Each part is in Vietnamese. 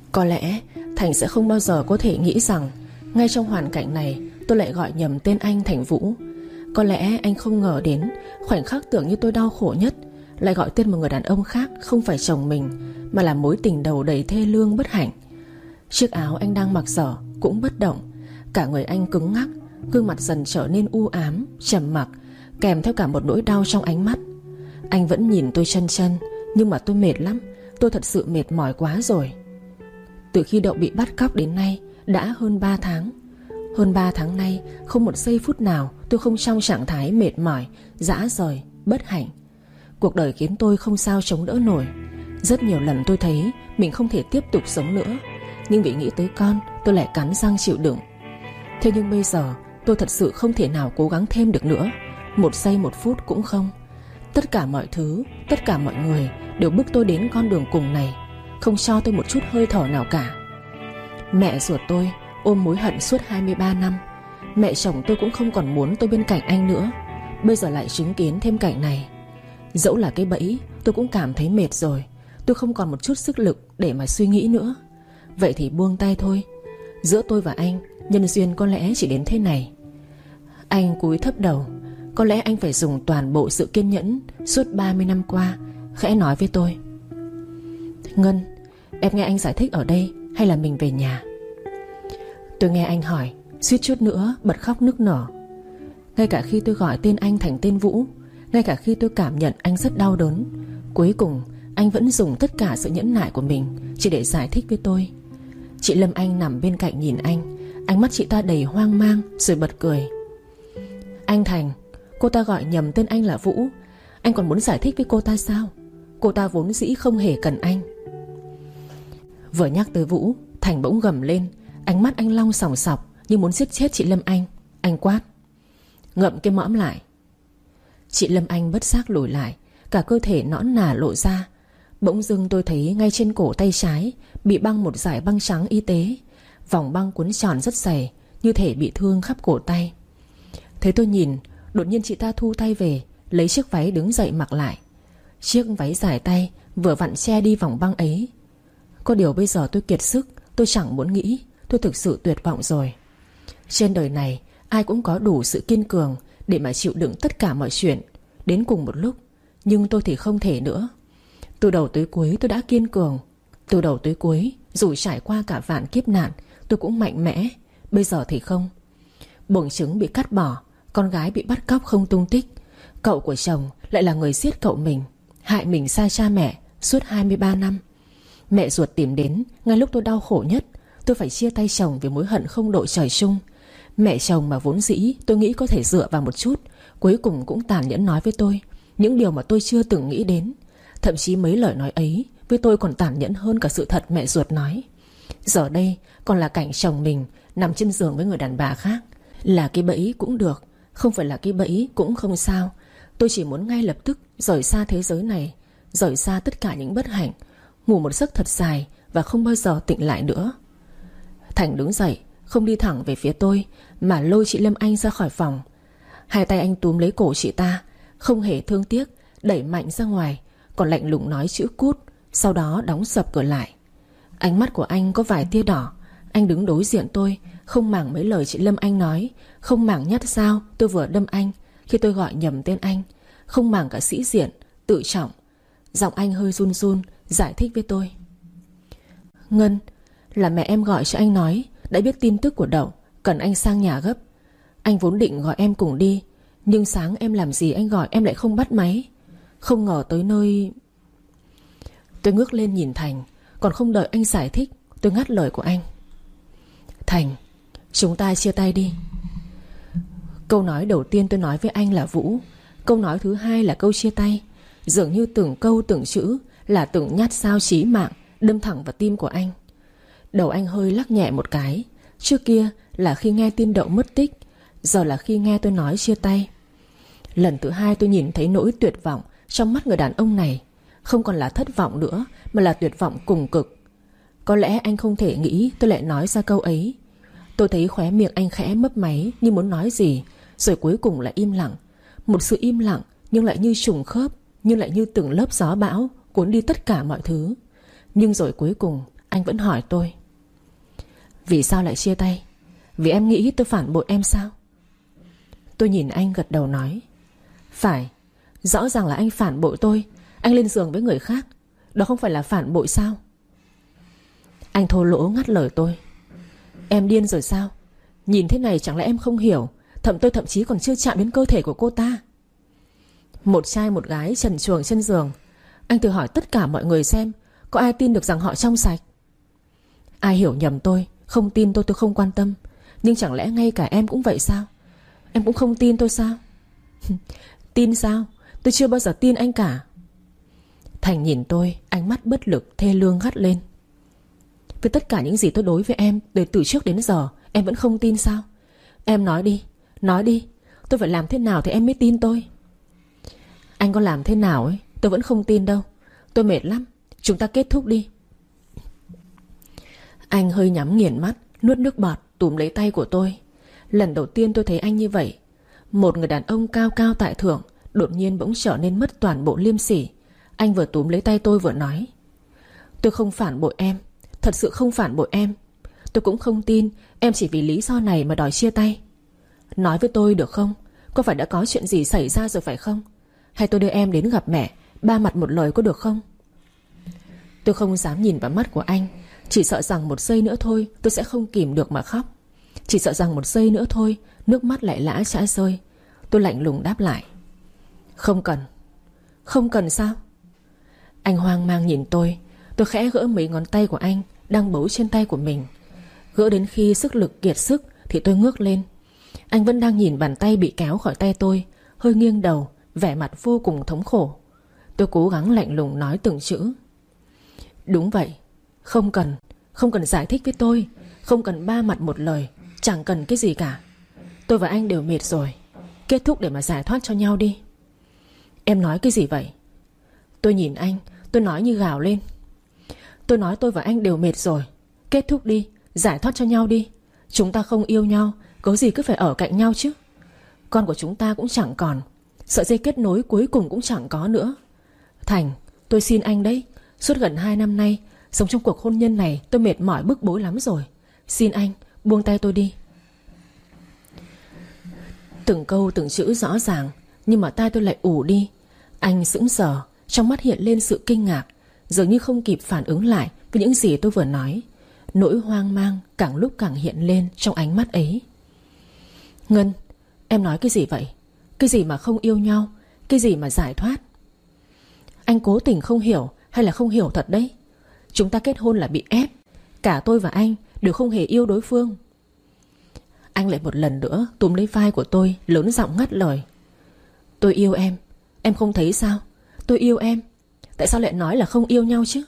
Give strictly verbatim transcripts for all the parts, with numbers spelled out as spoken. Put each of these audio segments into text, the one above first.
Có lẽ Thành sẽ không bao giờ có thể nghĩ rằng ngay trong hoàn cảnh này tôi lại gọi nhầm tên anh thành Vũ. Có lẽ anh không ngờ đến khoảnh khắc tưởng như tôi đau khổ nhất lại gọi tên một người đàn ông khác, không phải chồng mình, mà là mối tình đầu đầy thê lương bất hạnh. Chiếc áo anh đang mặc dở cũng bất động. Cả người anh cứng ngắc, gương mặt dần trở nên u ám, trầm mặc, kèm theo cả một nỗi đau trong ánh mắt. Anh vẫn nhìn tôi chân chân, nhưng mà tôi mệt lắm. Tôi thật sự mệt mỏi quá rồi. Từ khi Đậu bị bắt cóc đến nay đã hơn ba tháng. Hơn ba tháng nay không một giây phút nào tôi không trong trạng thái mệt mỏi, dã rời, bất hạnh. Cuộc đời khiến tôi không sao chống đỡ nổi. Rất nhiều lần tôi thấy mình không thể tiếp tục sống nữa, nhưng vì nghĩ tới con tôi lại cắn răng chịu đựng. Thế nhưng bây giờ tôi thật sự không thể nào cố gắng thêm được nữa. Một giây một phút cũng không. Tất cả mọi thứ, tất cả mọi người đều bức tôi đến con đường cùng này, không cho tôi một chút hơi thở nào cả. Mẹ ruột tôi ôm mối hận suốt hai mươi ba năm. Mẹ chồng tôi cũng không còn muốn tôi bên cạnh anh nữa. Bây giờ lại chứng kiến thêm cảnh này. Dẫu là cái bẫy, tôi cũng cảm thấy mệt rồi. Tôi không còn một chút sức lực để mà suy nghĩ nữa. Vậy thì buông tay thôi. Giữa tôi và anh, nhân duyên có lẽ chỉ đến thế này. Anh cúi thấp đầu. Có lẽ anh phải dùng toàn bộ sự kiên nhẫn suốt ba mươi năm qua, khẽ nói với tôi: Ngân, em nghe anh giải thích ở đây hay là mình về nhà? Tôi nghe anh hỏi, suýt chút nữa bật khóc nức nở. Ngay cả khi tôi gọi tên anh thành tên Vũ, ngay cả khi tôi cảm nhận anh rất đau đớn, cuối cùng anh vẫn dùng tất cả sự nhẫn nại của mình chỉ để giải thích với tôi. Chị Lâm Anh nằm bên cạnh nhìn anh. Ánh mắt chị ta đầy hoang mang rồi bật cười. Anh Thành, cô ta gọi nhầm tên anh là Vũ. Anh còn muốn giải thích với cô ta sao? Cô ta vốn dĩ không hề cần anh. Vừa nhắc tới Vũ, Thành bỗng gầm lên. Ánh mắt anh long sòng sọc như muốn giết chết chị Lâm Anh. Anh quát: Ngậm cái mõm lại. Chị Lâm Anh bất giác lùi lại, cả cơ thể nõn nà lộ ra. Bỗng dưng tôi thấy ngay trên cổ tay trái bị băng một dải băng trắng y tế. Vòng băng cuốn tròn rất dày, như thể bị thương khắp cổ tay. Thấy tôi nhìn, đột nhiên chị ta thu tay về, lấy chiếc váy đứng dậy mặc lại. Chiếc váy dài tay vừa vặn che đi vòng băng ấy. Có điều bây giờ tôi kiệt sức, tôi chẳng muốn nghĩ. Tôi thực sự tuyệt vọng rồi. Trên đời này ai cũng có đủ sự kiên cường để mà chịu đựng tất cả mọi chuyện đến cùng một lúc. Nhưng tôi thì không thể nữa. Từ đầu tới cuối tôi đã kiên cường. Từ đầu tới cuối, dù trải qua cả vạn kiếp nạn, tôi cũng mạnh mẽ. Bây giờ thì không. Buồng trứng bị cắt bỏ, con gái bị bắt cóc không tung tích, cậu của chồng lại là người giết cậu mình, hại mình xa cha mẹ suốt hai mươi ba năm. Mẹ ruột tìm đến ngay lúc tôi đau khổ nhất. Tôi phải chia tay chồng vì mối hận không đội trời chung. Mẹ chồng mà vốn dĩ tôi nghĩ có thể dựa vào một chút, cuối cùng cũng tàn nhẫn nói với tôi những điều mà tôi chưa từng nghĩ đến. Thậm chí mấy lời nói ấy với tôi còn tàn nhẫn hơn cả sự thật mẹ ruột nói. Giờ đây còn là cảnh chồng mình nằm trên giường với người đàn bà khác. Là cái bẫy cũng được, không phải là cái bẫy cũng không sao. Tôi chỉ muốn ngay lập tức rời xa thế giới này, rời xa tất cả những bất hạnh, ngủ một giấc thật dài và không bao giờ tỉnh lại nữa. Thành đứng dậy, không đi thẳng về phía tôi mà lôi chị Lâm Anh ra khỏi phòng. Hai tay anh túm lấy cổ chị ta, không hề thương tiếc, đẩy mạnh ra ngoài, còn lạnh lùng nói chữ cút, sau đó đóng sập cửa lại. Ánh mắt của anh có vài tia đỏ. Anh đứng đối diện tôi, không màng mấy lời chị Lâm Anh nói, không màng nhát dao tôi vừa đâm anh khi tôi gọi nhầm tên anh, không màng cả sĩ diện, tự trọng. Giọng anh hơi run run, giải thích với tôi: Ngân, là mẹ em gọi cho anh nói đã biết tin tức của Đậu, cần anh sang nhà gấp. Anh vốn định gọi em cùng đi, nhưng sáng em làm gì anh gọi em lại không bắt máy. Không ngờ tới nơi... Tôi ngước lên nhìn Thành, còn không đợi anh giải thích, tôi ngắt lời của anh: Thành, chúng ta chia tay đi. Câu nói đầu tiên tôi nói với anh là Vũ. Câu nói thứ hai là câu chia tay. Dường như từng câu từng chữ là từng nhát dao chí mạng đâm thẳng vào tim của anh. Đầu anh hơi lắc nhẹ một cái. Trước kia là khi nghe tin Đậu mất tích, giờ là khi nghe tôi nói chia tay. Lần thứ hai tôi nhìn thấy nỗi tuyệt vọng trong mắt người đàn ông này. Không còn là thất vọng nữa, mà là tuyệt vọng cùng cực. Có lẽ anh không thể nghĩ tôi lại nói ra câu ấy. Tôi thấy khóe miệng anh khẽ mấp máy như muốn nói gì, rồi cuối cùng lại im lặng. Một sự im lặng nhưng lại như trùng khớp, nhưng lại như từng lớp gió bão cuốn đi tất cả mọi thứ. Nhưng rồi cuối cùng Anh vẫn hỏi tôi: Vì sao lại chia tay? Vì em nghĩ tôi phản bội em sao? Tôi nhìn anh gật đầu nói: Phải, rõ ràng là anh phản bội tôi. Anh lên giường với người khác, đó không phải là phản bội sao? Anh thô lỗ ngắt lời tôi: Em điên rồi sao? Nhìn thế này chẳng lẽ em không hiểu Thậm tôi thậm chí còn chưa chạm đến cơ thể của cô ta. Một trai một gái trần truồng trên giường. Anh thử hỏi tất cả mọi người xem, có ai tin được rằng họ trong sạch? Ai hiểu nhầm tôi, không tin tôi tôi không quan tâm. Nhưng chẳng lẽ ngay cả em cũng vậy sao? Em cũng không tin tôi sao? Tin sao? Tôi chưa bao giờ tin anh cả. Thành nhìn tôi, ánh mắt bất lực thê lương gắt lên: Với tất cả những gì tôi đối với em từ từ trước đến giờ, em vẫn không tin sao? Em nói đi, nói đi, tôi phải làm thế nào thì em mới tin tôi? Anh có làm thế nào ấy, tôi vẫn không tin đâu. Tôi mệt lắm, chúng ta kết thúc đi. Anh hơi nhắm nghiền mắt, nuốt nước bọt, túm lấy tay của tôi. Lần đầu tiên tôi thấy anh như vậy. Một người đàn ông cao cao tại thượng đột nhiên bỗng trở nên mất toàn bộ liêm sỉ. Anh vừa túm lấy tay tôi vừa nói: Tôi không phản bội em, thật sự không phản bội em. Tôi cũng không tin em chỉ vì lý do này mà đòi chia tay. Nói với tôi được không? Có phải đã có chuyện gì xảy ra rồi phải không? Hay tôi đưa em đến gặp mẹ, ba mặt một lời có được không? Tôi không dám nhìn vào mắt của anh. Chỉ sợ rằng một giây nữa thôi tôi sẽ không kìm được mà khóc. Chỉ sợ rằng một giây nữa thôi nước mắt lại lã chã rơi. Tôi lạnh lùng đáp lại: Không cần. Không cần sao? Anh hoang mang nhìn tôi. Tôi khẽ gỡ mấy ngón tay của anh đang bấu trên tay của mình. Gỡ đến khi sức lực kiệt sức thì tôi ngước lên. Anh vẫn đang nhìn bàn tay bị kéo khỏi tay tôi, hơi nghiêng đầu, vẻ mặt vô cùng thống khổ. Tôi cố gắng lạnh lùng nói từng chữ: Đúng vậy. Không cần. Không cần giải thích với tôi. Không cần ba mặt một lời. Chẳng cần cái gì cả. Tôi và anh đều mệt rồi. Kết thúc để mà giải thoát cho nhau đi. Em nói cái gì vậy? Tôi nhìn anh, tôi nói như gào lên: Tôi nói tôi và anh đều mệt rồi. Kết thúc đi, giải thoát cho nhau đi. Chúng ta không yêu nhau, có gì cứ phải ở cạnh nhau chứ. Con của chúng ta cũng chẳng còn, sợi dây kết nối cuối cùng cũng chẳng có nữa. Thành, tôi xin anh đấy. Suốt gần hai năm nay sống trong cuộc hôn nhân này, tôi mệt mỏi bức bối lắm rồi. Xin anh, buông tay tôi đi. Từng câu từng chữ rõ ràng, nhưng mà tai tôi lại ù đi. Anh sững sờ, trong mắt hiện lên sự kinh ngạc, dường như không kịp phản ứng lại với những gì tôi vừa nói. Nỗi hoang mang càng lúc càng hiện lên trong ánh mắt ấy. Ngân, em nói cái gì vậy? Cái gì mà không yêu nhau? Cái gì mà giải thoát? Anh cố tình không hiểu hay là không hiểu thật đấy? Chúng ta kết hôn là bị ép. Cả tôi và anh đều không hề yêu đối phương. Anh lại một lần nữa túm lấy vai của tôi, lớn giọng ngắt lời: Tôi yêu em. Em không thấy sao? Tôi yêu em. Tại sao lại nói là không yêu nhau chứ?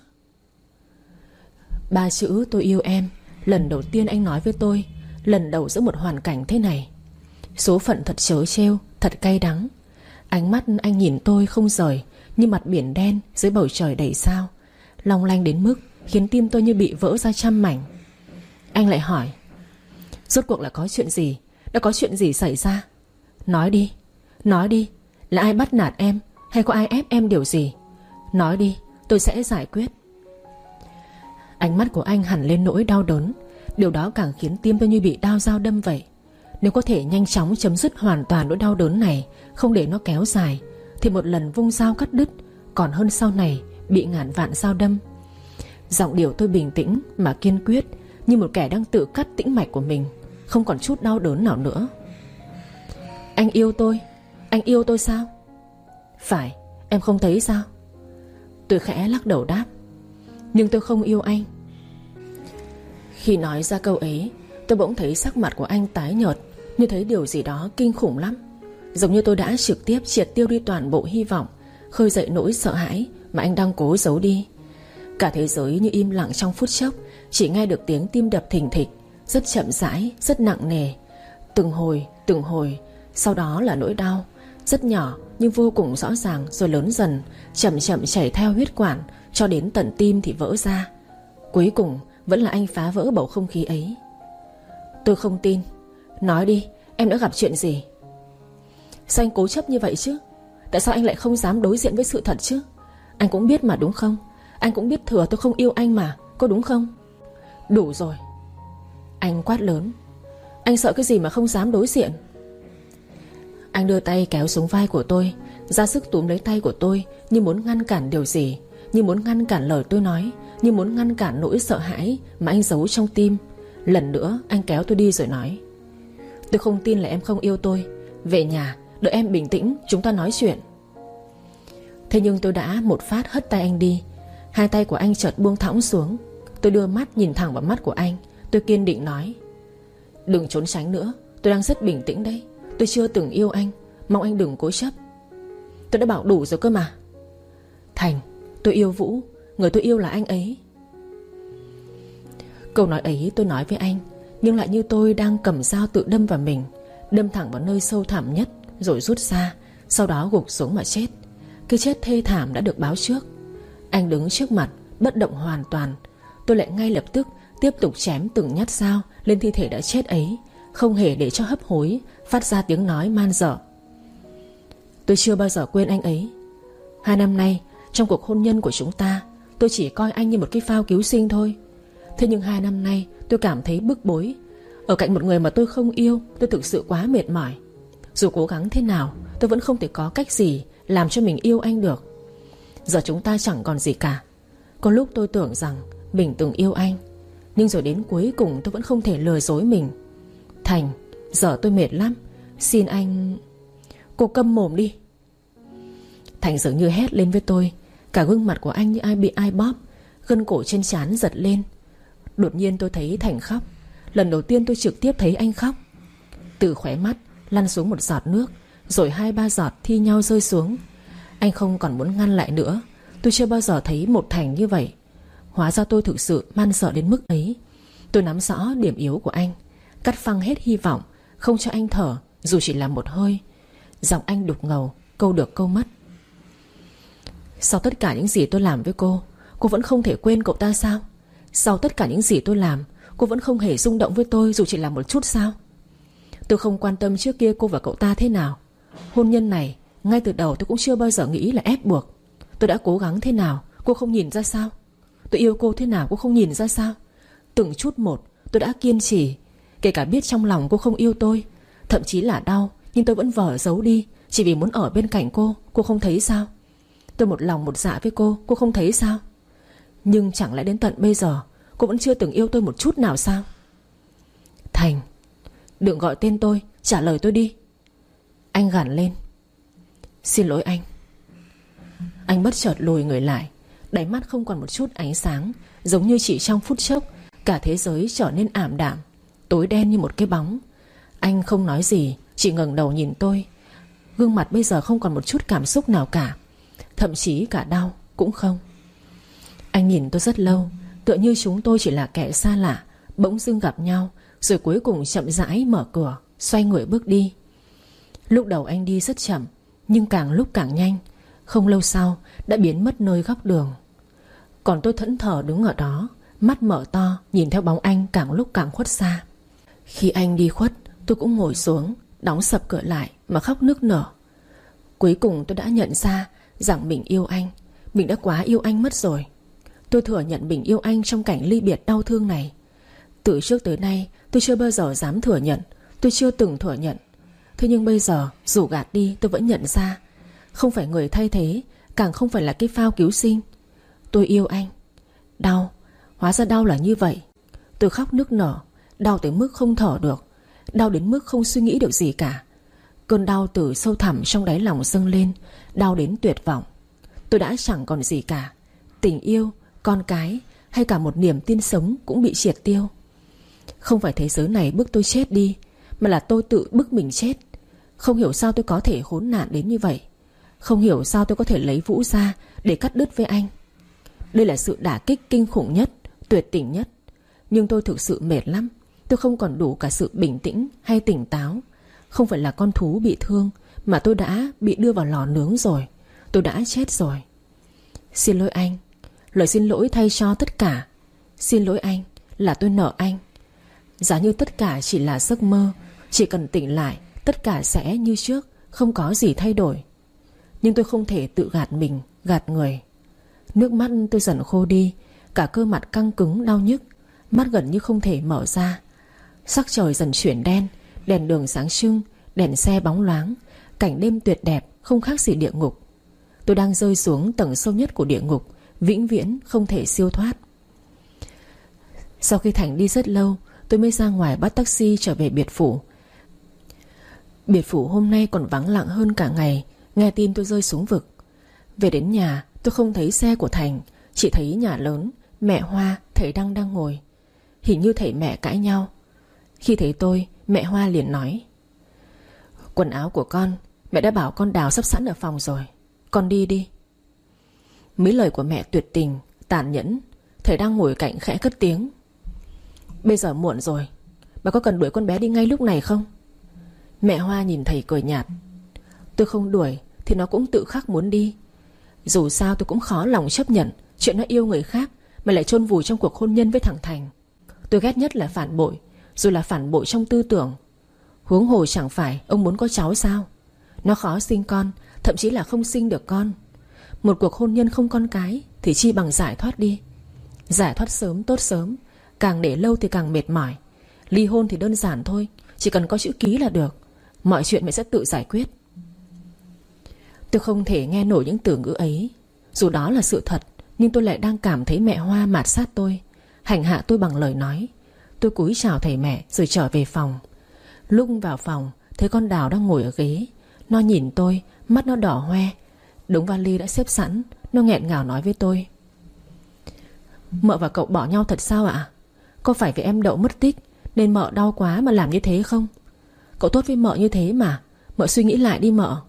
Ba chữ tôi yêu em, lần đầu tiên anh nói với tôi, lần đầu giữa một hoàn cảnh thế này. Số phận thật trớ trêu, thật cay đắng. Ánh mắt anh nhìn tôi không rời, như mặt biển đen dưới bầu trời đầy sao, long lanh đến mức khiến tim tôi như bị vỡ ra trăm mảnh. Anh lại hỏi: Rốt cuộc là có chuyện gì? Đã có chuyện gì xảy ra? Nói đi. Nói đi. Là ai bắt nạt em? Hay có ai ép em điều gì? Nói đi, tôi sẽ giải quyết. Ánh mắt của anh hằn lên nỗi đau đớn. Điều đó càng khiến tim tôi như bị đao dao đâm vậy. Nếu có thể nhanh chóng chấm dứt hoàn toàn nỗi đau đớn này, không để nó kéo dài, thì một lần vung dao cắt đứt còn hơn sau này bị ngàn vạn dao đâm. Giọng điệu tôi bình tĩnh mà kiên quyết, như một kẻ đang tự cắt tĩnh mạch của mình, không còn chút đau đớn nào nữa. Anh yêu tôi. Anh yêu tôi sao? Phải, em không thấy sao? Tôi khẽ lắc đầu đáp: Nhưng tôi không yêu anh. Khi nói ra câu ấy, tôi bỗng thấy sắc mặt của anh tái nhợt, như thấy điều gì đó kinh khủng lắm. Giống như tôi đã trực tiếp triệt tiêu đi toàn bộ hy vọng, khơi dậy nỗi sợ hãi mà anh đang cố giấu đi. Cả thế giới như im lặng trong phút chốc, chỉ nghe được tiếng tim đập thình thịch, rất chậm rãi, rất nặng nề. Từng hồi, từng hồi. Sau đó là nỗi đau, rất nhỏ nhưng vô cùng rõ ràng, rồi lớn dần, chậm chậm chảy theo huyết quản, cho đến tận tim thì vỡ ra. Cuối cùng vẫn là anh phá vỡ bầu không khí ấy. Tôi không tin. Nói đi, em đã gặp chuyện gì? Sao anh cố chấp như vậy chứ? Tại sao anh lại không dám đối diện với sự thật chứ? Anh cũng biết mà đúng không? Anh cũng biết thừa tôi không yêu anh mà, có đúng không? Đủ rồi. Anh quát lớn. Anh sợ cái gì mà không dám đối diện? Anh đưa tay kéo xuống vai của tôi, ra sức túm lấy tay của tôi, như muốn ngăn cản điều gì, như muốn ngăn cản lời tôi nói, như muốn ngăn cản nỗi sợ hãi mà anh giấu trong tim. Lần nữa anh kéo tôi đi rồi nói: Tôi không tin là em không yêu tôi. Về nhà, đợi em bình tĩnh, chúng ta nói chuyện. Thế nhưng tôi đã một phát hất tay anh đi. Hai tay của anh chợt buông thõng xuống. Tôi đưa mắt nhìn thẳng vào mắt của anh. Tôi kiên định nói: Đừng trốn tránh nữa, tôi đang rất bình tĩnh đấy. Tôi chưa từng yêu anh, mong anh đừng cố chấp. Tôi đã bảo đủ rồi cơ mà. Thành, tôi yêu Vũ. Người tôi yêu là anh ấy. Câu nói ấy tôi nói với anh, nhưng lại như tôi đang cầm dao tự đâm vào mình, đâm thẳng vào nơi sâu thẳm nhất, rồi rút ra, sau đó gục xuống mà chết. Cái chết thê thảm đã được báo trước. Anh đứng trước mặt, bất động hoàn toàn. Tôi lại ngay lập tức tiếp tục chém từng nhát dao lên thi thể đã chết ấy, không hề để cho hấp hối phát ra tiếng nói man dở. Tôi chưa bao giờ quên anh ấy. Hai năm nay, trong cuộc hôn nhân của chúng ta, tôi chỉ coi anh như một cái phao cứu sinh thôi. Thế nhưng hai năm nay tôi cảm thấy bức bối. Ở cạnh một người mà tôi không yêu, tôi thực sự quá mệt mỏi. Dù cố gắng thế nào, tôi vẫn không thể có cách gì làm cho mình yêu anh được. Giờ chúng ta chẳng còn gì cả. Có lúc tôi tưởng rằng mình từng yêu anh, nhưng rồi đến cuối cùng tôi vẫn không thể lừa dối mình. Thành, giờ tôi mệt lắm. Xin anh... Cô câm mồm đi. Thành dường như hét lên với tôi. Cả gương mặt của anh như ai bị ai bóp, gân cổ trên trán giật lên. Đột nhiên tôi thấy Thành khóc. Lần đầu tiên tôi trực tiếp thấy anh khóc. Từ khóe mắt lăn xuống một giọt nước, rồi hai ba giọt thi nhau rơi xuống. Anh không còn muốn ngăn lại nữa. Tôi chưa bao giờ thấy một Thành như vậy. Hóa ra tôi thực sự man sợ đến mức ấy. Tôi nắm rõ điểm yếu của anh, cắt phăng hết hy vọng, không cho anh thở dù chỉ là một hơi. Giọng anh đục ngầu, câu được câu mất. Sau tất cả những gì tôi làm với cô, cô vẫn không thể quên cậu ta sao? Sau tất cả những gì tôi làm, cô vẫn không hề rung động với tôi dù chỉ là một chút sao? Tôi không quan tâm trước kia cô và cậu ta thế nào. Hôn nhân này ngay từ đầu tôi cũng chưa bao giờ nghĩ là ép buộc. Tôi đã cố gắng thế nào, cô không nhìn ra sao? Tôi yêu cô thế nào, cô không nhìn ra sao? Từng chút một tôi đã kiên trì. Kể cả biết trong lòng cô không yêu tôi, thậm chí là đau, nhưng tôi vẫn vờ giấu đi, chỉ vì muốn ở bên cạnh cô. Cô không thấy sao? Tôi một lòng một dạ với cô, cô không thấy sao? Nhưng chẳng lẽ đến tận bây giờ cô vẫn chưa từng yêu tôi một chút nào sao? Thành, đừng gọi tên tôi, trả lời tôi đi. Anh gằn lên. Xin lỗi anh. Anh bất chợt lùi người lại, đáy mắt không còn một chút ánh sáng, giống như chỉ trong phút chốc cả thế giới trở nên ảm đạm, tối đen như một cái bóng. Anh không nói gì, chỉ ngẩng đầu nhìn tôi. Gương mặt bây giờ không còn một chút cảm xúc nào cả, thậm chí cả đau cũng không. Anh nhìn tôi rất lâu, tựa như chúng tôi chỉ là kẻ xa lạ, bỗng dưng gặp nhau, rồi cuối cùng chậm rãi mở cửa, xoay người bước đi. Lúc đầu anh đi rất chậm, nhưng càng lúc càng nhanh. Không lâu sau đã biến mất nơi góc đường. Còn tôi thẫn thờ đứng ở đó, mắt mở to nhìn theo bóng anh càng lúc càng khuất xa. Khi anh đi khuất, tôi cũng ngồi xuống, đóng sập cửa lại mà khóc nức nở. Cuối cùng tôi đã nhận ra rằng mình yêu anh. Mình đã quá yêu anh mất rồi. Tôi thừa nhận mình yêu anh trong cảnh ly biệt đau thương này. Từ trước tới nay tôi chưa bao giờ dám thừa nhận. Tôi chưa từng thừa nhận. Thế nhưng bây giờ dù gạt đi tôi vẫn nhận ra. Không phải người thay thế, càng không phải là cái phao cứu sinh. Tôi yêu anh. Đau, hóa ra đau là như vậy. Tôi khóc nức nở, đau tới mức không thở được, đau đến mức không suy nghĩ được gì cả. Cơn đau từ sâu thẳm trong đáy lòng dâng lên, đau đến tuyệt vọng. Tôi đã chẳng còn gì cả. Tình yêu, con cái hay cả một niềm tin sống cũng bị triệt tiêu. Không phải thế giới này bức tôi chết đi, mà là tôi tự bức mình chết. Không hiểu sao tôi có thể khốn nạn đến như vậy. Không hiểu sao tôi có thể lấy Vũ ra để cắt đứt với anh. Đây là sự đả kích kinh khủng nhất, tuyệt tình nhất. Nhưng tôi thực sự mệt lắm. Tôi không còn đủ cả sự bình tĩnh hay tỉnh táo. Không phải là con thú bị thương, mà tôi đã bị đưa vào lò nướng rồi. Tôi đã chết rồi. Xin lỗi anh. Lời xin lỗi thay cho tất cả. Xin lỗi anh là tôi nợ anh. Giá như tất cả chỉ là giấc mơ, chỉ cần tỉnh lại tất cả sẽ như trước, không có gì thay đổi. Nhưng tôi không thể tự gạt mình, gạt người. Nước mắt tôi dần khô đi. Cả cơ mặt căng cứng đau nhức, mắt gần như không thể mở ra. Sắc trời dần chuyển đen, đèn đường sáng trưng, đèn xe bóng loáng. Cảnh đêm tuyệt đẹp không khác gì địa ngục. Tôi đang rơi xuống tầng sâu nhất của địa ngục, vĩnh viễn không thể siêu thoát. Sau khi Thành đi rất lâu, tôi mới ra ngoài bắt taxi trở về biệt phủ. Biệt phủ hôm nay còn vắng lặng hơn cả ngày. Nghe tin tôi rơi xuống vực. Về đến nhà tôi không thấy xe của Thành, chỉ thấy nhà lớn, mẹ Hoa, thầy Đăng đang ngồi. Hình như thầy mẹ cãi nhau. Khi thấy tôi, mẹ Hoa liền nói: quần áo của con mẹ đã bảo con đào sắp sẵn ở phòng rồi, con đi đi. Mấy lời của mẹ tuyệt tình, tàn nhẫn. Thầy đang ngồi cạnh khẽ cất tiếng: bây giờ muộn rồi, bà có cần đuổi con bé đi ngay lúc này không? Mẹ Hoa nhìn thầy cười nhạt: tôi không đuổi thì nó cũng tự khắc muốn đi. Dù sao tôi cũng khó lòng chấp nhận chuyện nó yêu người khác mà lại chôn vùi trong cuộc hôn nhân với thằng Thành. Tôi ghét nhất là phản bội, dù là phản bội trong tư tưởng. Huống hồ chẳng phải ông muốn có cháu sao? Nó khó sinh con, thậm chí là không sinh được con. Một cuộc hôn nhân không con cái thì chi bằng giải thoát đi. Giải thoát sớm tốt sớm, càng để lâu thì càng mệt mỏi. Ly hôn thì đơn giản thôi, chỉ cần có chữ ký là được. Mọi chuyện mẹ sẽ tự giải quyết. Tôi không thể nghe nổi những từ ngữ ấy. Dù đó là sự thật, nhưng tôi lại đang cảm thấy mẹ Hoa mạt sát tôi, hành hạ tôi bằng lời nói. Tôi cúi chào thầy mẹ rồi trở về phòng. Lúc vào phòng thấy con Đào đang ngồi ở ghế. Nó nhìn tôi, mắt nó đỏ hoe. Đống vali đã xếp sẵn. Nó nghẹn ngào nói với tôi: mợ và cậu bỏ nhau thật sao ạ? Có phải vì em Đậu mất tích nên mợ đau quá mà làm như thế không? Cậu tốt với mợ như thế mà, mợ suy nghĩ lại đi mợ.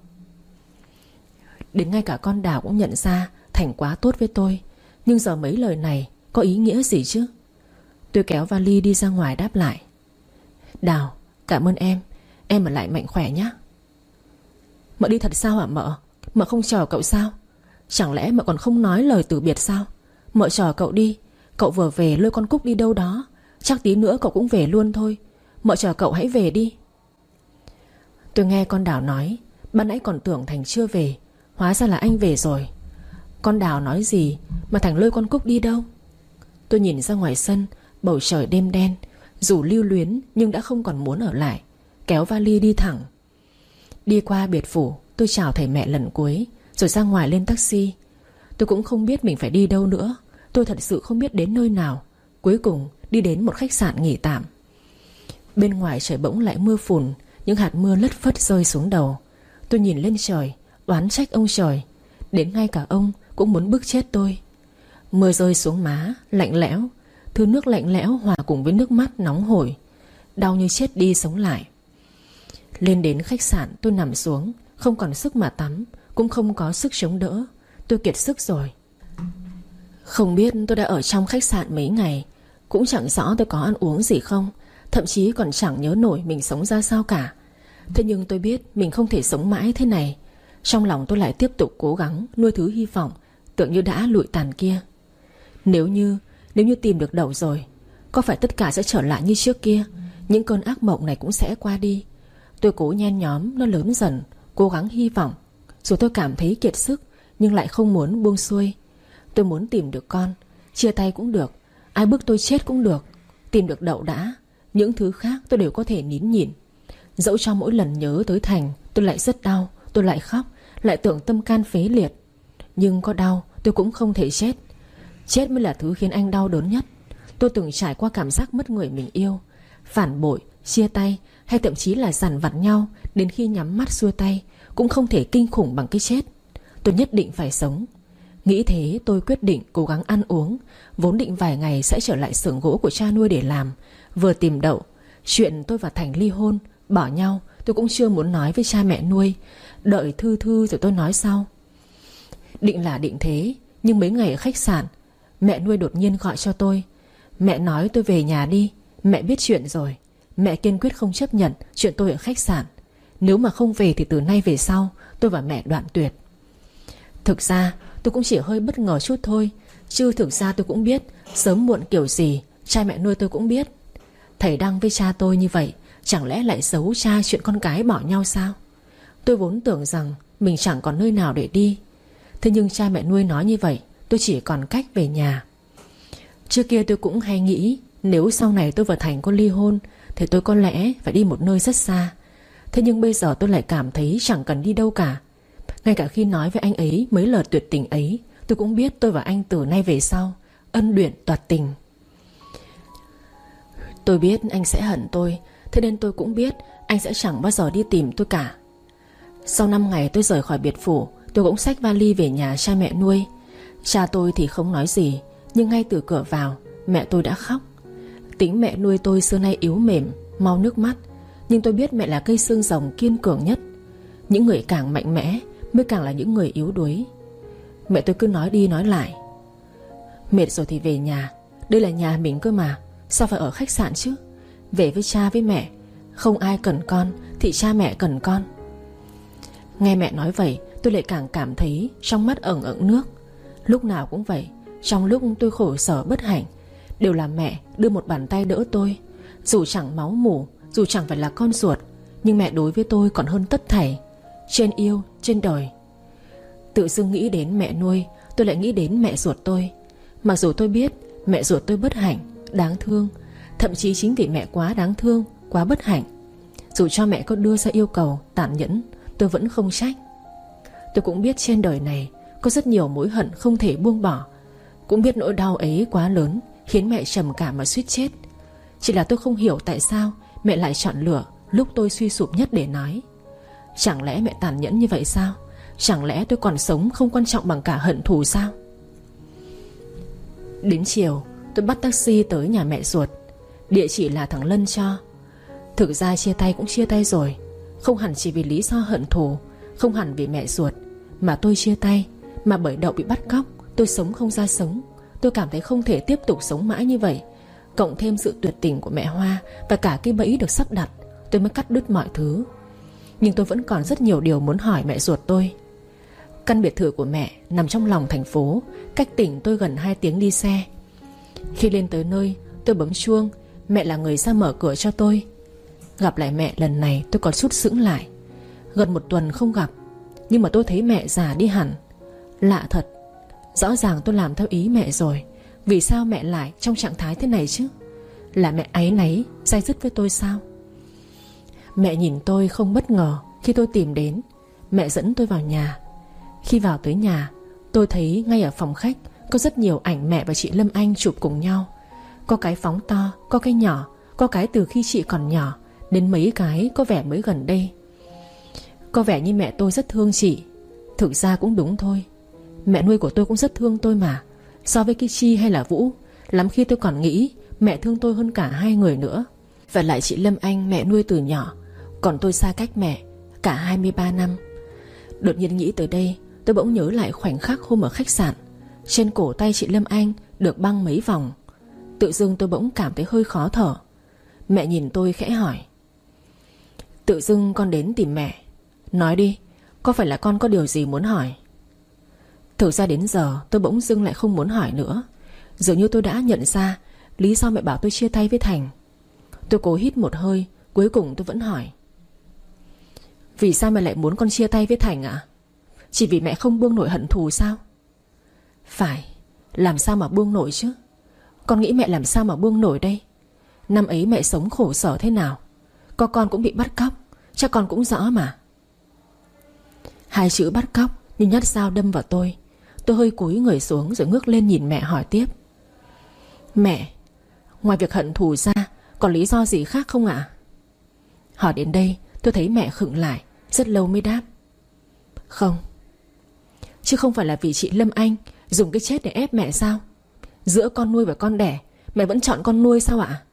Đến ngay cả con Đào cũng nhận ra Thành quá tốt với tôi. Nhưng giờ mấy lời này có ý nghĩa gì chứ? Tôi kéo vali đi ra ngoài đáp lại: Đào, cảm ơn em. Em ở lại mạnh khỏe nhé. Mợ đi thật sao hả mợ? Mợ không chờ cậu sao? Chẳng lẽ mợ còn không nói lời từ biệt sao? Mợ chờ cậu đi. Cậu vừa về lôi con Cúc đi đâu đó, chắc tí nữa cậu cũng về luôn thôi. Mợ chờ cậu hãy về đi. Tôi nghe con Đào nói, ban nãy còn tưởng Thành chưa về, hóa ra là anh về rồi. Con Đào nói gì mà Thành lôi con Cúc đi đâu? Tôi nhìn ra ngoài sân, bầu trời đêm đen. Dù lưu luyến nhưng đã không còn muốn ở lại, kéo vali đi thẳng. Đi qua biệt phủ, tôi chào thầy mẹ lần cuối, rồi ra ngoài lên taxi. Tôi cũng không biết mình phải đi đâu nữa. Tôi thật sự không biết đến nơi nào. Cuối cùng đi đến một khách sạn nghỉ tạm. Bên ngoài trời bỗng lại mưa phùn, những hạt mưa lất phất rơi xuống đầu. Tôi nhìn lên trời, oán trách ông trời. Đến ngay cả ông cũng muốn bức chết tôi. Mưa rơi xuống má, lạnh lẽo. Thứ nước lạnh lẽo hòa cùng với nước mắt nóng hổi. Đau như chết đi sống lại. Lên đến khách sạn tôi nằm xuống, không còn sức mà tắm, cũng không có sức chống đỡ. Tôi kiệt sức rồi. Không biết tôi đã ở trong khách sạn mấy ngày, cũng chẳng rõ tôi có ăn uống gì không, thậm chí còn chẳng nhớ nổi mình sống ra sao cả. Thế nhưng tôi biết mình không thể sống mãi thế này. Trong lòng tôi lại tiếp tục cố gắng nuôi thứ hy vọng tưởng như đã lụi tàn kia. Nếu như Nếu như tìm được Đậu rồi, có phải tất cả sẽ trở lại như trước kia? Những cơn ác mộng này cũng sẽ qua đi. Tôi cố nhen nhóm nó lớn dần, cố gắng hy vọng. Dù tôi cảm thấy kiệt sức, nhưng lại không muốn buông xuôi. Tôi muốn tìm được con. Chia tay cũng được, ai bức tôi chết cũng được. Tìm được Đậu đã, những thứ khác tôi đều có thể nín nhịn. Dẫu cho mỗi lần nhớ tới Thành, tôi lại rất đau. Tôi lại khóc, lại tưởng tâm can phế liệt. Nhưng có đau tôi cũng không thể chết. Chết mới là thứ khiến anh đau đớn nhất. Tôi từng trải qua cảm giác mất người mình yêu, phản bội, chia tay, hay thậm chí là dằn vặt nhau đến khi nhắm mắt xuôi tay, cũng không thể kinh khủng bằng cái chết. Tôi nhất định phải sống. Nghĩ thế tôi quyết định cố gắng ăn uống. Vốn định vài ngày sẽ trở lại xưởng gỗ của cha nuôi để làm. Vừa tìm Đậu, chuyện tôi và Thành ly hôn, bỏ nhau, tôi cũng chưa muốn nói với cha mẹ nuôi. Đợi thư thư rồi tôi nói sau. Định là định thế, nhưng mấy ngày ở khách sạn, mẹ nuôi đột nhiên gọi cho tôi. Mẹ nói tôi về nhà đi, mẹ biết chuyện rồi. Mẹ kiên quyết không chấp nhận chuyện tôi ở khách sạn. Nếu mà không về thì từ nay về sau tôi và mẹ đoạn tuyệt. Thực ra tôi cũng chỉ hơi bất ngờ chút thôi, chứ thực ra tôi cũng biết sớm muộn kiểu gì cha mẹ nuôi tôi cũng biết. Thầy Đăng với cha tôi như vậy, chẳng lẽ lại giấu cha chuyện con cái bỏ nhau sao? Tôi vốn tưởng rằng mình chẳng còn nơi nào để đi. Thế nhưng cha mẹ nuôi nói như vậy, tôi chỉ còn cách về nhà. Trước kia tôi cũng hay nghĩ nếu sau này tôi và Thành có ly hôn thì tôi có lẽ phải đi một nơi rất xa. Thế nhưng bây giờ tôi lại cảm thấy chẳng cần đi đâu cả. Ngay cả khi nói với anh ấy mấy lời tuyệt tình ấy, tôi cũng biết tôi và anh từ nay về sau ân luyện toạt tình. Tôi biết anh sẽ hận tôi, thế nên tôi cũng biết anh sẽ chẳng bao giờ đi tìm tôi cả. Sau năm ngày tôi rời khỏi biệt phủ, tôi cũng xách vali về nhà cha mẹ nuôi. Cha tôi thì không nói gì, nhưng ngay từ cửa vào mẹ tôi đã khóc. Tính mẹ nuôi tôi xưa nay yếu mềm, mau nước mắt, nhưng tôi biết mẹ là cây xương rồng kiên cường nhất. Những người càng mạnh mẽ mới càng là những người yếu đuối. Mẹ tôi cứ nói đi nói lại: mệt rồi thì về nhà, đây là nhà mình cơ mà, sao phải ở khách sạn chứ. Về với cha với mẹ, không ai cần con thì cha mẹ cần con. Nghe mẹ nói vậy, tôi lại càng cảm thấy trong mắt ẩn ẩn nước. Lúc nào cũng vậy, trong lúc tôi khổ sở bất hạnh, đều là mẹ đưa một bàn tay đỡ tôi. Dù chẳng máu mủ, dù chẳng phải là con ruột, nhưng mẹ đối với tôi còn hơn tất thảy. Trên yêu, trên đời. Tự dưng nghĩ đến mẹ nuôi, tôi lại nghĩ đến mẹ ruột tôi. Mặc dù tôi biết mẹ ruột tôi bất hạnh, đáng thương, thậm chí chính vì mẹ quá đáng thương, quá bất hạnh, dù cho mẹ có đưa ra yêu cầu tàn nhẫn, tôi vẫn không trách. Tôi cũng biết trên đời này có rất nhiều mối hận không thể buông bỏ, cũng biết nỗi đau ấy quá lớn, khiến mẹ trầm cảm mà suýt chết. Chỉ là tôi không hiểu tại sao mẹ lại chọn lựa lúc tôi suy sụp nhất để nói. Chẳng lẽ mẹ tàn nhẫn như vậy sao? Chẳng lẽ tôi còn sống không quan trọng bằng cả hận thù sao? Đến chiều tôi bắt taxi tới nhà mẹ ruột. Địa chỉ là thằng Lân cho. Thực ra chia tay cũng chia tay rồi, không hẳn chỉ vì lý do hận thù, không hẳn vì mẹ ruột mà tôi chia tay, mà bởi Đậu bị bắt cóc. Tôi sống không ra sống. Tôi cảm thấy không thể tiếp tục sống mãi như vậy. Cộng thêm sự tuyệt tình của mẹ Hoa và cả cái bẫy được sắp đặt, tôi mới cắt đứt mọi thứ. Nhưng tôi vẫn còn rất nhiều điều muốn hỏi mẹ ruột tôi. Căn biệt thự của mẹ nằm trong lòng thành phố, cách tỉnh tôi gần hai tiếng đi xe. Khi lên tới nơi, tôi bấm chuông. Mẹ là người ra mở cửa cho tôi. Gặp lại mẹ lần này tôi còn sút sững lại. Gần một tuần không gặp, nhưng mà tôi thấy mẹ già đi hẳn. Lạ thật, rõ ràng tôi làm theo ý mẹ rồi, vì sao mẹ lại trong trạng thái thế này chứ? Là mẹ áy náy, day dứt với tôi sao? Mẹ nhìn tôi không bất ngờ khi tôi tìm đến. Mẹ dẫn tôi vào nhà. Khi vào tới nhà, tôi thấy ngay ở phòng khách có rất nhiều ảnh mẹ và chị Lâm Anh chụp cùng nhau. Có cái phóng to, có cái nhỏ, có cái từ khi chị còn nhỏ, đến mấy cái có vẻ mới gần đây. Có vẻ như mẹ tôi rất thương chị. Thực ra cũng đúng thôi, mẹ nuôi của tôi cũng rất thương tôi mà. So với cái Chi hay là Vũ, lắm khi tôi còn nghĩ mẹ thương tôi hơn cả hai người nữa. Và lại chị Lâm Anh mẹ nuôi từ nhỏ, còn tôi xa cách mẹ cả hai mươi ba năm. Đột nhiên nghĩ tới đây, tôi bỗng nhớ lại khoảnh khắc hôm ở khách sạn. Trên cổ tay chị Lâm Anh được băng mấy vòng. Tự dưng tôi bỗng cảm thấy hơi khó thở. Mẹ nhìn tôi khẽ hỏi: tự dưng con đến tìm mẹ, nói đi, có phải là con có điều gì muốn hỏi? Thực ra đến giờ tôi bỗng dưng lại không muốn hỏi nữa. Dường như tôi đã nhận ra lý do mẹ bảo tôi chia tay với Thành. Tôi cố hít một hơi, cuối cùng tôi vẫn hỏi: vì sao mẹ lại muốn con chia tay với Thành ạ? Chỉ vì mẹ không buông nổi hận thù sao? Phải, làm sao mà buông nổi chứ? Con nghĩ mẹ làm sao mà buông nổi đây? Năm ấy mẹ sống khổ sở thế nào, có con cũng bị bắt cóc, chắc con cũng rõ mà. Hai chữ bắt cóc như nhát dao đâm vào tôi. Tôi hơi cúi người xuống rồi ngước lên nhìn mẹ hỏi tiếp: mẹ, ngoài việc hận thù ra còn lý do gì khác không ạ? Hỏi đến đây tôi thấy mẹ khựng lại, rất lâu mới đáp: không. Chứ không phải là vì chị Lâm Anh dùng cái chết để ép mẹ sao? Giữa con nuôi và con đẻ, mẹ vẫn chọn con nuôi sao ạ?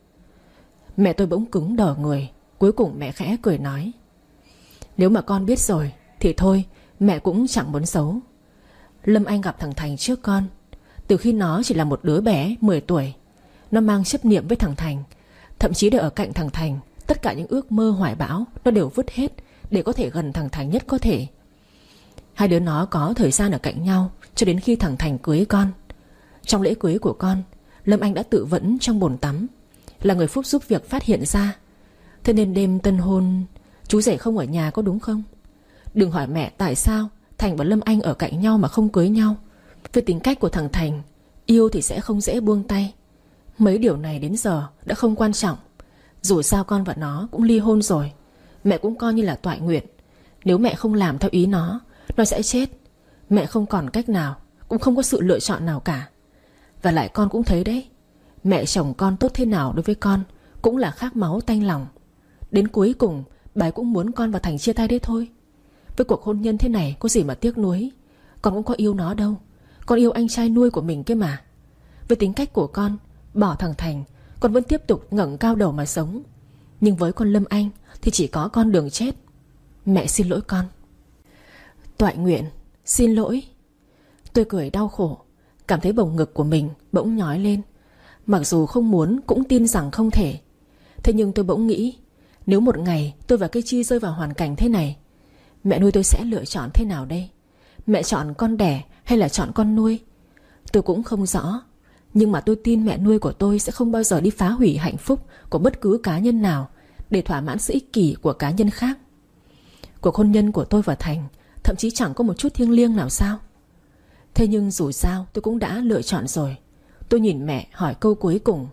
Mẹ tôi bỗng cứng đờ người. Cuối cùng mẹ khẽ cười nói: nếu mà con biết rồi thì thôi, mẹ cũng chẳng muốn xấu. Lâm Anh gặp thằng Thành trước con. Từ khi nó chỉ là một đứa bé mười tuổi, nó mang chấp niệm với thằng Thành. Thậm chí để ở cạnh thằng Thành, tất cả những ước mơ hoài bão nó đều vứt hết để có thể gần thằng Thành nhất có thể. Hai đứa nó có thời gian ở cạnh nhau cho đến khi thằng Thành cưới con. Trong lễ cưới của con, Lâm Anh đã tự vẫn trong bồn tắm, là người phúc giúp việc phát hiện ra. Thế nên đêm tân hôn chú rể không ở nhà, có đúng không? Đừng hỏi mẹ tại sao Thành và Lâm Anh ở cạnh nhau mà không cưới nhau. Với tính cách của thằng Thành, Yêu thì sẽ không dễ buông tay. Mấy điều này đến giờ đã không quan trọng. Dù sao con và nó cũng ly hôn rồi. Mẹ cũng coi như là toại nguyện. Nếu mẹ không làm theo ý nó, nó sẽ chết. Mẹ không còn cách nào, cũng không có sự lựa chọn nào cả. Và lại con cũng thấy đấy, mẹ chồng con tốt thế nào đối với con cũng là khác máu tanh lòng. Đến cuối cùng bà ấy cũng muốn con và Thành chia tay đấy thôi. Với cuộc hôn nhân thế này có gì mà tiếc nuối. Con cũng có yêu nó đâu. Con yêu anh trai nuôi của mình kia mà. Với tính cách của con, bỏ thằng Thành, con vẫn tiếp tục ngẩng cao đầu mà sống. Nhưng với con Lâm Anh thì chỉ có con đường chết. Mẹ xin lỗi con. Toại nguyện, xin lỗi. Tôi cười đau khổ, cảm thấy bồng ngực của mình bỗng nhói lên. Mặc dù không muốn cũng tin rằng không thể. Thế nhưng tôi bỗng nghĩ, nếu một ngày tôi và cây Chi rơi vào hoàn cảnh thế này, mẹ nuôi tôi sẽ lựa chọn thế nào đây? Mẹ chọn con đẻ hay là chọn con nuôi? Tôi cũng không rõ. Nhưng mà tôi tin mẹ nuôi của tôi sẽ không bao giờ đi phá hủy hạnh phúc của bất cứ cá nhân nào để thỏa mãn sự ích kỷ của cá nhân khác. Cuộc hôn nhân của tôi và Thành thậm chí chẳng có một chút thiêng liêng nào sao? Thế nhưng dù sao tôi cũng đã lựa chọn rồi. Tôi nhìn mẹ hỏi câu cuối cùng.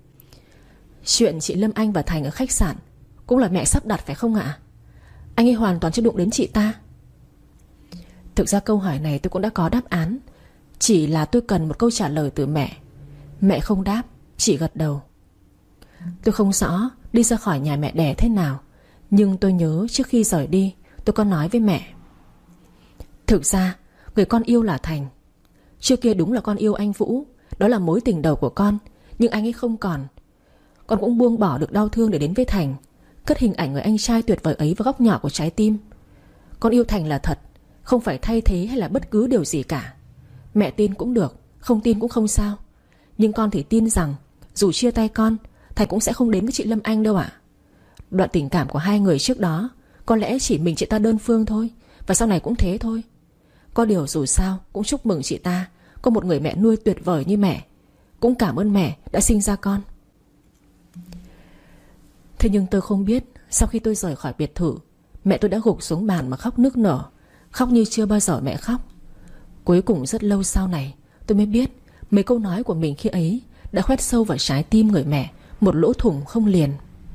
Chuyện chị Lâm Anh và Thành ở khách sạn cũng là mẹ sắp đặt phải không ạ? Anh ấy hoàn toàn chưa đụng đến chị ta. Thực ra câu hỏi này tôi cũng đã có đáp án. Chỉ là tôi cần một câu trả lời từ mẹ. Mẹ không đáp, chỉ gật đầu. Tôi không rõ đi ra khỏi nhà mẹ đẻ thế nào, nhưng tôi nhớ trước khi rời đi tôi có nói với mẹ. Thực ra người con yêu là Thành. Trước kia đúng là con yêu anh Vũ, đó là mối tình đầu của con. Nhưng anh ấy không còn. Con cũng buông bỏ được đau thương để đến với Thành, cất hình ảnh người anh trai tuyệt vời ấy vào góc nhỏ của trái tim. Con yêu Thành là thật, không phải thay thế hay là bất cứ điều gì cả. Mẹ tin cũng được, không tin cũng không sao. Nhưng con thì tin rằng dù chia tay con, Thành cũng sẽ không đến với chị Lâm Anh đâu ạ. Đoạn tình cảm của hai người trước đó có lẽ chỉ mình chị ta đơn phương thôi, và sau này cũng thế thôi. Có điều dù sao cũng chúc mừng chị ta có một người mẹ nuôi tuyệt vời như mẹ. Cũng cảm ơn mẹ đã sinh ra con. Thế nhưng tôi không biết sau khi tôi rời khỏi biệt thự, mẹ tôi đã gục xuống bàn mà khóc nức nở. Khóc như chưa bao giờ mẹ khóc. Cuối cùng rất lâu sau này tôi mới biết mấy câu nói của mình khi ấy đã khoét sâu vào trái tim người mẹ một lỗ thủng không liền.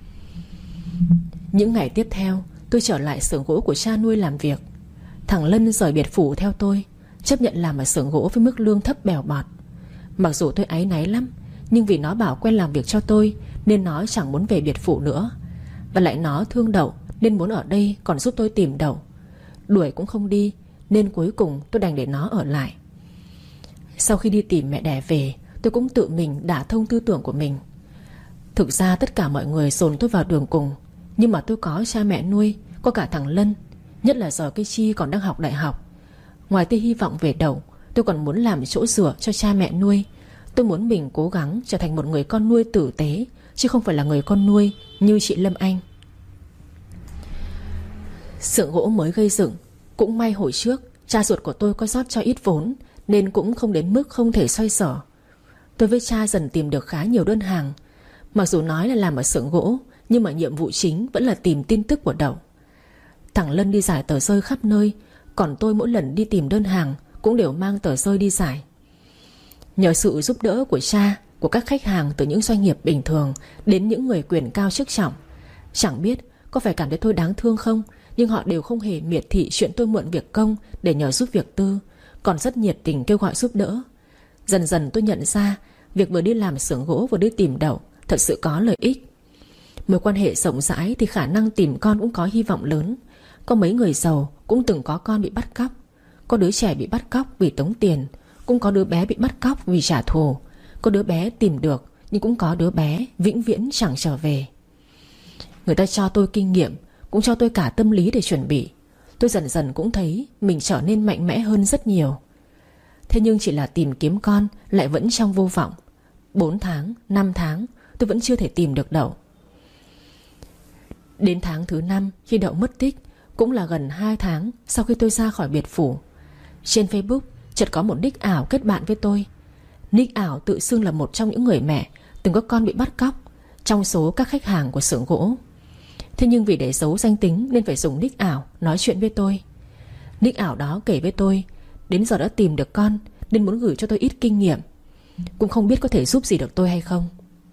Những ngày tiếp theo tôi trở lại xưởng gỗ của cha nuôi làm việc. Thằng Lân rời biệt phủ theo tôi, chấp nhận làm ở xưởng gỗ với mức lương thấp bèo bọt. Mặc dù tôi áy náy lắm, nhưng vì nó bảo quen làm việc cho tôi nên nó chẳng muốn về biệt phủ nữa. Và lại nó thương Đậu nên muốn ở đây còn giúp tôi tìm Đậu. Đuổi cũng không đi, nên cuối cùng tôi đành để nó ở lại. Sau khi đi tìm mẹ đẻ về, tôi cũng tự mình đả thông tư tưởng của mình. Thực ra tất cả mọi người dồn tôi vào đường cùng, nhưng mà tôi có cha mẹ nuôi, có cả thằng Lân, nhất là giờ cái Chi còn đang học đại học. Ngoài tia hy vọng về Đậu, tôi còn muốn làm chỗ dựa cho cha mẹ nuôi. Tôi muốn mình cố gắng trở thành một người con nuôi tử tế, chứ không phải là người con nuôi như chị Lâm Anh. Xưởng gỗ mới gây dựng. Cũng may hồi trước cha ruột của tôi có rót cho ít vốn, nên cũng không đến mức không thể xoay sở. Tôi với cha dần tìm được khá nhiều đơn hàng. Mặc dù nói là làm ở xưởng gỗ, nhưng mà nhiệm vụ chính vẫn là tìm tin tức của Đậu. Thằng Lân đi giải tờ rơi khắp nơi, còn tôi mỗi lần đi tìm đơn hàng cũng đều mang tờ rơi đi giải. Nhờ sự giúp đỡ của cha, của các khách hàng từ những doanh nghiệp bình thường đến những người quyền cao chức trọng, chẳng biết có phải cảm thấy tôi đáng thương không, nhưng họ đều không hề miệt thị chuyện tôi mượn việc công để nhờ giúp việc tư, còn rất nhiệt tình kêu gọi giúp đỡ. Dần dần tôi nhận ra việc vừa đi làm xưởng gỗ vừa đi tìm Đậu thật sự có lợi ích. Mối quan hệ rộng rãi thì khả năng tìm con cũng có hy vọng lớn. Có mấy người giàu cũng từng có con bị bắt cóc. Có đứa trẻ bị bắt cóc vì tống tiền, cũng có đứa bé bị bắt cóc vì trả thù. Có đứa bé tìm được, nhưng cũng có đứa bé vĩnh viễn chẳng trở về. Người ta cho tôi kinh nghiệm, cũng cho tôi cả tâm lý để chuẩn bị. Tôi dần dần cũng thấy mình trở nên mạnh mẽ hơn rất nhiều. Thế nhưng chỉ là tìm kiếm con lại vẫn trong vô vọng. Bốn tháng, năm tháng tôi vẫn chưa thể tìm được Đậu. Đến tháng thứ năm khi Đậu mất tích, cũng là gần hai tháng sau khi tôi ra khỏi biệt phủ, trên Facebook chợt có một nick ảo kết bạn với tôi. Nick ảo tự xưng là một trong những người mẹ từng có con bị bắt cóc trong số các khách hàng của xưởng gỗ. Thế nhưng vì để giấu danh tính nên phải dùng nick ảo nói chuyện với tôi. Nick ảo đó kể với tôi đến giờ đã tìm được con nên muốn gửi cho tôi ít kinh nghiệm. cũng không biết có thể giúp gì được tôi hay không.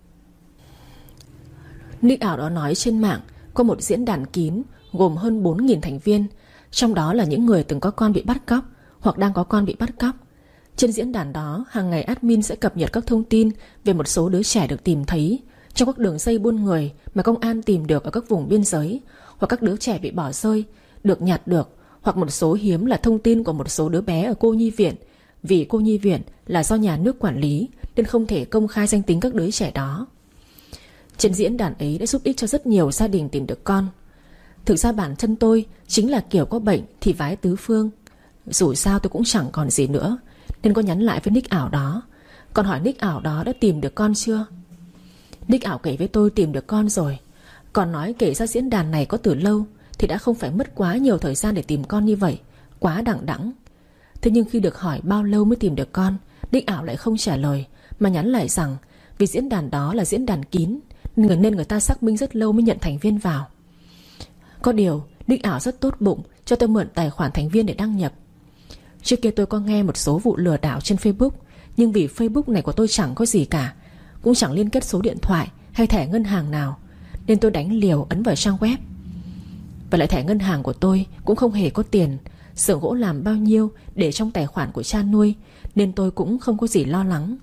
Nick ảo đó nói trên mạng có một diễn đàn kín gồm hơn bốn nghìn thành viên, trong đó là những người từng có con bị bắt cóc hoặc đang có con bị bắt cóc. Trên diễn đàn đó, hàng ngày admin sẽ cập nhật các thông tin về một số đứa trẻ được tìm thấy trong các đường dây buôn người mà công an tìm được ở các vùng biên giới, hoặc các đứa trẻ bị bỏ rơi, được nhặt được, hoặc một số hiếm là thông tin của một số đứa bé ở cô nhi viện. Vì cô nhi viện là do nhà nước quản lý nên không thể công khai danh tính các đứa trẻ đó. Trên diễn đàn ấy đã giúp ích cho rất nhiều gia đình tìm được con. Thực ra bản thân tôi chính là kiểu có bệnh thì vái tứ phương. Dù sao tôi cũng chẳng còn gì nữa, nên có nhắn lại với nick ảo đó, còn hỏi nick ảo đó đã tìm được con chưa. Nick ảo kể với tôi tìm được con rồi, còn nói kể ra diễn đàn này có từ lâu thì đã không phải mất quá nhiều thời gian để tìm con như vậy, quá đằng đẵng. Thế nhưng khi được hỏi bao lâu mới tìm được con, nick ảo lại không trả lời, mà nhắn lại rằng vì diễn đàn đó là diễn đàn kín nên người ta xác minh rất lâu mới nhận thành viên vào. Có điều nick ảo rất tốt bụng cho tôi mượn tài khoản thành viên để đăng nhập. Trước kia tôi có nghe một số vụ lừa đảo trên Facebook, nhưng vì Facebook này của tôi chẳng có gì cả, cũng chẳng liên kết số điện thoại hay thẻ ngân hàng nào, nên tôi đánh liều ấn vào trang web. Và lại thẻ ngân hàng của tôi cũng không hề có tiền, xưởng gỗ làm bao nhiêu để trong tài khoản của cha nuôi, nên tôi cũng không có gì lo lắng.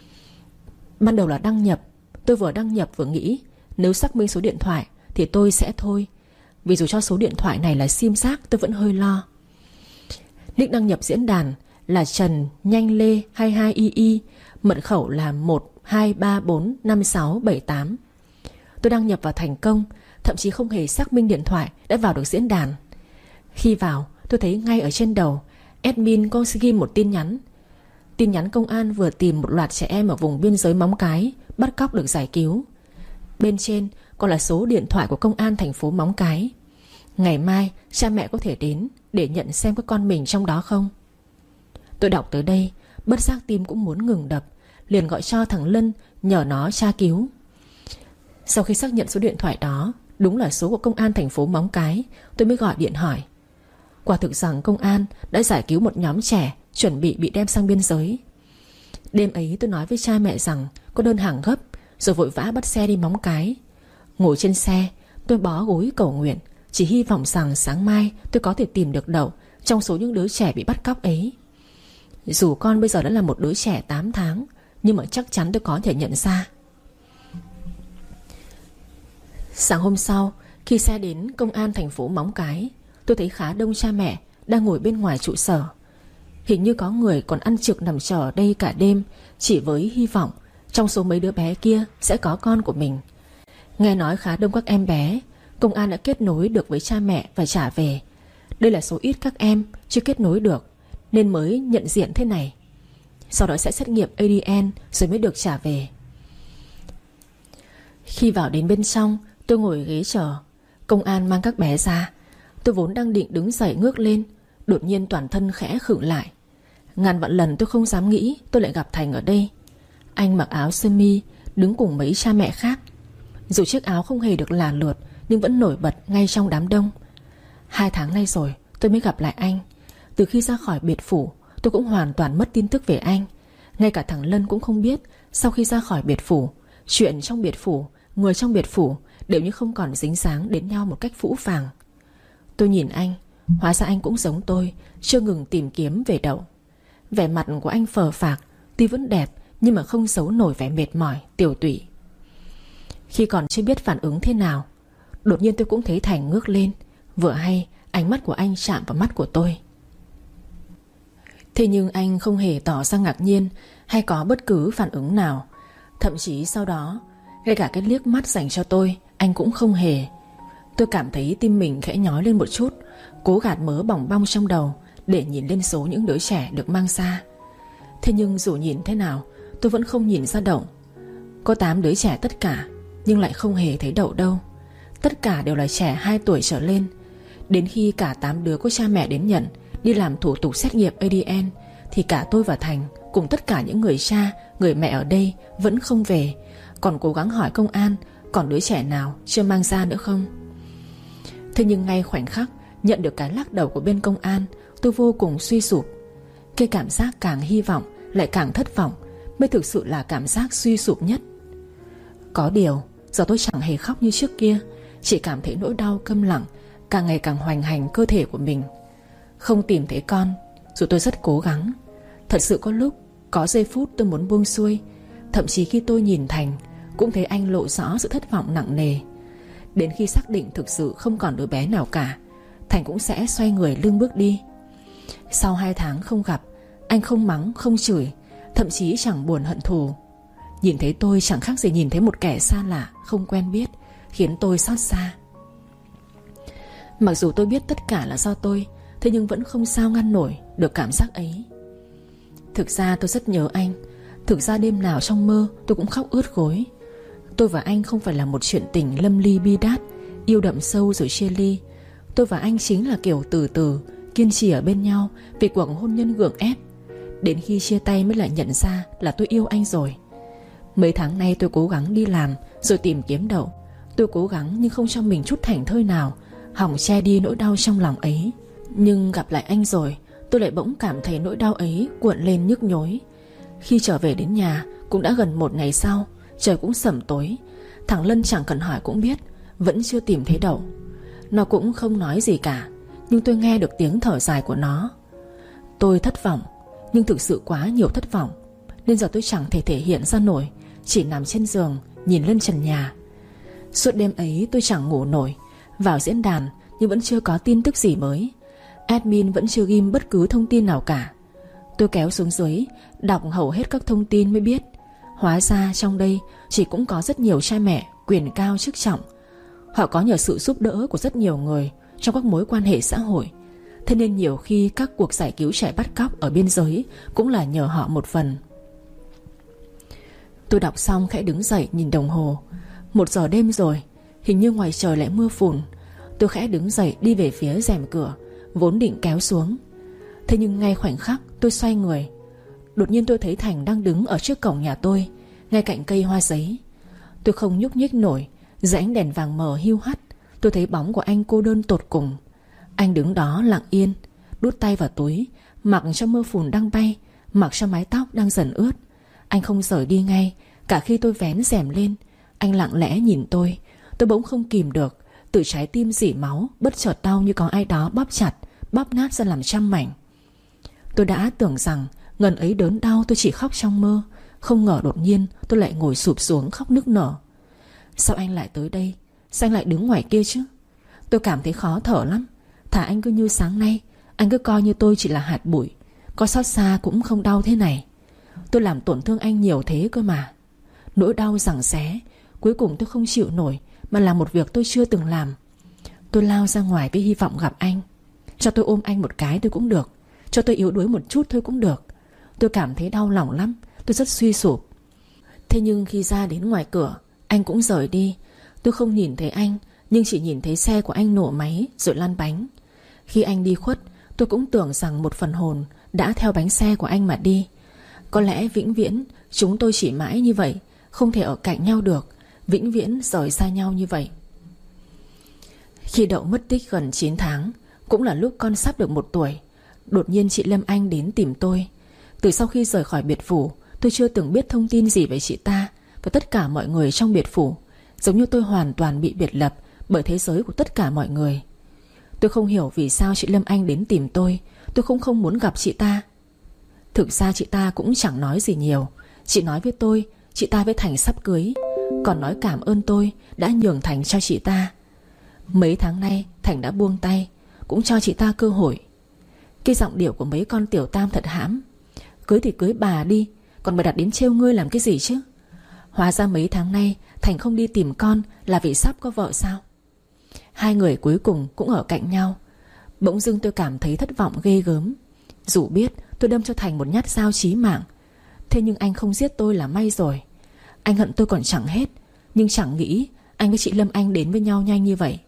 Ban đầu là đăng nhập, tôi vừa đăng nhập vừa nghĩ nếu xác minh số điện thoại thì tôi sẽ thôi, vì dù cho số điện thoại này là sim xác tôi vẫn hơi lo. Nick đăng nhập diễn đàn là Trần Nhanh Lê hai hai i i, mật khẩu là một hai ba bốn năm sáu bảy tám. Tôi đăng nhập vào thành công, thậm chí không hề xác minh điện thoại đã vào được diễn đàn. Khi vào, tôi thấy ngay ở trên đầu admin có ghi một tin nhắn. Tin nhắn công an vừa tìm một loạt trẻ em ở vùng biên giới Móng Cái bắt cóc được giải cứu. Bên trên còn là số điện thoại của công an thành phố Móng Cái. Ngày mai cha mẹ có thể đến để nhận xem có con mình trong đó không. Tôi đọc tới đây, bất giác tim cũng muốn ngừng đập, liền gọi cho thằng Lân nhờ nó tra cứu. Sau khi xác nhận số điện thoại đó đúng là số của công an thành phố Móng Cái, tôi mới gọi điện hỏi. Quả thực rằng công an đã giải cứu một nhóm trẻ chuẩn bị bị đem sang biên giới. Đêm ấy tôi nói với cha mẹ rằng có đơn hàng gấp, rồi vội vã bắt xe đi Móng Cái. Ngồi trên xe, tôi bó gối cầu nguyện, chỉ hy vọng rằng sáng mai tôi có thể tìm được Đậu trong số những đứa trẻ bị bắt cóc ấy. Dù con bây giờ đã là một đứa trẻ tám tháng, nhưng mà chắc chắn tôi có thể nhận ra. Sáng hôm sau, khi xe đến công an thành phố Móng Cái, tôi thấy khá đông cha mẹ đang ngồi bên ngoài trụ sở. Hình như có người còn ăn trực nằm chờ ở đây cả đêm, chỉ với hy vọng trong số mấy đứa bé kia sẽ có con của mình. Nghe nói khá đông các em bé, công an đã kết nối được với cha mẹ và trả về. Đây là số ít các em chưa kết nối được, nên mới nhận diện thế này. Sau đó sẽ xét nghiệm a đê en rồi mới được trả về. Khi vào đến bên trong, tôi ngồi ghế chờ. Công an mang các bé ra. Tôi vốn đang định đứng dậy ngước lên, đột nhiên toàn thân khẽ khựng lại. Ngàn vạn lần tôi không dám nghĩ tôi lại gặp Thành ở đây. Anh mặc áo sơ mi, đứng cùng mấy cha mẹ khác. Dù chiếc áo không hề được là lượt, nhưng vẫn nổi bật ngay trong đám đông. Hai tháng nay rồi tôi mới gặp lại anh. Từ khi ra khỏi biệt phủ, tôi cũng hoàn toàn mất tin tức về anh. Ngay cả thằng Lân cũng không biết sau khi ra khỏi biệt phủ, chuyện trong biệt phủ, người trong biệt phủ đều như không còn dính dáng đến nhau một cách phũ phàng. Tôi nhìn anh, hóa ra anh cũng giống tôi, chưa ngừng tìm kiếm về Đậu. Vẻ mặt của anh phờ phạc, tuy vẫn đẹp nhưng mà không giấu nổi vẻ mệt mỏi, tiều tụy. Khi còn chưa biết phản ứng thế nào, đột nhiên tôi cũng thấy Thành ngước lên. Vừa hay ánh mắt của anh chạm vào mắt của tôi. Thế nhưng anh không hề tỏ ra ngạc nhiên hay có bất cứ phản ứng nào. Thậm chí sau đó, ngay cả cái liếc mắt dành cho tôi anh cũng không hề. Tôi cảm thấy tim mình khẽ nhói lên một chút, cố gạt mớ bỏng bong trong đầu để nhìn lên số những đứa trẻ được mang ra. Thế nhưng dù nhìn thế nào, tôi vẫn không nhìn ra Đậu. Có tám đứa trẻ tất cả, nhưng lại không hề thấy Đậu đâu. Tất cả đều là trẻ hai tuổi trở lên. Đến khi cả tám đứa có cha mẹ đến nhận, đi làm thủ tục xét nghiệm a đê en, thì cả tôi và Thành cùng tất cả những người cha, người mẹ ở đây vẫn không về. Còn cố gắng hỏi công an còn đứa trẻ nào chưa mang ra nữa không. Thế nhưng ngay khoảnh khắc nhận được cái lắc đầu của bên công an, tôi vô cùng suy sụp. Cái cảm giác càng hy vọng lại càng thất vọng, mới thực sự là cảm giác suy sụp nhất. Có điều giờ tôi chẳng hề khóc như trước kia, chỉ cảm thấy nỗi đau câm lặng càng ngày càng hoành hành cơ thể của mình. Không tìm thấy con, dù tôi rất cố gắng. Thật sự có lúc, có giây phút tôi muốn buông xuôi. Thậm chí khi tôi nhìn Thành, cũng thấy anh lộ rõ sự thất vọng nặng nề. Đến khi xác định thực sự không còn đứa bé nào cả, Thành cũng sẽ xoay người lưng bước đi. Sau hai tháng không gặp, anh không mắng, không chửi, thậm chí chẳng buồn hận thù. Nhìn thấy tôi chẳng khác gì nhìn thấy một kẻ xa lạ, không quen biết, khiến tôi xót xa. Mặc dù tôi biết tất cả là do tôi, thế nhưng vẫn không sao ngăn nổi được cảm giác ấy. Thực ra tôi rất nhớ anh. Thực ra đêm nào trong mơ tôi cũng khóc ướt gối. Tôi và anh không phải là một chuyện tình lâm ly bi đát, yêu đậm sâu rồi chia ly. Tôi và anh chính là kiểu từ từ, kiên trì ở bên nhau vì cuộc hôn nhân gượng ép. Đến khi chia tay mới lại nhận ra là tôi yêu anh rồi. Mấy tháng nay tôi cố gắng đi làm rồi tìm kiếm đậu. Tôi cố gắng nhưng không cho mình chút thảnh thơi nào, hòng che đi nỗi đau trong lòng ấy. Nhưng gặp lại anh rồi, tôi lại bỗng cảm thấy nỗi đau ấy cuộn lên nhức nhối. Khi trở về đến nhà cũng đã gần một ngày sau. Trời cũng sẩm tối. Thằng Lân chẳng cần hỏi cũng biết vẫn chưa tìm thấy đậu. Nó cũng không nói gì cả, nhưng tôi nghe được tiếng thở dài của nó. Tôi thất vọng, nhưng thực sự quá nhiều thất vọng, nên giờ tôi chẳng thể thể hiện ra nổi. Chỉ nằm trên giường nhìn lên trần nhà. Suốt đêm ấy tôi chẳng ngủ nổi. Vào diễn đàn nhưng vẫn chưa có tin tức gì mới. Admin vẫn chưa ghim bất cứ thông tin nào cả. Tôi kéo xuống dưới, đọc hầu hết các thông tin mới biết hóa ra trong đây chỉ cũng có rất nhiều cha mẹ quyền cao chức trọng. Họ có nhờ sự giúp đỡ của rất nhiều người trong các mối quan hệ xã hội. Thế nên nhiều khi các cuộc giải cứu trẻ bắt cóc ở biên giới cũng là nhờ họ một phần. Tôi đọc xong khẽ đứng dậy nhìn đồng hồ. Một giờ đêm rồi, hình như ngoài trời lại mưa phùn. Tôi khẽ đứng dậy đi về phía rèm cửa, vốn định kéo xuống. Thế nhưng ngay khoảnh khắc tôi xoay người, đột nhiên tôi thấy Thành đang đứng ở trước cổng nhà tôi, ngay cạnh cây hoa giấy. Tôi không nhúc nhích nổi. Dưới ánh đèn vàng mờ hiu hắt, tôi thấy bóng của anh cô đơn tột cùng. Anh đứng đó lặng yên, đút tay vào túi, mặc cho mưa phùn đang bay, mặc cho mái tóc đang dần ướt. Anh không rời đi ngay. Cả khi tôi vén rèm lên, anh lặng lẽ nhìn tôi. Tôi bỗng không kìm được, từ trái tim rỉ máu, bất chợt đau như có ai đó bóp chặt, bóp nát ra làm trăm mảnh. Tôi đã tưởng rằng ngần ấy đớn đau tôi chỉ khóc trong mơ. Không ngờ đột nhiên tôi lại ngồi sụp xuống khóc nức nở. Sao anh lại tới đây? Sao anh lại đứng ngoài kia chứ? Tôi cảm thấy khó thở lắm. Thà anh cứ như sáng nay, anh cứ coi như tôi chỉ là hạt bụi, có xót xa cũng không đau thế này. Tôi làm tổn thương anh nhiều thế cơ mà. Nỗi đau giằng xé. Cuối cùng tôi không chịu nổi mà làm một việc tôi chưa từng làm. Tôi lao ra ngoài với hy vọng gặp anh. Cho tôi ôm anh một cái tôi cũng được, cho tôi yếu đuối một chút thôi cũng được. Tôi cảm thấy đau lòng lắm. Tôi rất suy sụp. Thế nhưng khi ra đến ngoài cửa, anh cũng rời đi. Tôi không nhìn thấy anh, nhưng chỉ nhìn thấy xe của anh nổ máy rồi lăn bánh. Khi anh đi khuất, tôi cũng tưởng rằng một phần hồn đã theo bánh xe của anh mà đi. Có lẽ vĩnh viễn chúng tôi chỉ mãi như vậy, không thể ở cạnh nhau được, vĩnh viễn rời xa nhau như vậy. Khi Đậu mất tích gần chín tháng, cũng là lúc con sắp được một tuổi, đột nhiên chị Lâm Anh đến tìm tôi. Từ sau khi rời khỏi biệt phủ, tôi chưa từng biết thông tin gì về chị ta và tất cả mọi người trong biệt phủ. Giống như tôi hoàn toàn bị biệt lập bởi thế giới của tất cả mọi người. Tôi không hiểu vì sao chị Lâm Anh đến tìm tôi. Tôi cũng không muốn gặp chị ta. Thực ra chị ta cũng chẳng nói gì nhiều. Chị nói với tôi chị ta với Thành sắp cưới, còn nói cảm ơn tôi đã nhường Thành cho chị ta. Mấy tháng nay Thành đã buông tay, cũng cho chị ta cơ hội. Cái giọng điệu của mấy con tiểu tam thật hãm. Cưới thì cưới bà đi, còn bà đặt đến trêu ngươi làm cái gì chứ? Hóa ra mấy tháng nay Thành không đi tìm con là vì sắp có vợ sao? Hai người cuối cùng cũng ở cạnh nhau. Bỗng dưng tôi cảm thấy thất vọng ghê gớm. Dù biết tôi đâm cho Thành một nhát dao chí mạng, thế nhưng anh không giết tôi là may rồi. Anh hận tôi còn chẳng hết, nhưng chẳng nghĩ anh với chị Lâm Anh đến với nhau nhanh như vậy.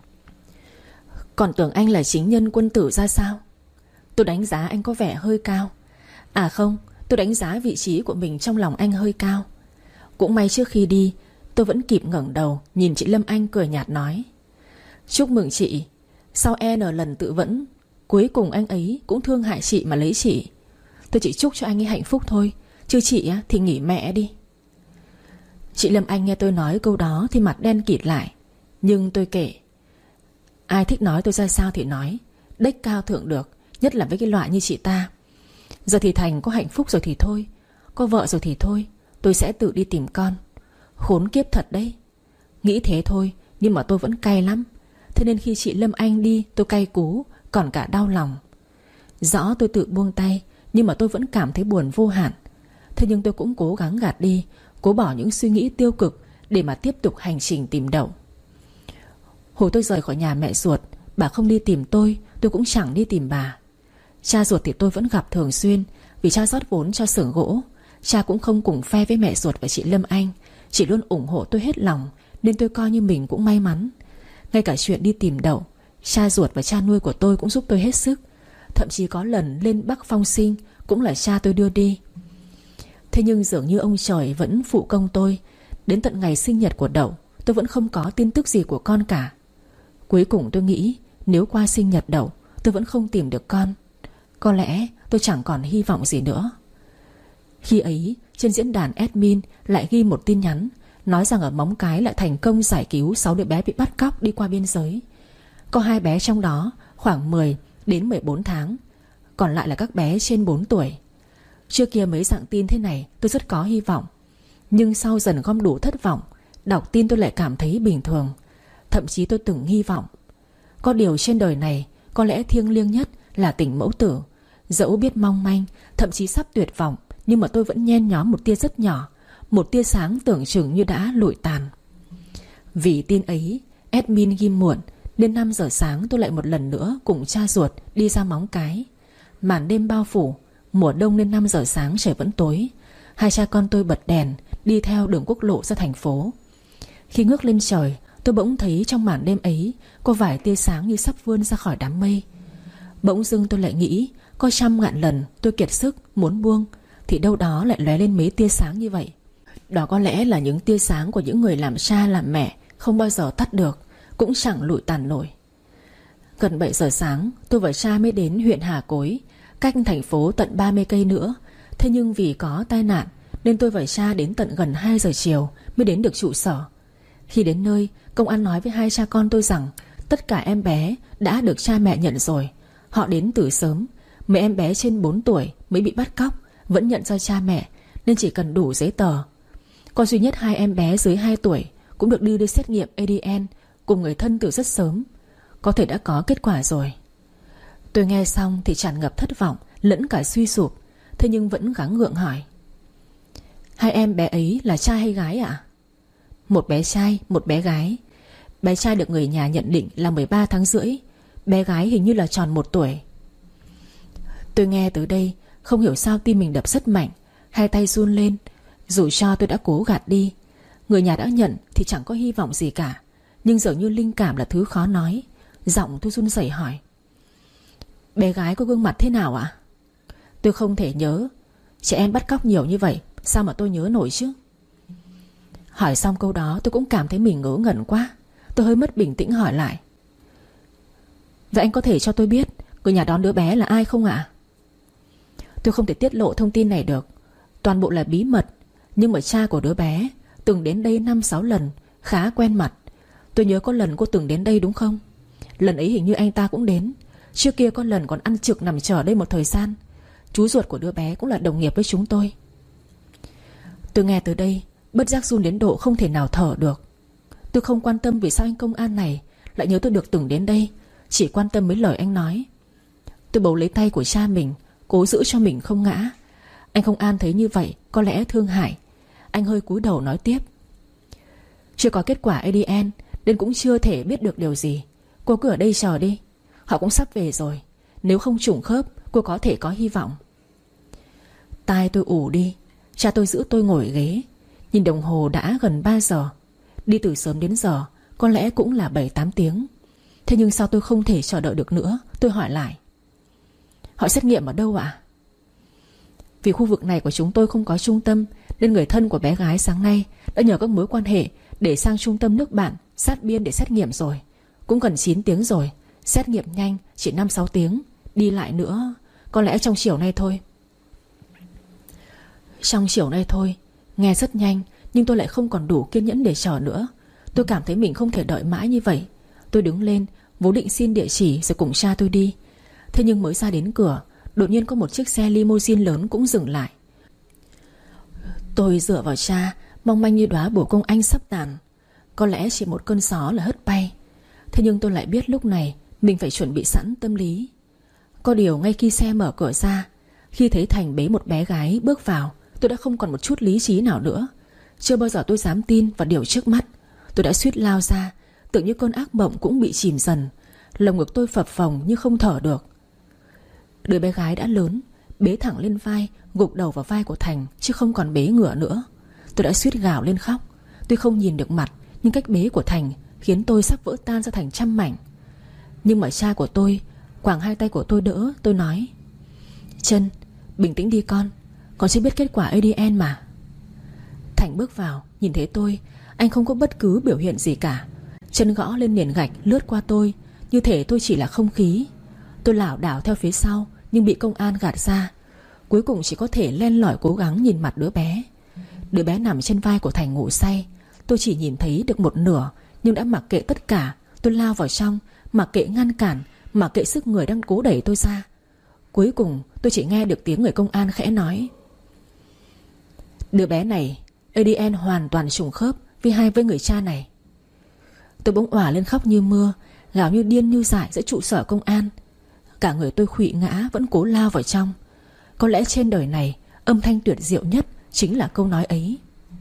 Còn tưởng anh là chính nhân quân tử ra sao? Tôi đánh giá anh có vẻ hơi cao. À không, tôi đánh giá vị trí của mình trong lòng anh hơi cao. Cũng may trước khi đi tôi vẫn kịp ngẩng đầu nhìn chị Lâm Anh cười nhạt nói: chúc mừng chị. Sau N lần tự vẫn, cuối cùng anh ấy cũng thương hại chị mà lấy chị. Tôi chỉ chúc cho anh ấy hạnh phúc thôi, Chứ chị á, thì nghỉ mẹ đi. Chị Lâm Anh nghe tôi nói câu đó thì mặt đen kịt lại. Nhưng tôi kể. Ai thích nói tôi ra sao thì nói, đếch cao thượng được, nhất là với cái loại như chị ta. Giờ thì Thành có hạnh phúc rồi thì thôi, có vợ rồi thì thôi, tôi sẽ tự đi tìm con. Khốn kiếp thật đấy. Nghĩ thế thôi, nhưng mà tôi vẫn cay lắm. Thế nên khi chị Lâm Anh đi, tôi cay cú, còn cả đau lòng. Rõ tôi tự buông tay, nhưng mà tôi vẫn cảm thấy buồn vô hạn. Thế nhưng tôi cũng cố gắng gạt đi, cố bỏ những suy nghĩ tiêu cực để mà tiếp tục hành trình tìm Đậu. Hồi tôi rời khỏi nhà mẹ ruột, bà không đi tìm tôi, tôi cũng chẳng đi tìm bà. Cha ruột thì tôi vẫn gặp thường xuyên, vì cha rót vốn cho xưởng gỗ. Cha cũng không cùng phe với mẹ ruột và chị Lâm Anh, chỉ luôn ủng hộ tôi hết lòng, nên tôi coi như mình cũng may mắn. Ngay cả chuyện đi tìm Đậu, cha ruột và cha nuôi của tôi cũng giúp tôi hết sức. Thậm chí có lần lên Bắc Phong sinh cũng là cha tôi đưa đi. Thế nhưng dường như ông trời vẫn phụ công tôi. Đến tận ngày sinh nhật của Đậu, tôi vẫn không có tin tức gì của con cả. Cuối cùng tôi nghĩ nếu qua sinh nhật Đậu tôi vẫn không tìm được con, có lẽ tôi chẳng còn hy vọng gì nữa. Khi ấy trên diễn đàn admin lại ghi một tin nhắn, nói rằng ở Móng Cái lại thành công giải cứu sáu đứa bé bị bắt cóc đi qua biên giới. Có hai bé trong đó khoảng mười đến mười bốn tháng, còn lại là các bé trên bốn tuổi. Trước kia mấy dạng tin thế này tôi rất có hy vọng, nhưng sau dần gom đủ thất vọng, đọc tin tôi lại cảm thấy bình thường. Thậm chí tôi từng hy vọng có điều trên đời này có lẽ thiêng liêng nhất là tình mẫu tử. Dẫu biết mong manh, thậm chí sắp tuyệt vọng, nhưng mà tôi vẫn nhen nhóm một tia rất nhỏ, một tia sáng tưởng chừng như đã lụi tàn. Vì tin ấy, admin ghi muộn, nên năm giờ sáng tôi lại một lần nữa cùng cha ruột đi ra Móng Cái. Màn đêm bao phủ, mùa đông nên năm giờ sáng trời vẫn tối. Hai cha con tôi bật đèn đi theo đường quốc lộ ra thành phố. Khi ngước lên trời, tôi bỗng thấy trong màn đêm ấy có vài tia sáng như sắp vươn ra khỏi đám mây. Bỗng dưng tôi lại nghĩ, có trăm ngàn lần tôi kiệt sức muốn buông, thì đâu đó lại lóe lên mấy tia sáng như vậy. Đó có lẽ là những tia sáng của những người làm cha làm mẹ, không bao giờ tắt được, cũng chẳng lụi tàn nổi. Gần bảy giờ sáng tôi và cha mới đến huyện Hà Cối, cách thành phố tận ba mươi cây nữa. Thế nhưng vì có tai nạn nên tôi và cha đến tận gần hai giờ chiều mới đến được trụ sở. Khi đến nơi, công an nói với hai cha con tôi rằng tất cả em bé đã được cha mẹ nhận rồi. Họ đến từ sớm. Mấy em bé trên bốn tuổi mới bị bắt cóc vẫn nhận ra cha mẹ, nên chỉ cần đủ giấy tờ. Có duy nhất hai em bé dưới hai tuổi cũng được đưa đi xét nghiệm a đê en cùng người thân từ rất sớm. Có thể đã có kết quả rồi. Tôi nghe xong thì tràn ngập thất vọng lẫn cả suy sụp. Thế nhưng vẫn gắng gượng hỏi: hai em bé ấy là trai hay gái ạ? À? Một bé trai, một bé gái. Bé trai được người nhà nhận định là mười ba tháng rưỡi. Bé gái hình như là tròn một tuổi. Tôi nghe tới đây không hiểu sao tim mình đập rất mạnh, hai tay run lên. Dù cho tôi đã cố gạt đi, người nhà đã nhận thì chẳng có hy vọng gì cả. Nhưng dường như linh cảm là thứ khó nói. Giọng tôi run rẩy hỏi: bé gái có gương mặt thế nào ạ? À? Tôi không thể nhớ. Trẻ em bắt cóc nhiều như vậy, sao mà tôi nhớ nổi chứ? Hỏi xong câu đó tôi cũng cảm thấy mình ngớ ngẩn quá. Tôi hơi mất bình tĩnh hỏi lại: vậy anh có thể cho tôi biết người nhà đón đứa bé là ai không ạ? À? Tôi không thể tiết lộ thông tin này được, toàn bộ là bí mật. Nhưng mà cha của đứa bé từng đến đây năm sáu lần, khá quen mặt. Tôi nhớ có lần cô từng đến đây đúng không? Lần ấy hình như anh ta cũng đến. Trước kia có lần còn ăn trực nằm chờ đây một thời gian. Chú ruột của đứa bé cũng là đồng nghiệp với chúng tôi. Tôi nghe từ đây bất giác run đến độ không thể nào thở được. Tôi không quan tâm vì sao anh công an này lại nhớ tôi được từng đến đây, chỉ quan tâm mấy lời anh nói. Tôi bấu lấy tay của cha mình, cố giữ cho mình không ngã. Anh công an thấy như vậy có lẽ thương hại. Anh hơi cúi đầu nói tiếp: chưa có kết quả a đê en nên cũng chưa thể biết được điều gì. Cô cứ ở đây chờ đi, họ cũng sắp về rồi. Nếu không trùng khớp, cô có thể có hy vọng. Tai tôi ù đi. Cha tôi giữ tôi ngồi ghế. Nhìn đồng hồ đã gần ba giờ. Đi từ sớm đến giờ có lẽ cũng là bảy tám tiếng. Thế nhưng sao tôi không thể chờ đợi được nữa? Tôi hỏi lại: họ xét nghiệm ở đâu ạ? À? Vì khu vực này của chúng tôi không có trung tâm, nên người thân của bé gái sáng nay đã nhờ các mối quan hệ để sang trung tâm nước bạn sát biên để xét nghiệm rồi. Cũng gần chín tiếng rồi. Xét nghiệm nhanh chỉ năm sáu tiếng. Đi lại nữa có lẽ trong chiều nay thôi. Xong chiều nay thôi. Nghe rất nhanh, nhưng tôi lại không còn đủ kiên nhẫn để chờ nữa. Tôi cảm thấy mình không thể đợi mãi như vậy. Tôi đứng lên, vốn định xin địa chỉ rồi cùng cha tôi đi. Thế nhưng mới ra đến cửa, đột nhiên có một chiếc xe limousine lớn cũng dừng lại. Tôi dựa vào cha, mong manh như đóa bồ công anh sắp tàn. Có lẽ chỉ một cơn gió là hất bay. Thế nhưng tôi lại biết lúc này mình phải chuẩn bị sẵn tâm lý. Có điều ngay khi xe mở cửa ra, khi thấy Thành bế một bé gái bước vào, tôi đã không còn một chút lý trí nào nữa. Chưa bao giờ tôi dám tin vào điều trước mắt. Tôi đã suýt lao ra, tưởng như cơn ác mộng cũng bị chìm dần. Lồng ngực tôi phập phồng như không thở được. Đứa bé gái đã lớn, bế thẳng lên vai, gục đầu vào vai của Thành, chứ không còn bế ngửa nữa. Tôi đã suýt gào lên khóc. Tôi không nhìn được mặt, nhưng cách bế của Thành khiến tôi sắp vỡ tan ra thành trăm mảnh. Nhưng mà cha của tôi quàng hai tay của tôi đỡ. Tôi nói: Trân, bình tĩnh đi con, con chưa biết kết quả a đê en mà. Thành bước vào, nhìn thấy tôi, anh không có bất cứ biểu hiện gì cả. Chân gõ lên nền gạch lướt qua tôi, như thể tôi chỉ là không khí. Tôi lảo đảo theo phía sau, nhưng bị công an gạt ra. Cuối cùng chỉ có thể len lỏi cố gắng nhìn mặt đứa bé. Đứa bé nằm trên vai của Thành ngủ say. Tôi chỉ nhìn thấy được một nửa, nhưng đã mặc kệ tất cả. Tôi lao vào trong, mặc kệ ngăn cản, mặc kệ sức người đang cố đẩy tôi ra. Cuối cùng tôi chỉ nghe được tiếng người công an khẽ nói: Đứa bé này a đê en hoàn toàn trùng khớp với hai với người cha này. Tôi bỗng òa lên khóc như mưa, gào như điên như dại giữa trụ sở công an. Cả người tôi khuỵu ngã, vẫn cố lao vào trong. Có lẽ trên đời này, âm thanh tuyệt diệu nhất chính là câu nói ấy.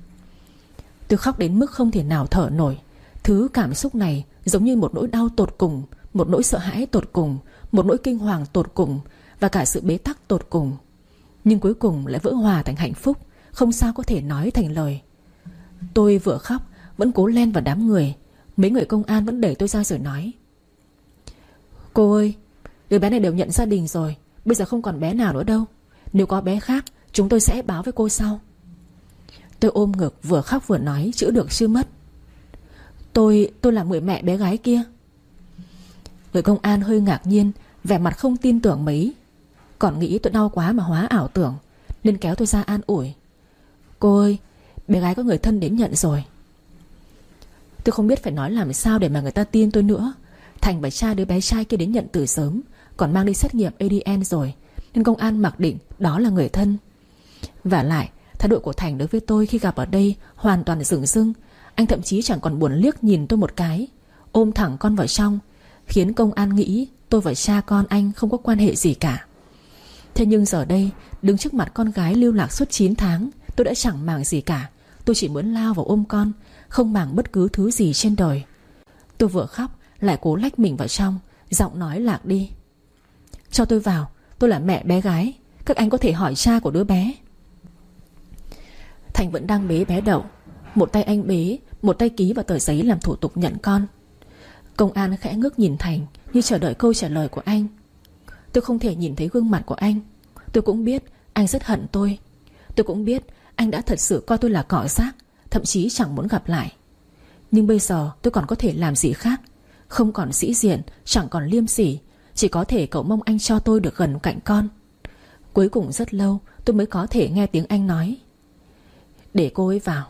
Tôi khóc đến mức không thể nào thở nổi. Thứ cảm xúc này giống như một nỗi đau tột cùng, một nỗi sợ hãi tột cùng, một nỗi kinh hoàng tột cùng, và cả sự bế tắc tột cùng. Nhưng cuối cùng lại vỡ hòa thành hạnh phúc, không sao có thể nói thành lời. Tôi vừa khóc vẫn cố len vào đám người. Mấy người công an vẫn đẩy tôi ra rồi nói: Cô ơi, đứa bé này đều nhận gia đình rồi, bây giờ không còn bé nào nữa đâu. Nếu có bé khác, chúng tôi sẽ báo với cô sau. Tôi ôm ngực vừa khóc vừa nói: Chữa được chưa mất. Tôi, tôi là người mẹ bé gái kia. Người công an hơi ngạc nhiên, vẻ mặt không tin tưởng mấy. Còn nghĩ tôi đau quá mà hóa ảo tưởng, nên kéo tôi ra an ủi: Cô ơi, bé gái có người thân đến nhận rồi. Tôi không biết phải nói làm sao để mà người ta tin tôi nữa. Thành và cha đứa bé trai kia đến nhận từ sớm, còn mang đi xét nghiệm a đê en rồi, nên công an mặc định đó là người thân. Vả lại, thái độ của Thành đối với tôi khi gặp ở đây hoàn toàn dửng dưng. Anh thậm chí chẳng còn buồn liếc nhìn tôi một cái, ôm thẳng con vào trong, khiến công an nghĩ tôi và cha con anh không có quan hệ gì cả. Thế nhưng giờ đây, đứng trước mặt con gái lưu lạc suốt chín tháng, tôi đã chẳng màng gì cả. Tôi chỉ muốn lao vào ôm con, không màng bất cứ thứ gì trên đời. Tôi vừa khóc lại cố lách mình vào trong, giọng nói lạc đi: Cho tôi vào, tôi là mẹ bé gái, các anh có thể hỏi cha của đứa bé. Thành vẫn đang bế bé Đậu. Một tay anh bế, một tay ký vào tờ giấy làm thủ tục nhận con. Công an khẽ ngước nhìn Thành như chờ đợi câu trả lời của anh. Tôi không thể nhìn thấy gương mặt của anh. Tôi cũng biết anh rất hận tôi. Tôi cũng biết anh đã thật sự coi tôi là cỏ rác, thậm chí chẳng muốn gặp lại. Nhưng bây giờ tôi còn có thể làm gì khác? Không còn sĩ diện, chẳng còn liêm sỉ, chỉ có thể cầu mong anh cho tôi được gần cạnh con. Cuối cùng rất lâu tôi mới có thể nghe tiếng anh nói: Để cô ấy vào.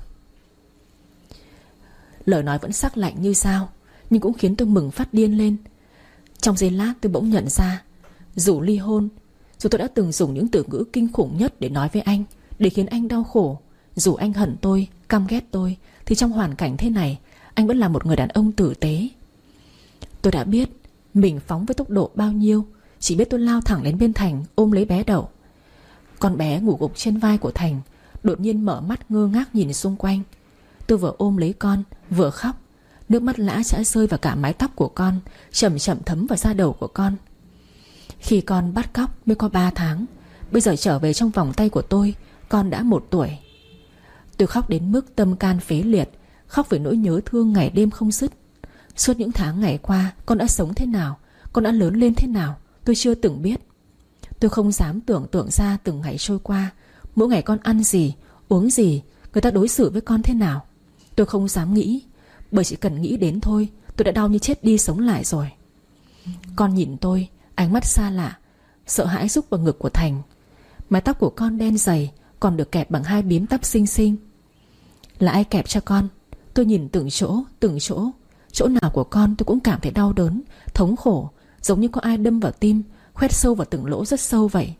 Lời nói vẫn sắc lạnh như dao, nhưng cũng khiến tôi mừng phát điên lên. Trong giây lát tôi bỗng nhận ra, dù ly hôn, dù tôi đã từng dùng những từ ngữ kinh khủng nhất để nói với anh, để khiến anh đau khổ, dù anh hận tôi, căm ghét tôi, thì trong hoàn cảnh thế này, anh vẫn là một người đàn ông tử tế. Tôi đã biết mình phóng với tốc độ bao nhiêu. Chỉ biết tôi lao thẳng đến bên Thành, ôm lấy bé Đậu. Con bé ngủ gục trên vai của Thành đột nhiên mở mắt ngơ ngác nhìn xung quanh. Tôi vừa ôm lấy con vừa khóc. Nước mắt lã chã rơi vào cả mái tóc của con, chậm chậm thấm vào da đầu của con. Khi con bắt cóc mới có ba tháng, bây giờ trở về trong vòng tay của tôi, con đã một tuổi. Tôi khóc đến mức tâm can phế liệt, khóc vì nỗi nhớ thương ngày đêm không dứt. Suốt những tháng ngày qua, con đã sống thế nào, con đã lớn lên thế nào, tôi chưa từng biết. Tôi không dám tưởng tượng ra từng ngày trôi qua, mỗi ngày con ăn gì, uống gì, người ta đối xử với con thế nào. Tôi không dám nghĩ, bởi chỉ cần nghĩ đến thôi, tôi đã đau như chết đi sống lại rồi. Con nhìn tôi, ánh mắt xa lạ, sợ hãi rúc vào ngực của Thành. Mái tóc của con đen dày, còn được kẹp bằng hai biếm tóc xinh xinh. Là ai kẹp cho con? Tôi nhìn từng chỗ, từng chỗ. Chỗ nào của con tôi cũng cảm thấy đau đớn, thống khổ, giống như có ai đâm vào tim, khoét sâu vào từng lỗ rất sâu vậy.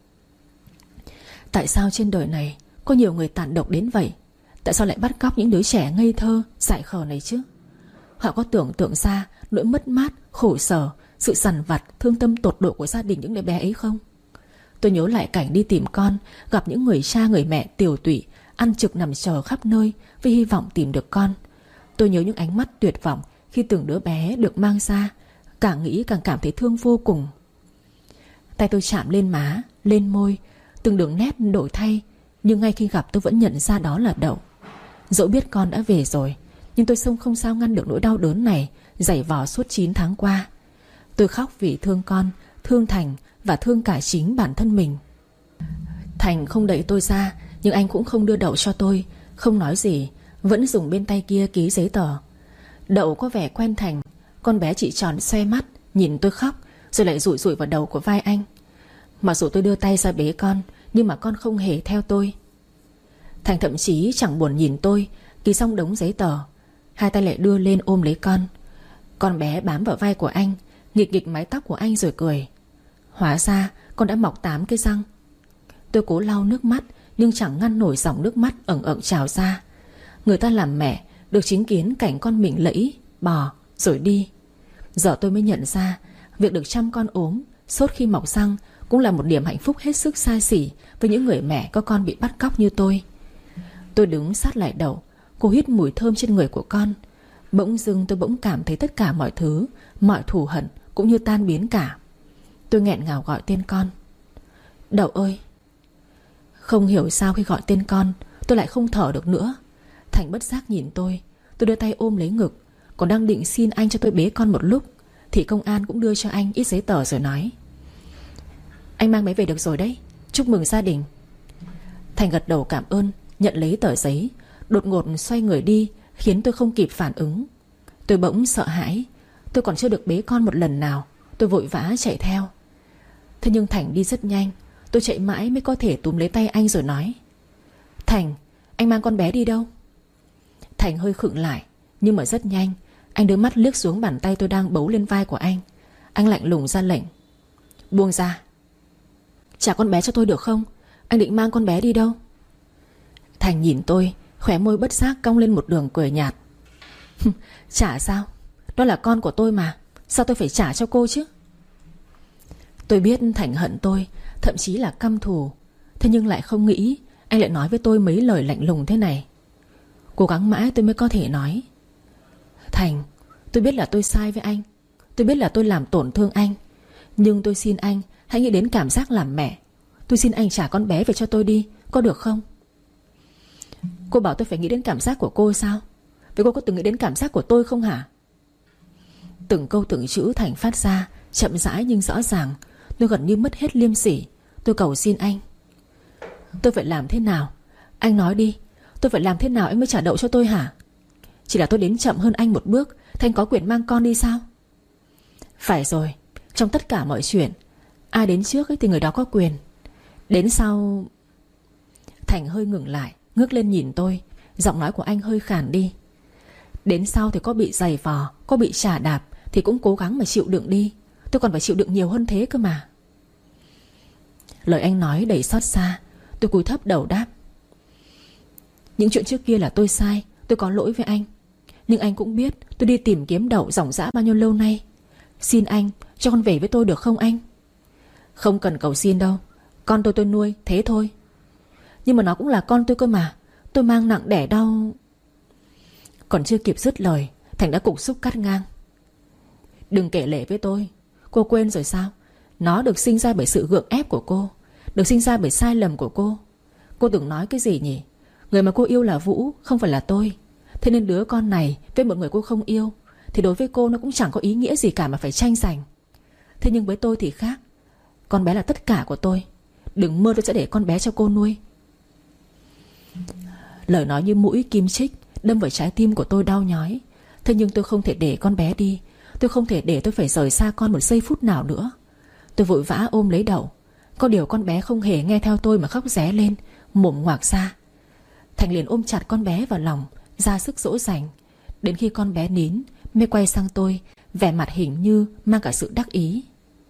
Tại sao trên đời này có nhiều người tàn độc đến vậy? Tại sao lại bắt cóc những đứa trẻ ngây thơ, dại khờ này chứ? Họ có tưởng tượng ra nỗi mất mát, khổ sở, sự dằn vặt, thương tâm tột độ của gia đình những đứa bé ấy không? Tôi nhớ lại cảnh đi tìm con, gặp những người cha người mẹ tiều tụy, ăn trực nằm chờ khắp nơi với hy vọng tìm được con. Tôi nhớ những ánh mắt tuyệt vọng khi từng đứa bé được mang ra. Càng nghĩ càng cảm thấy thương vô cùng. Tay tôi chạm lên má, lên môi, từng đường nét đổi thay, nhưng ngay khi gặp tôi vẫn nhận ra đó là Đậu. Dẫu biết con đã về rồi, nhưng tôi không không sao ngăn được nỗi đau đớn này dày vò suốt chín tháng qua. Tôi khóc vì thương con, thương Thành và thương cả chính bản thân mình. Thành không đẩy tôi ra, nhưng anh cũng không đưa Đậu cho tôi, không nói gì, vẫn dùng bên tay kia ký giấy tờ. Đậu có vẻ quen Thành. Con bé chỉ tròn xoe mắt, nhìn tôi khóc, rồi lại rụi rụi vào đầu của vai anh. Mặc dù tôi đưa tay ra bế con, nhưng mà con không hề theo tôi. Thành thậm chí chẳng buồn nhìn tôi. Ký xong đống giấy tờ, hai tay lại đưa lên ôm lấy con. Con bé bám vào vai của anh, nghịch nghịch mái tóc của anh rồi cười. Hóa ra con đã mọc tám cái răng. Tôi cố lau nước mắt, nhưng chẳng ngăn nổi dòng nước mắt ẩn ẩn trào ra. Người ta làm mẹ được chứng kiến cảnh con mình lẫy, bò rồi đi. Giờ tôi mới nhận ra việc được chăm con ốm, sốt khi mọc răng cũng là một niềm hạnh phúc hết sức xa xỉ với những người mẹ có con bị bắt cóc như tôi. Tôi đứng sát lại Đậu, cô hít mùi thơm trên người của con. Bỗng dưng tôi bỗng cảm thấy tất cả mọi thứ, mọi thù hận cũng như tan biến cả. Tôi nghẹn ngào gọi tên con. Đậu ơi. Không hiểu sao khi gọi tên con, tôi lại không thở được nữa. Thành bất giác nhìn tôi. Tôi đưa tay ôm lấy ngực, còn đang định xin anh cho tôi bế con một lúc, thì công an cũng đưa cho anh ít giấy tờ rồi nói: Anh mang bé về được rồi đấy, chúc mừng gia đình. Thành gật đầu cảm ơn, nhận lấy tờ giấy, đột ngột xoay người đi, khiến tôi không kịp phản ứng. Tôi bỗng sợ hãi. Tôi còn chưa được bế con một lần nào, tôi vội vã chạy theo. Thế nhưng Thành đi rất nhanh. Tôi chạy mãi mới có thể túm lấy tay anh rồi nói: Thành, anh mang con bé đi đâu? Thành hơi khựng lại, nhưng mà rất nhanh anh đưa mắt liếc xuống bàn tay tôi đang bấu lên vai của anh. Anh lạnh lùng ra lệnh: Buông ra. Trả con bé cho tôi được không? Anh định mang con bé đi đâu? Thành nhìn tôi, khóe môi bất giác cong lên một đường cười nhạt. Trả sao? Đó là con của tôi mà, sao tôi phải trả cho cô chứ? Tôi biết Thành hận tôi, thậm chí là căm thù. Thế nhưng lại không nghĩ anh lại nói với tôi mấy lời lạnh lùng thế này. Cố gắng mãi tôi mới có thể nói: Thành, tôi biết là tôi sai với anh, tôi biết là tôi làm tổn thương anh, nhưng tôi xin anh hãy nghĩ đến cảm giác làm mẹ. Tôi xin anh trả con bé về cho tôi đi, có được không? Cô bảo tôi phải nghĩ đến cảm giác của cô sao? Vậy cô có từng nghĩ đến cảm giác của tôi không hả? Từng câu từng chữ Thành phát ra chậm rãi nhưng rõ ràng. Tôi gần như mất hết liêm sỉ. Tôi cầu xin anh: Tôi phải làm thế nào? Anh nói đi, tôi phải làm thế nào anh mới trả Đậu cho tôi hả? Chỉ là tôi đến chậm hơn anh một bước thì anh có quyền mang con đi sao? Phải rồi, trong tất cả mọi chuyện, ai đến trước ấy thì người đó có quyền. Đến sau... Thành hơi ngừng lại, ngước lên nhìn tôi. Giọng nói của anh hơi khàn đi. Đến sau thì có bị giày vò, có bị chà đạp thì cũng cố gắng mà chịu đựng đi. Tôi còn phải chịu đựng nhiều hơn thế cơ mà. Lời anh nói đầy xót xa. Tôi cúi thấp đầu đáp: Những chuyện trước kia là tôi sai, tôi có lỗi với anh. Nhưng anh cũng biết tôi đi tìm kiếm Đậu ròng rã bao nhiêu lâu nay. Xin anh cho con về với tôi được không anh? Không cần cầu xin đâu, con tôi tôi nuôi, thế thôi. Nhưng mà nó cũng là con tôi cơ mà, tôi mang nặng đẻ đau. Còn chưa kịp dứt lời, Thành đã cục xúc cắt ngang: Đừng kể lể với tôi. Cô quên rồi sao? Nó được sinh ra bởi sự gượng ép của cô, được sinh ra bởi sai lầm của cô. Cô từng nói cái gì nhỉ? Người mà cô yêu là Vũ, không phải là tôi. Thế nên đứa con này với một người cô không yêu thì đối với cô nó cũng chẳng có ý nghĩa gì cả mà phải tranh giành. Thế nhưng với tôi thì khác. Con bé là tất cả của tôi. Đừng mơ tôi sẽ để con bé cho cô nuôi. Lời nói như mũi kim chích đâm vào trái tim của tôi đau nhói. Thế nhưng tôi không thể để con bé đi. Tôi không thể để tôi phải rời xa con một giây phút nào nữa. Tôi vội vã ôm lấy Đậu. Có điều con bé không hề nghe theo tôi mà khóc ré lên, mồm ngoạc ra. Thành liền ôm chặt con bé vào lòng, ra sức dỗ dành. Đến khi con bé nín mới quay sang tôi, vẻ mặt hình như mang cả sự đắc ý.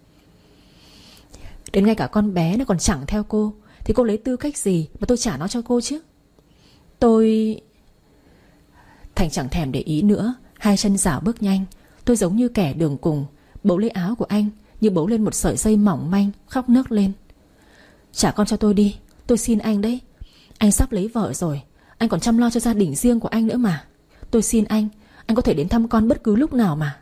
Đến ngay cả con bé nó còn chẳng theo cô, thì cô lấy tư cách gì mà tôi trả nó cho cô chứ? Tôi... Thành chẳng thèm để ý nữa, hai chân dảo bước nhanh. Tôi giống như kẻ đường cùng, bấu lấy áo của anh như bấu lên một sợi dây mỏng manh, khóc nấc lên. Trả con cho tôi đi, tôi xin anh đấy. Anh sắp lấy vợ rồi, anh còn chăm lo cho gia đình riêng của anh nữa mà. Tôi xin anh, anh có thể đến thăm con bất cứ lúc nào mà.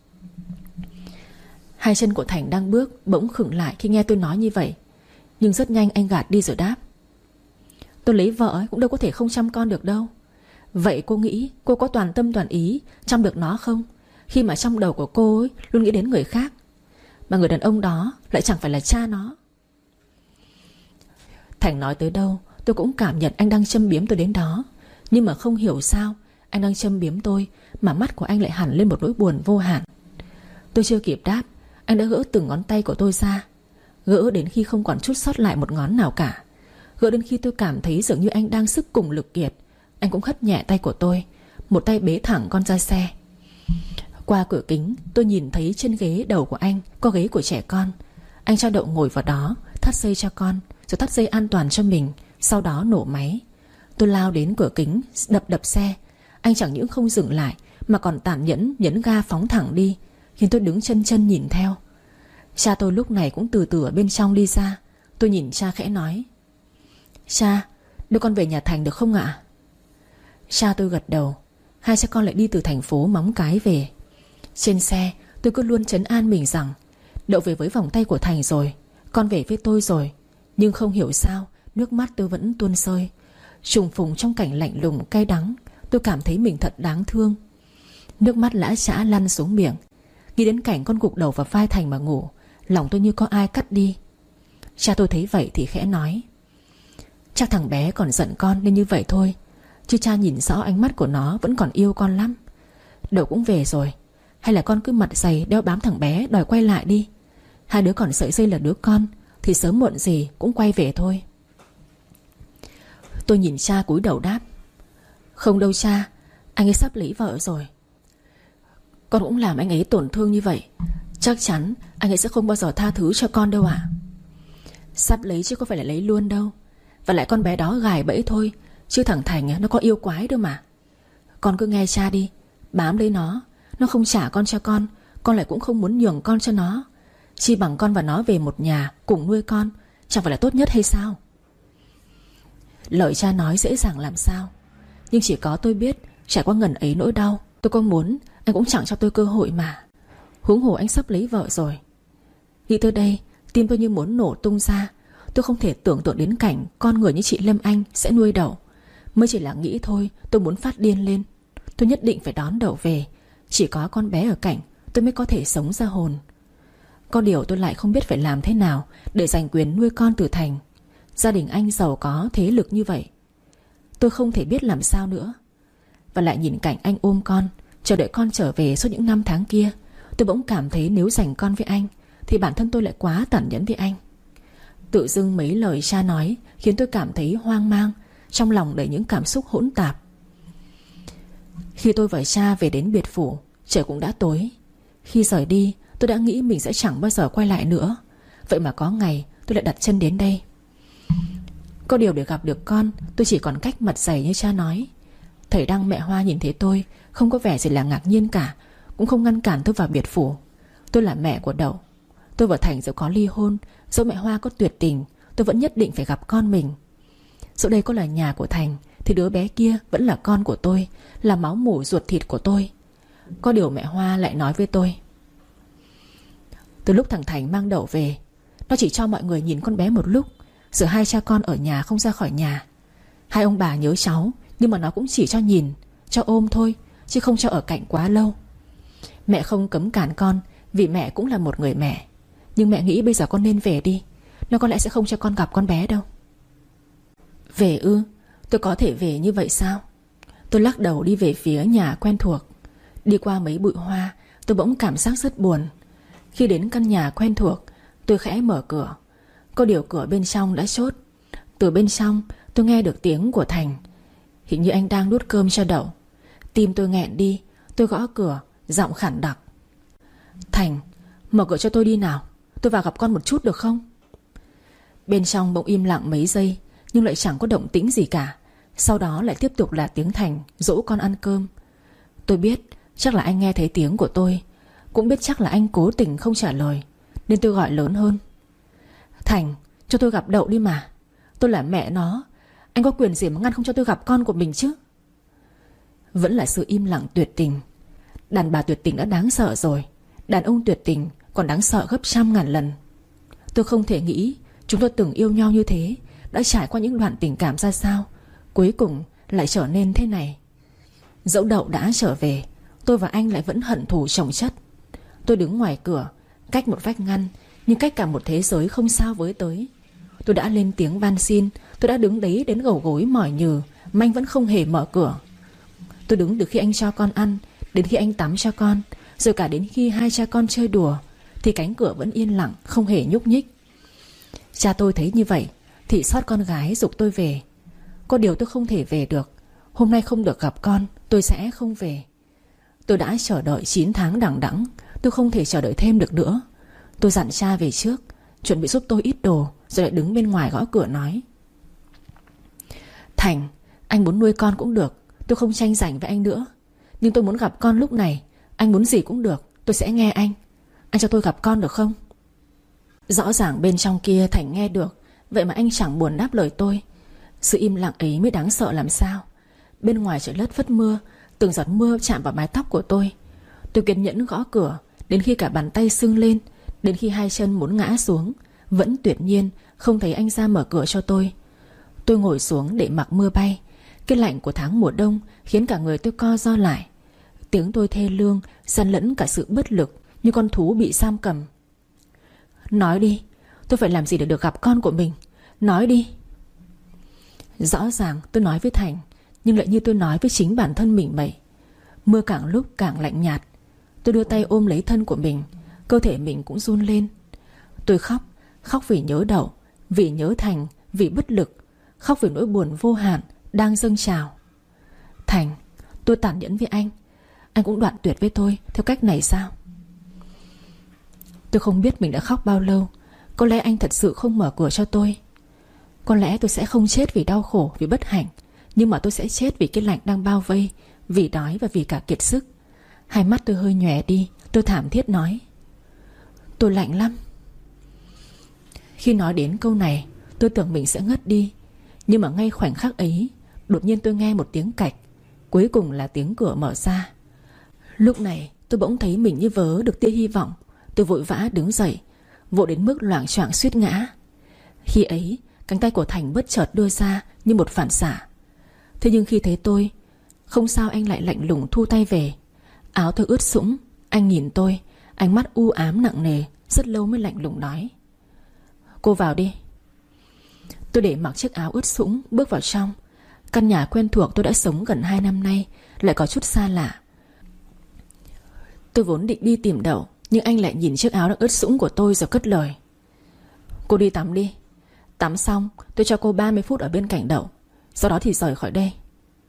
Hai chân của Thành đang bước bỗng khựng lại khi nghe tôi nói như vậy. Nhưng rất nhanh anh gạt đi rồi đáp: Tôi lấy vợ ấy, cũng đâu có thể không chăm con được đâu. Vậy cô nghĩ cô có toàn tâm toàn ý chăm được nó không, khi mà trong đầu của cô ấy luôn nghĩ đến người khác, mà người đàn ông đó lại chẳng phải là cha nó? Thành nói tới đâu tôi cũng cảm nhận anh đang châm biếm tôi đến đó. Nhưng mà không hiểu sao anh đang châm biếm tôi mà mắt của anh lại hẳn lên một nỗi buồn vô hạn. Tôi chưa kịp đáp, anh đã gỡ từng ngón tay của tôi ra. Gỡ đến khi không còn chút sót lại một ngón nào cả. Gỡ đến khi tôi cảm thấy dường như anh đang sức cùng lực kiệt. Anh cũng hất nhẹ tay của tôi, một tay bế thẳng con ra xe. Qua cửa kính tôi nhìn thấy trên ghế đầu của anh có ghế của trẻ con. Anh cho Đậu ngồi vào đó, thắt dây cho con, rồi thắt dây an toàn cho mình, sau đó nổ máy. Tôi lao đến cửa kính, đập đập xe. Anh chẳng những không dừng lại mà còn tàn nhẫn nhấn ga phóng thẳng đi, khiến tôi đứng chân chân nhìn theo. Cha tôi lúc này cũng từ từ ở bên trong đi ra. Tôi nhìn cha khẽ nói: Cha, đưa con về nhà Thành được không ạ? Cha tôi gật đầu. Hai cha con lại đi từ thành phố Móng Cái về. Trên xe tôi cứ luôn trấn an mình rằng Đậu về với vòng tay của Thành rồi, con về với tôi rồi. Nhưng không hiểu sao nước mắt tôi vẫn tuôn rơi. Trùng phùng trong cảnh lạnh lùng cay đắng, tôi cảm thấy mình thật đáng thương. Nước mắt lã chã lăn xuống miệng. Nghĩ đến cảnh con gục đầu vào vai Thành mà ngủ, lòng tôi như có ai cắt đi. Cha tôi thấy vậy thì khẽ nói: Chắc thằng bé còn giận con nên như vậy thôi, chứ cha nhìn rõ ánh mắt của nó vẫn còn yêu con lắm. Đậu cũng về rồi, hay là con cứ mặt dày đeo bám thằng bé đòi quay lại đi. Hai đứa còn sợi dây là đứa con, thì sớm muộn gì cũng quay về thôi. Tôi nhìn cha cúi đầu đáp: Không đâu cha, anh ấy sắp lấy vợ rồi. Con cũng làm anh ấy tổn thương như vậy, chắc chắn anh ấy sẽ không bao giờ tha thứ cho con đâu ạ. Sắp lấy chứ có phải là lấy luôn đâu. Và lại con bé đó gài bẫy thôi, chứ thằng Thành nó có yêu quái đâu mà. Con cứ nghe cha đi, bám lấy nó. Nó không trả con cho con, con lại cũng không muốn nhường con cho nó. Chi bằng con và nó về một nhà cùng nuôi con, chẳng phải là tốt nhất hay sao? Lời cha nói dễ dàng làm sao, nhưng chỉ có tôi biết trải qua ngần ấy nỗi đau, tôi có muốn anh cũng chẳng cho tôi cơ hội mà. Huống hồ anh sắp lấy vợ rồi. Nghĩ tới đây tim tôi như muốn nổ tung ra. Tôi không thể tưởng tượng đến cảnh con người như chị Lâm Anh sẽ nuôi Đậu. Mới chỉ là nghĩ thôi tôi muốn phát điên lên. Tôi nhất định phải đón Đậu về. Chỉ có con bé ở cạnh tôi mới có thể sống ra hồn. Có điều tôi lại không biết phải làm thế nào để giành quyền nuôi con từ Thành. Gia đình anh giàu có thế lực như vậy, tôi không thể biết làm sao nữa. Và lại nhìn cảnh anh ôm con, chờ đợi con trở về suốt những năm tháng kia, tôi bỗng cảm thấy nếu giành con với anh thì bản thân tôi lại quá tàn nhẫn với anh. Tự dưng mấy lời cha nói khiến tôi cảm thấy hoang mang, trong lòng đầy những cảm xúc hỗn tạp. Khi tôi và cha về đến biệt phủ, trời cũng đã tối. Khi rời đi tôi đã nghĩ mình sẽ chẳng bao giờ quay lại nữa. Vậy mà có ngày tôi lại đặt chân đến đây. Có điều để gặp được con, tôi chỉ còn cách mặt dày như cha nói. Thầy Đăng mẹ Hoa nhìn thấy tôi không có vẻ gì là ngạc nhiên cả, cũng không ngăn cản tôi vào biệt phủ. Tôi là mẹ của Đậu. Tôi và Thành dẫu có ly hôn, dẫu mẹ Hoa có tuyệt tình, tôi vẫn nhất định phải gặp con mình. Dẫu đây có là nhà của Thành thì đứa bé kia vẫn là con của tôi, là máu mủ ruột thịt của tôi. Có điều mẹ Hoa lại nói với tôi: Từ lúc thằng Thành mang Đậu về, nó chỉ cho mọi người nhìn con bé một lúc, rồi hai cha con ở nhà không ra khỏi nhà. Hai ông bà nhớ cháu, nhưng mà nó cũng chỉ cho nhìn, cho ôm thôi, chứ không cho ở cạnh quá lâu. Mẹ không cấm cản con, vì mẹ cũng là một người mẹ. Nhưng mẹ nghĩ bây giờ con nên về đi. Nó có lẽ sẽ không cho con gặp con bé đâu. Về ư? Tôi có thể về như vậy sao? Tôi lắc đầu đi về phía nhà quen thuộc. Đi qua mấy bụi hoa, tôi bỗng cảm giác rất buồn. Khi đến căn nhà quen thuộc, tôi khẽ mở cửa. Có điều cửa bên trong đã chốt. Từ bên trong tôi nghe được tiếng của Thành. Hình như anh đang đút cơm cho Đậu. Tim tôi nghẹn đi. Tôi gõ cửa, giọng khản đặc: Thành, mở cửa cho tôi đi nào. Tôi vào gặp con một chút được không? Bên trong bỗng im lặng mấy giây, nhưng lại chẳng có động tĩnh gì cả. Sau đó lại tiếp tục là tiếng Thành dỗ con ăn cơm. Tôi biết chắc là anh nghe thấy tiếng của tôi, cũng biết chắc là anh cố tình không trả lời, nên tôi gọi lớn hơn: Thành, cho tôi gặp Đậu đi mà. Tôi là mẹ nó, anh có quyền gì mà ngăn không cho tôi gặp con của mình chứ? Vẫn là sự im lặng tuyệt tình. Đàn bà tuyệt tình đã đáng sợ rồi, đàn ông tuyệt tình còn đáng sợ gấp trăm ngàn lần. Tôi không thể nghĩ chúng tôi từng yêu nhau như thế, đã trải qua những đoạn tình cảm ra sao, cuối cùng lại trở nên thế này. Dẫu Đậu đã trở về, tôi và anh lại vẫn hận thù chồng chất. Tôi đứng ngoài cửa, cách một vách ngăn, nhưng cách cả một thế giới không sao với tới. Tôi đã lên tiếng van xin, tôi đã đứng đấy đến gầu gối mỏi nhừ, mà anh vẫn không hề mở cửa. Tôi đứng từ khi anh cho con ăn, đến khi anh tắm cho con, rồi cả đến khi hai cha con chơi đùa, thì cánh cửa vẫn yên lặng, không hề nhúc nhích. Cha tôi thấy như vậy thì xót con gái giục tôi về. Có điều tôi không thể về được. Hôm nay không được gặp con, tôi sẽ không về. Tôi đã chờ đợi chín tháng đằng đẵng, tôi không thể chờ đợi thêm được nữa. Tôi dặn cha về trước, chuẩn bị giúp tôi ít đồ, rồi lại đứng bên ngoài gõ cửa nói: Thành, anh muốn nuôi con cũng được, tôi không tranh giành với anh nữa. Nhưng tôi muốn gặp con lúc này. Anh muốn gì cũng được, tôi sẽ nghe anh. Anh cho tôi gặp con được không? Rõ ràng bên trong kia Thành nghe được, vậy mà anh chẳng buồn đáp lời tôi. Sự im lặng ấy mới đáng sợ làm sao. Bên ngoài trời lất phất mưa, từng giọt mưa chạm vào mái tóc của tôi. Tôi kiên nhẫn gõ cửa đến khi cả bàn tay sưng lên, đến khi hai chân muốn ngã xuống, vẫn tuyệt nhiên không thấy anh ra mở cửa cho tôi. Tôi ngồi xuống để mặc mưa bay. Cái lạnh của tháng mùa đông khiến cả người tôi co ro lại. Tiếng tôi thê lương xen lẫn cả sự bất lực, như con thú bị giam cầm. Nói đi, tôi phải làm gì để được gặp con của mình? Nói đi. Rõ ràng tôi nói với Thành, nhưng lại như tôi nói với chính bản thân mình vậy. Mưa càng lúc càng lạnh nhạt. Tôi đưa tay ôm lấy thân của mình, cơ thể mình cũng run lên. Tôi khóc, khóc vì nhớ Đậu, vì nhớ Thành, vì bất lực, khóc vì nỗi buồn vô hạn đang dâng trào. Thành, tôi tàn nhẫn với anh, anh cũng đoạn tuyệt với tôi theo cách này sao? Tôi không biết mình đã khóc bao lâu. Có lẽ anh thật sự không mở cửa cho tôi. Có lẽ tôi sẽ không chết vì đau khổ, vì bất hạnh, nhưng mà tôi sẽ chết vì cái lạnh đang bao vây, vì đói và vì cả kiệt sức. Hai mắt tôi hơi nhòe đi. Tôi thảm thiết nói: Tôi lạnh lắm. Khi nói đến câu này, tôi tưởng mình sẽ ngất đi. Nhưng mà ngay khoảnh khắc ấy, đột nhiên tôi nghe một tiếng cạch. Cuối cùng là tiếng cửa mở ra. Lúc này tôi bỗng thấy mình như vớ được tia hy vọng. Tôi vội vã đứng dậy, vội đến mức loạng choạng suýt ngã. Khi ấy cánh tay của Thành bất chợt đưa ra như một phản xạ. Thế nhưng khi thấy tôi, không sao anh lại lạnh lùng thu tay về. Áo tôi ướt sũng. Anh nhìn tôi, ánh mắt u ám nặng nề, rất lâu mới lạnh lùng nói: Cô vào đi. Tôi để mặc chiếc áo ướt sũng bước vào trong. Căn nhà quen thuộc tôi đã sống gần hai năm nay lại có chút xa lạ. Tôi vốn định đi tìm Đậu, nhưng anh lại nhìn chiếc áo đang ướt sũng của tôi rồi cất lời: Cô đi tắm đi. Tắm xong tôi cho cô ba mươi phút ở bên cạnh Đậu, sau đó thì rời khỏi đây.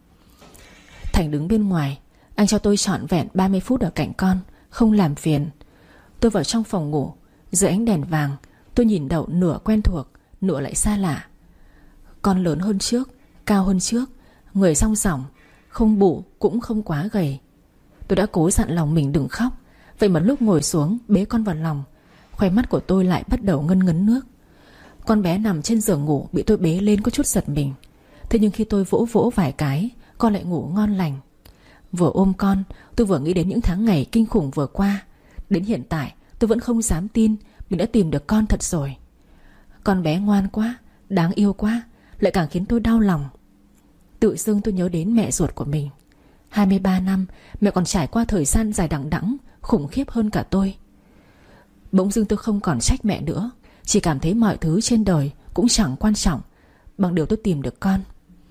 Thành đứng bên ngoài. Anh cho tôi trọn vẹn ba mươi phút ở cạnh con, không làm phiền. Tôi vào trong phòng ngủ. Dưới ánh đèn vàng, tôi nhìn Đậu nửa quen thuộc, nửa lại xa lạ. Con lớn hơn trước, cao hơn trước, người song sỏng, không bụng cũng không quá gầy. Tôi đã cố dặn lòng mình đừng khóc, vậy mà lúc ngồi xuống bế con vào lòng, khóe mắt của tôi lại bắt đầu ngân ngấn nước. Con bé nằm trên giường ngủ bị tôi bế lên có chút giật mình. Thế nhưng khi tôi vỗ vỗ vài cái, con lại ngủ ngon lành. Vừa ôm con, tôi vừa nghĩ đến những tháng ngày kinh khủng vừa qua. Đến hiện tại tôi vẫn không dám tin mình đã tìm được con thật rồi. Con bé ngoan quá, đáng yêu quá, lại càng khiến tôi đau lòng. Tự dưng tôi nhớ đến mẹ ruột của mình. Hai mươi ba năm, mẹ còn trải qua thời gian dài đằng đẵng, khủng khiếp hơn cả tôi. Bỗng dưng tôi không còn trách mẹ nữa, chỉ cảm thấy mọi thứ trên đời cũng chẳng quan trọng bằng điều tôi tìm được con.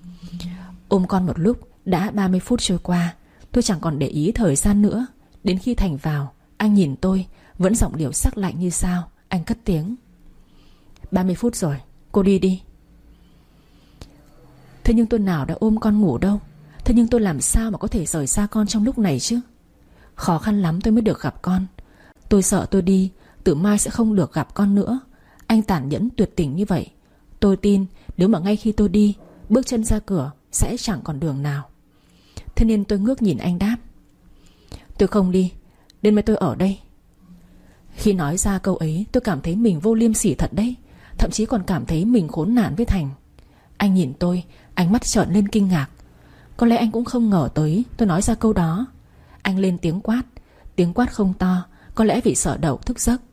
Ôm con một lúc, đã ba mươi phút trôi qua. Tôi chẳng còn để ý thời gian nữa. Đến khi Thành vào, anh nhìn tôi, vẫn giọng điệu sắc lạnh như sao. Anh cất tiếng: ba mươi phút rồi, cô đi đi. Thế nhưng tôi nào đã ôm con ngủ đâu. Thế nhưng tôi làm sao mà có thể rời xa con trong lúc này chứ? Khó khăn lắm tôi mới được gặp con. Tôi sợ tôi đi, từ mai sẽ không được gặp con nữa. Anh tàn nhẫn tuyệt tình như vậy. Tôi tin nếu mà ngay khi tôi đi, bước chân ra cửa sẽ chẳng còn đường nào. Thế nên tôi ngước nhìn anh đáp: tôi không đi, đêm mai tôi ở đây. Khi nói ra câu ấy, tôi cảm thấy mình vô liêm sỉ thật đấy. Thậm chí còn cảm thấy mình khốn nạn với Thành. Anh nhìn tôi, ánh mắt trợn lên kinh ngạc. Có lẽ anh cũng không ngờ tới tôi nói ra câu đó. Anh lên tiếng quát. Tiếng quát không to, có lẽ vì sợ Đậu thức giấc.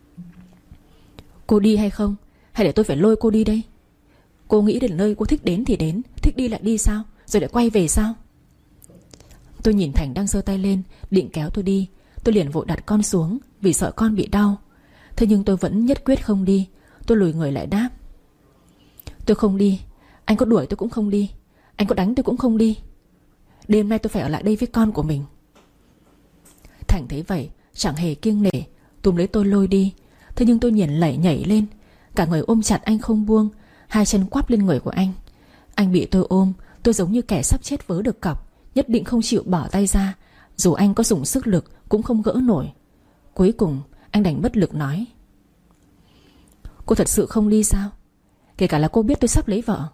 Cô đi hay không? Hay để tôi phải lôi cô đi đây? Cô nghĩ đến nơi cô thích đến thì đến, thích đi lại đi sao? Rồi lại quay về sao? Tôi nhìn Thành đang giơ tay lên định kéo tôi đi. Tôi liền vội đặt con xuống vì sợ con bị đau. Thế nhưng tôi vẫn nhất quyết không đi. Tôi lùi người lại đáp: tôi không đi. Anh có đuổi tôi cũng không đi. Anh có đánh tôi cũng không đi. Đêm nay tôi phải ở lại đây với con của mình. Thành thấy vậy chẳng hề kiêng nể, túm lấy tôi lôi đi. Thế nhưng tôi nhìn lẩy nhảy lên, cả người ôm chặt anh không buông, hai chân quắp lên người của anh. Anh bị tôi ôm, tôi giống như kẻ sắp chết vớ được cọc, nhất định không chịu bỏ tay ra. Dù anh có dùng sức lực cũng không gỡ nổi. Cuối cùng anh đành bất lực nói: cô thật sự không đi sao? Kể cả là cô biết tôi sắp lấy vợ.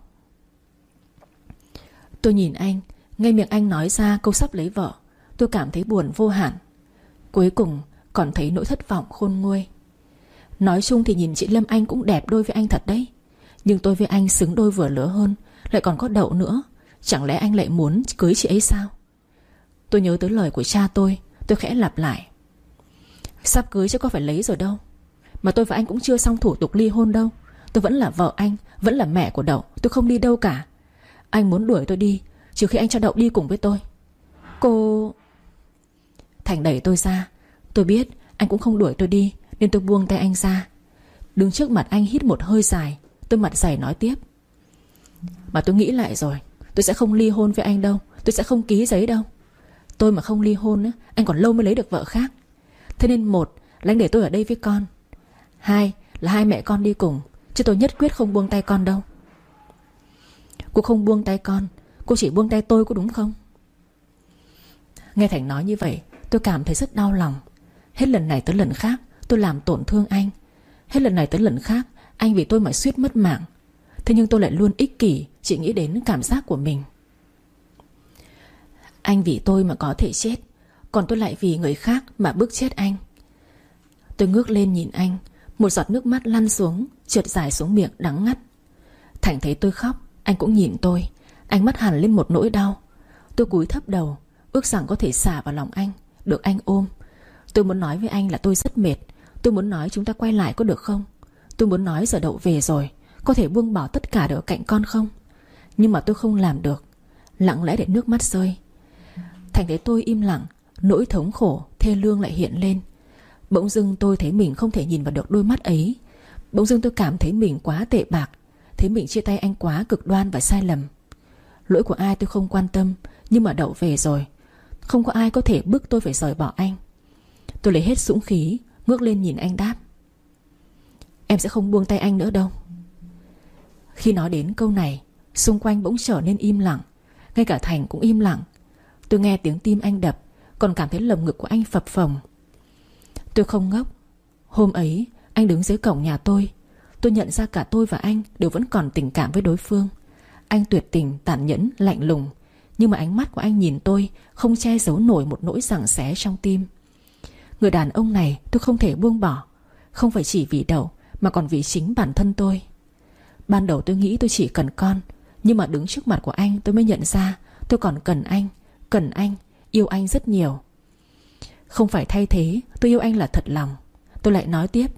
Tôi nhìn anh, nghe miệng anh nói ra câu sắp lấy vợ, tôi cảm thấy buồn vô hạn. Cuối cùng còn thấy nỗi thất vọng khôn nguôi. Nói chung thì nhìn chị Lâm Anh cũng đẹp đôi với anh thật đấy. Nhưng tôi với anh xứng đôi vừa lứa hơn, lại còn có Đậu nữa. Chẳng lẽ anh lại muốn cưới chị ấy sao? Tôi nhớ tới lời của cha tôi, tôi khẽ lặp lại: sắp cưới chứ có phải lấy rồi đâu. Mà tôi và anh cũng chưa xong thủ tục ly hôn đâu. Tôi vẫn là vợ anh, vẫn là mẹ của Đậu. Tôi không đi đâu cả. Anh muốn đuổi tôi đi, trừ khi anh cho Đậu đi cùng với tôi. Cô... Thành đẩy tôi ra. Tôi biết anh cũng không đuổi tôi đi, nên tôi buông tay anh ra. Đứng trước mặt anh hít một hơi dài, tôi mặt dày nói tiếp: mà tôi nghĩ lại rồi, tôi sẽ không ly hôn với anh đâu. Tôi sẽ không ký giấy đâu. Tôi mà không ly hôn, anh còn lâu mới lấy được vợ khác. Thế nên một là anh để tôi ở đây với con, hai là hai mẹ con đi cùng. Chứ tôi nhất quyết không buông tay con đâu. Cô không buông tay con, cô chỉ buông tay tôi có đúng không? Nghe Thành nói như vậy, tôi cảm thấy rất đau lòng. Hết lần này tới lần khác tôi làm tổn thương anh. Hết lần này tới lần khác anh vì tôi mà suýt mất mạng. Thế nhưng tôi lại luôn ích kỷ, chỉ nghĩ đến cảm giác của mình. Anh vì tôi mà có thể chết, còn tôi lại vì người khác mà bức chết anh. Tôi ngước lên nhìn anh, một giọt nước mắt lăn xuống, trượt dài xuống miệng đắng ngắt. Thành thấy tôi khóc, anh cũng nhìn tôi. Ánh mắt hằn lên một nỗi đau. Tôi cúi thấp đầu, ước rằng có thể xả vào lòng anh, được anh ôm. Tôi muốn nói với anh là tôi rất mệt. Tôi muốn nói chúng ta quay lại có được không? Tôi muốn nói giờ Đậu về rồi, có thể buông bỏ tất cả để ở cạnh con không? Nhưng mà tôi không làm được. Lặng lẽ để nước mắt rơi. Thành thấy tôi im lặng, nỗi thống khổ thê lương lại hiện lên. Bỗng dưng tôi thấy mình không thể nhìn vào được đôi mắt ấy. Bỗng dưng tôi cảm thấy mình quá tệ bạc, thấy mình chia tay anh quá cực đoan và sai lầm. Lỗi của ai tôi không quan tâm, nhưng mà Đậu về rồi, không có ai có thể bức tôi phải rời bỏ anh. Tôi lấy hết dũng khí, ngước lên nhìn anh đáp: em sẽ không buông tay anh nữa đâu. Khi nói đến câu này, xung quanh bỗng trở nên im lặng. Ngay cả Thành cũng im lặng. Tôi nghe tiếng tim anh đập, còn cảm thấy lồng ngực của anh phập phồng. Tôi không ngốc. Hôm ấy anh đứng dưới cổng nhà tôi. Tôi nhận ra cả tôi và anh đều vẫn còn tình cảm với đối phương. Anh tuyệt tình, tàn nhẫn, lạnh lùng. Nhưng mà ánh mắt của anh nhìn tôi không che giấu nổi một nỗi giằng xé trong tim. Người đàn ông này tôi không thể buông bỏ. Không phải chỉ vì Đậu, mà còn vì chính bản thân tôi. Ban đầu tôi nghĩ tôi chỉ cần con, nhưng mà đứng trước mặt của anh tôi mới nhận ra tôi còn cần anh. Cần anh, yêu anh rất nhiều. Không phải thay thế, tôi yêu anh là thật lòng. Tôi lại nói tiếp: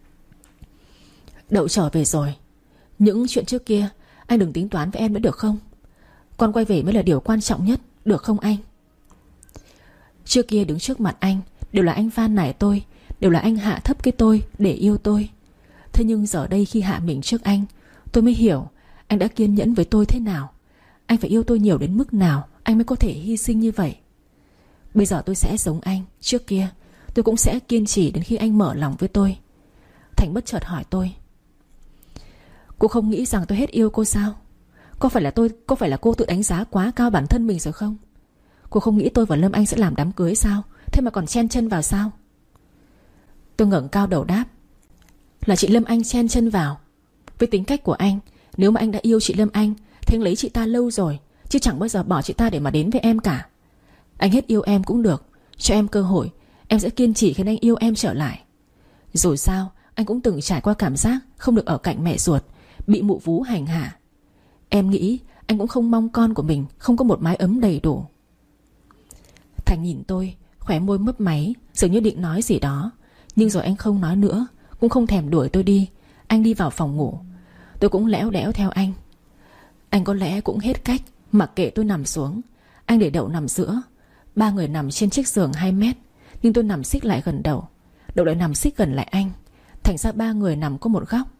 Đậu trở về rồi. Những chuyện trước kia anh đừng tính toán với em nữa được không? Con quay về mới là điều quan trọng nhất, được không anh? Trước kia đứng trước mặt anh đều là anh van nài tôi, đều là anh hạ thấp cái tôi để yêu tôi. Thế nhưng giờ đây khi hạ mình trước anh, tôi mới hiểu anh đã kiên nhẫn với tôi thế nào. Anh phải yêu tôi nhiều đến mức nào anh mới có thể hy sinh như vậy. Bây giờ tôi sẽ giống anh. Trước kia tôi cũng sẽ kiên trì đến khi anh mở lòng với tôi. Thành bất chợt hỏi tôi: Cô không nghĩ rằng tôi hết yêu cô sao? Có phải là tôi Có phải là cô tự đánh giá quá cao bản thân mình rồi không? Cô không nghĩ tôi và Lâm Anh sẽ làm đám cưới sao? Thế mà còn chen chân vào sao? Tôi ngẩng cao đầu đáp: Là chị Lâm Anh chen chân vào. Với tính cách của anh, nếu mà anh đã yêu chị Lâm Anh thì anh lấy chị ta lâu rồi, chứ chẳng bao giờ bỏ chị ta để mà đến với em cả. Anh hết yêu em cũng được, cho em cơ hội, em sẽ kiên trì khiến anh yêu em trở lại. Rồi sao anh cũng từng trải qua cảm giác không được ở cạnh mẹ ruột, bị mụ vú hành hạ. Em nghĩ anh cũng không mong con của mình không có một mái ấm đầy đủ. Thành nhìn tôi, khóe môi mấp máy, dường như định nói gì đó, nhưng rồi anh không nói nữa, cũng không thèm đuổi tôi đi. Anh đi vào phòng ngủ. Tôi cũng lẽo đẽo theo anh. Anh có lẽ cũng hết cách, mặc kệ tôi nằm xuống. Anh để Đậu nằm giữa. Ba người nằm trên chiếc giường hai mét, nhưng tôi nằm xích lại gần Đậu, Đậu lại nằm xích gần lại anh. Thành ra ba người nằm có một góc.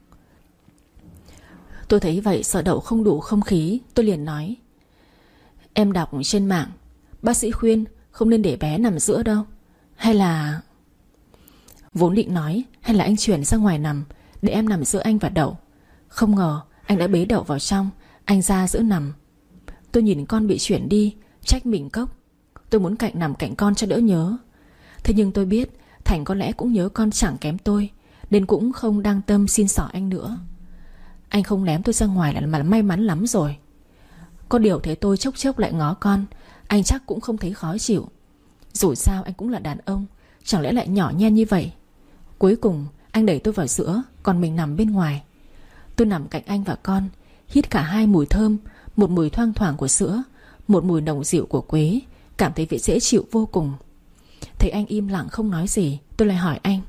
Tôi thấy vậy sợ Đậu không đủ không khí, tôi liền nói: Em đọc trên mạng, bác sĩ khuyên không nên để bé nằm giữa đâu. Hay là... Vốn định nói hay là anh chuyển ra ngoài nằm, để em nằm giữa anh và Đậu. Không ngờ anh đã bế Đậu vào trong, anh ra giữa nằm. Tôi nhìn con bị chuyển đi, trách mình cốc. Tôi muốn cạnh nằm cạnh con cho đỡ nhớ. Thế nhưng tôi biết Thành có lẽ cũng nhớ con chẳng kém tôi, nên cũng không đang tâm xin xỏ anh nữa. Anh không ném tôi ra ngoài là mà may mắn lắm rồi. Có điều thấy tôi chốc chốc lại ngó con, anh chắc cũng không thấy khó chịu. Dù sao anh cũng là đàn ông, chẳng lẽ lại nhỏ nhen như vậy. Cuối cùng anh đẩy tôi vào giữa, còn mình nằm bên ngoài. Tôi nằm cạnh anh và con, hít cả hai mùi thơm, một mùi thoang thoảng của sữa, một mùi nồng dịu của quế, cảm thấy dễ chịu vô cùng. Thấy anh im lặng không nói gì, tôi lại hỏi anh: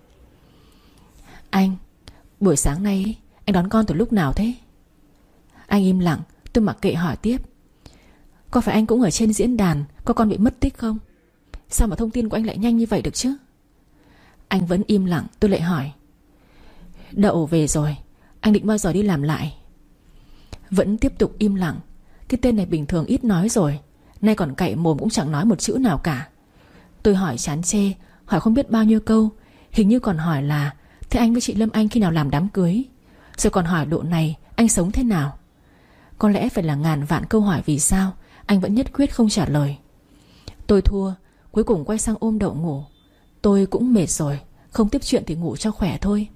Anh, buổi sáng nay anh đón con từ lúc nào thế? Anh im lặng, tôi mặc kệ hỏi tiếp: Có phải anh cũng ở trên diễn đàn có con bị mất tích không? Sao mà thông tin của anh lại nhanh như vậy được chứ? Anh vẫn im lặng, tôi lại hỏi: Đậu về rồi, anh định bao giờ đi làm lại? Vẫn tiếp tục im lặng. Cái tên này bình thường ít nói rồi, nay còn cậy mồm cũng chẳng nói một chữ nào cả. Tôi hỏi chán chê, hỏi không biết bao nhiêu câu. Hình như còn hỏi là thế anh với chị Lâm Anh khi nào làm đám cưới. Rồi còn hỏi độ này anh sống thế nào. Có lẽ phải là ngàn vạn câu hỏi vì sao anh vẫn nhất quyết không trả lời. Tôi thua, cuối cùng quay sang ôm Đậu ngủ. Tôi cũng mệt rồi, không tiếp chuyện thì ngủ cho khỏe thôi.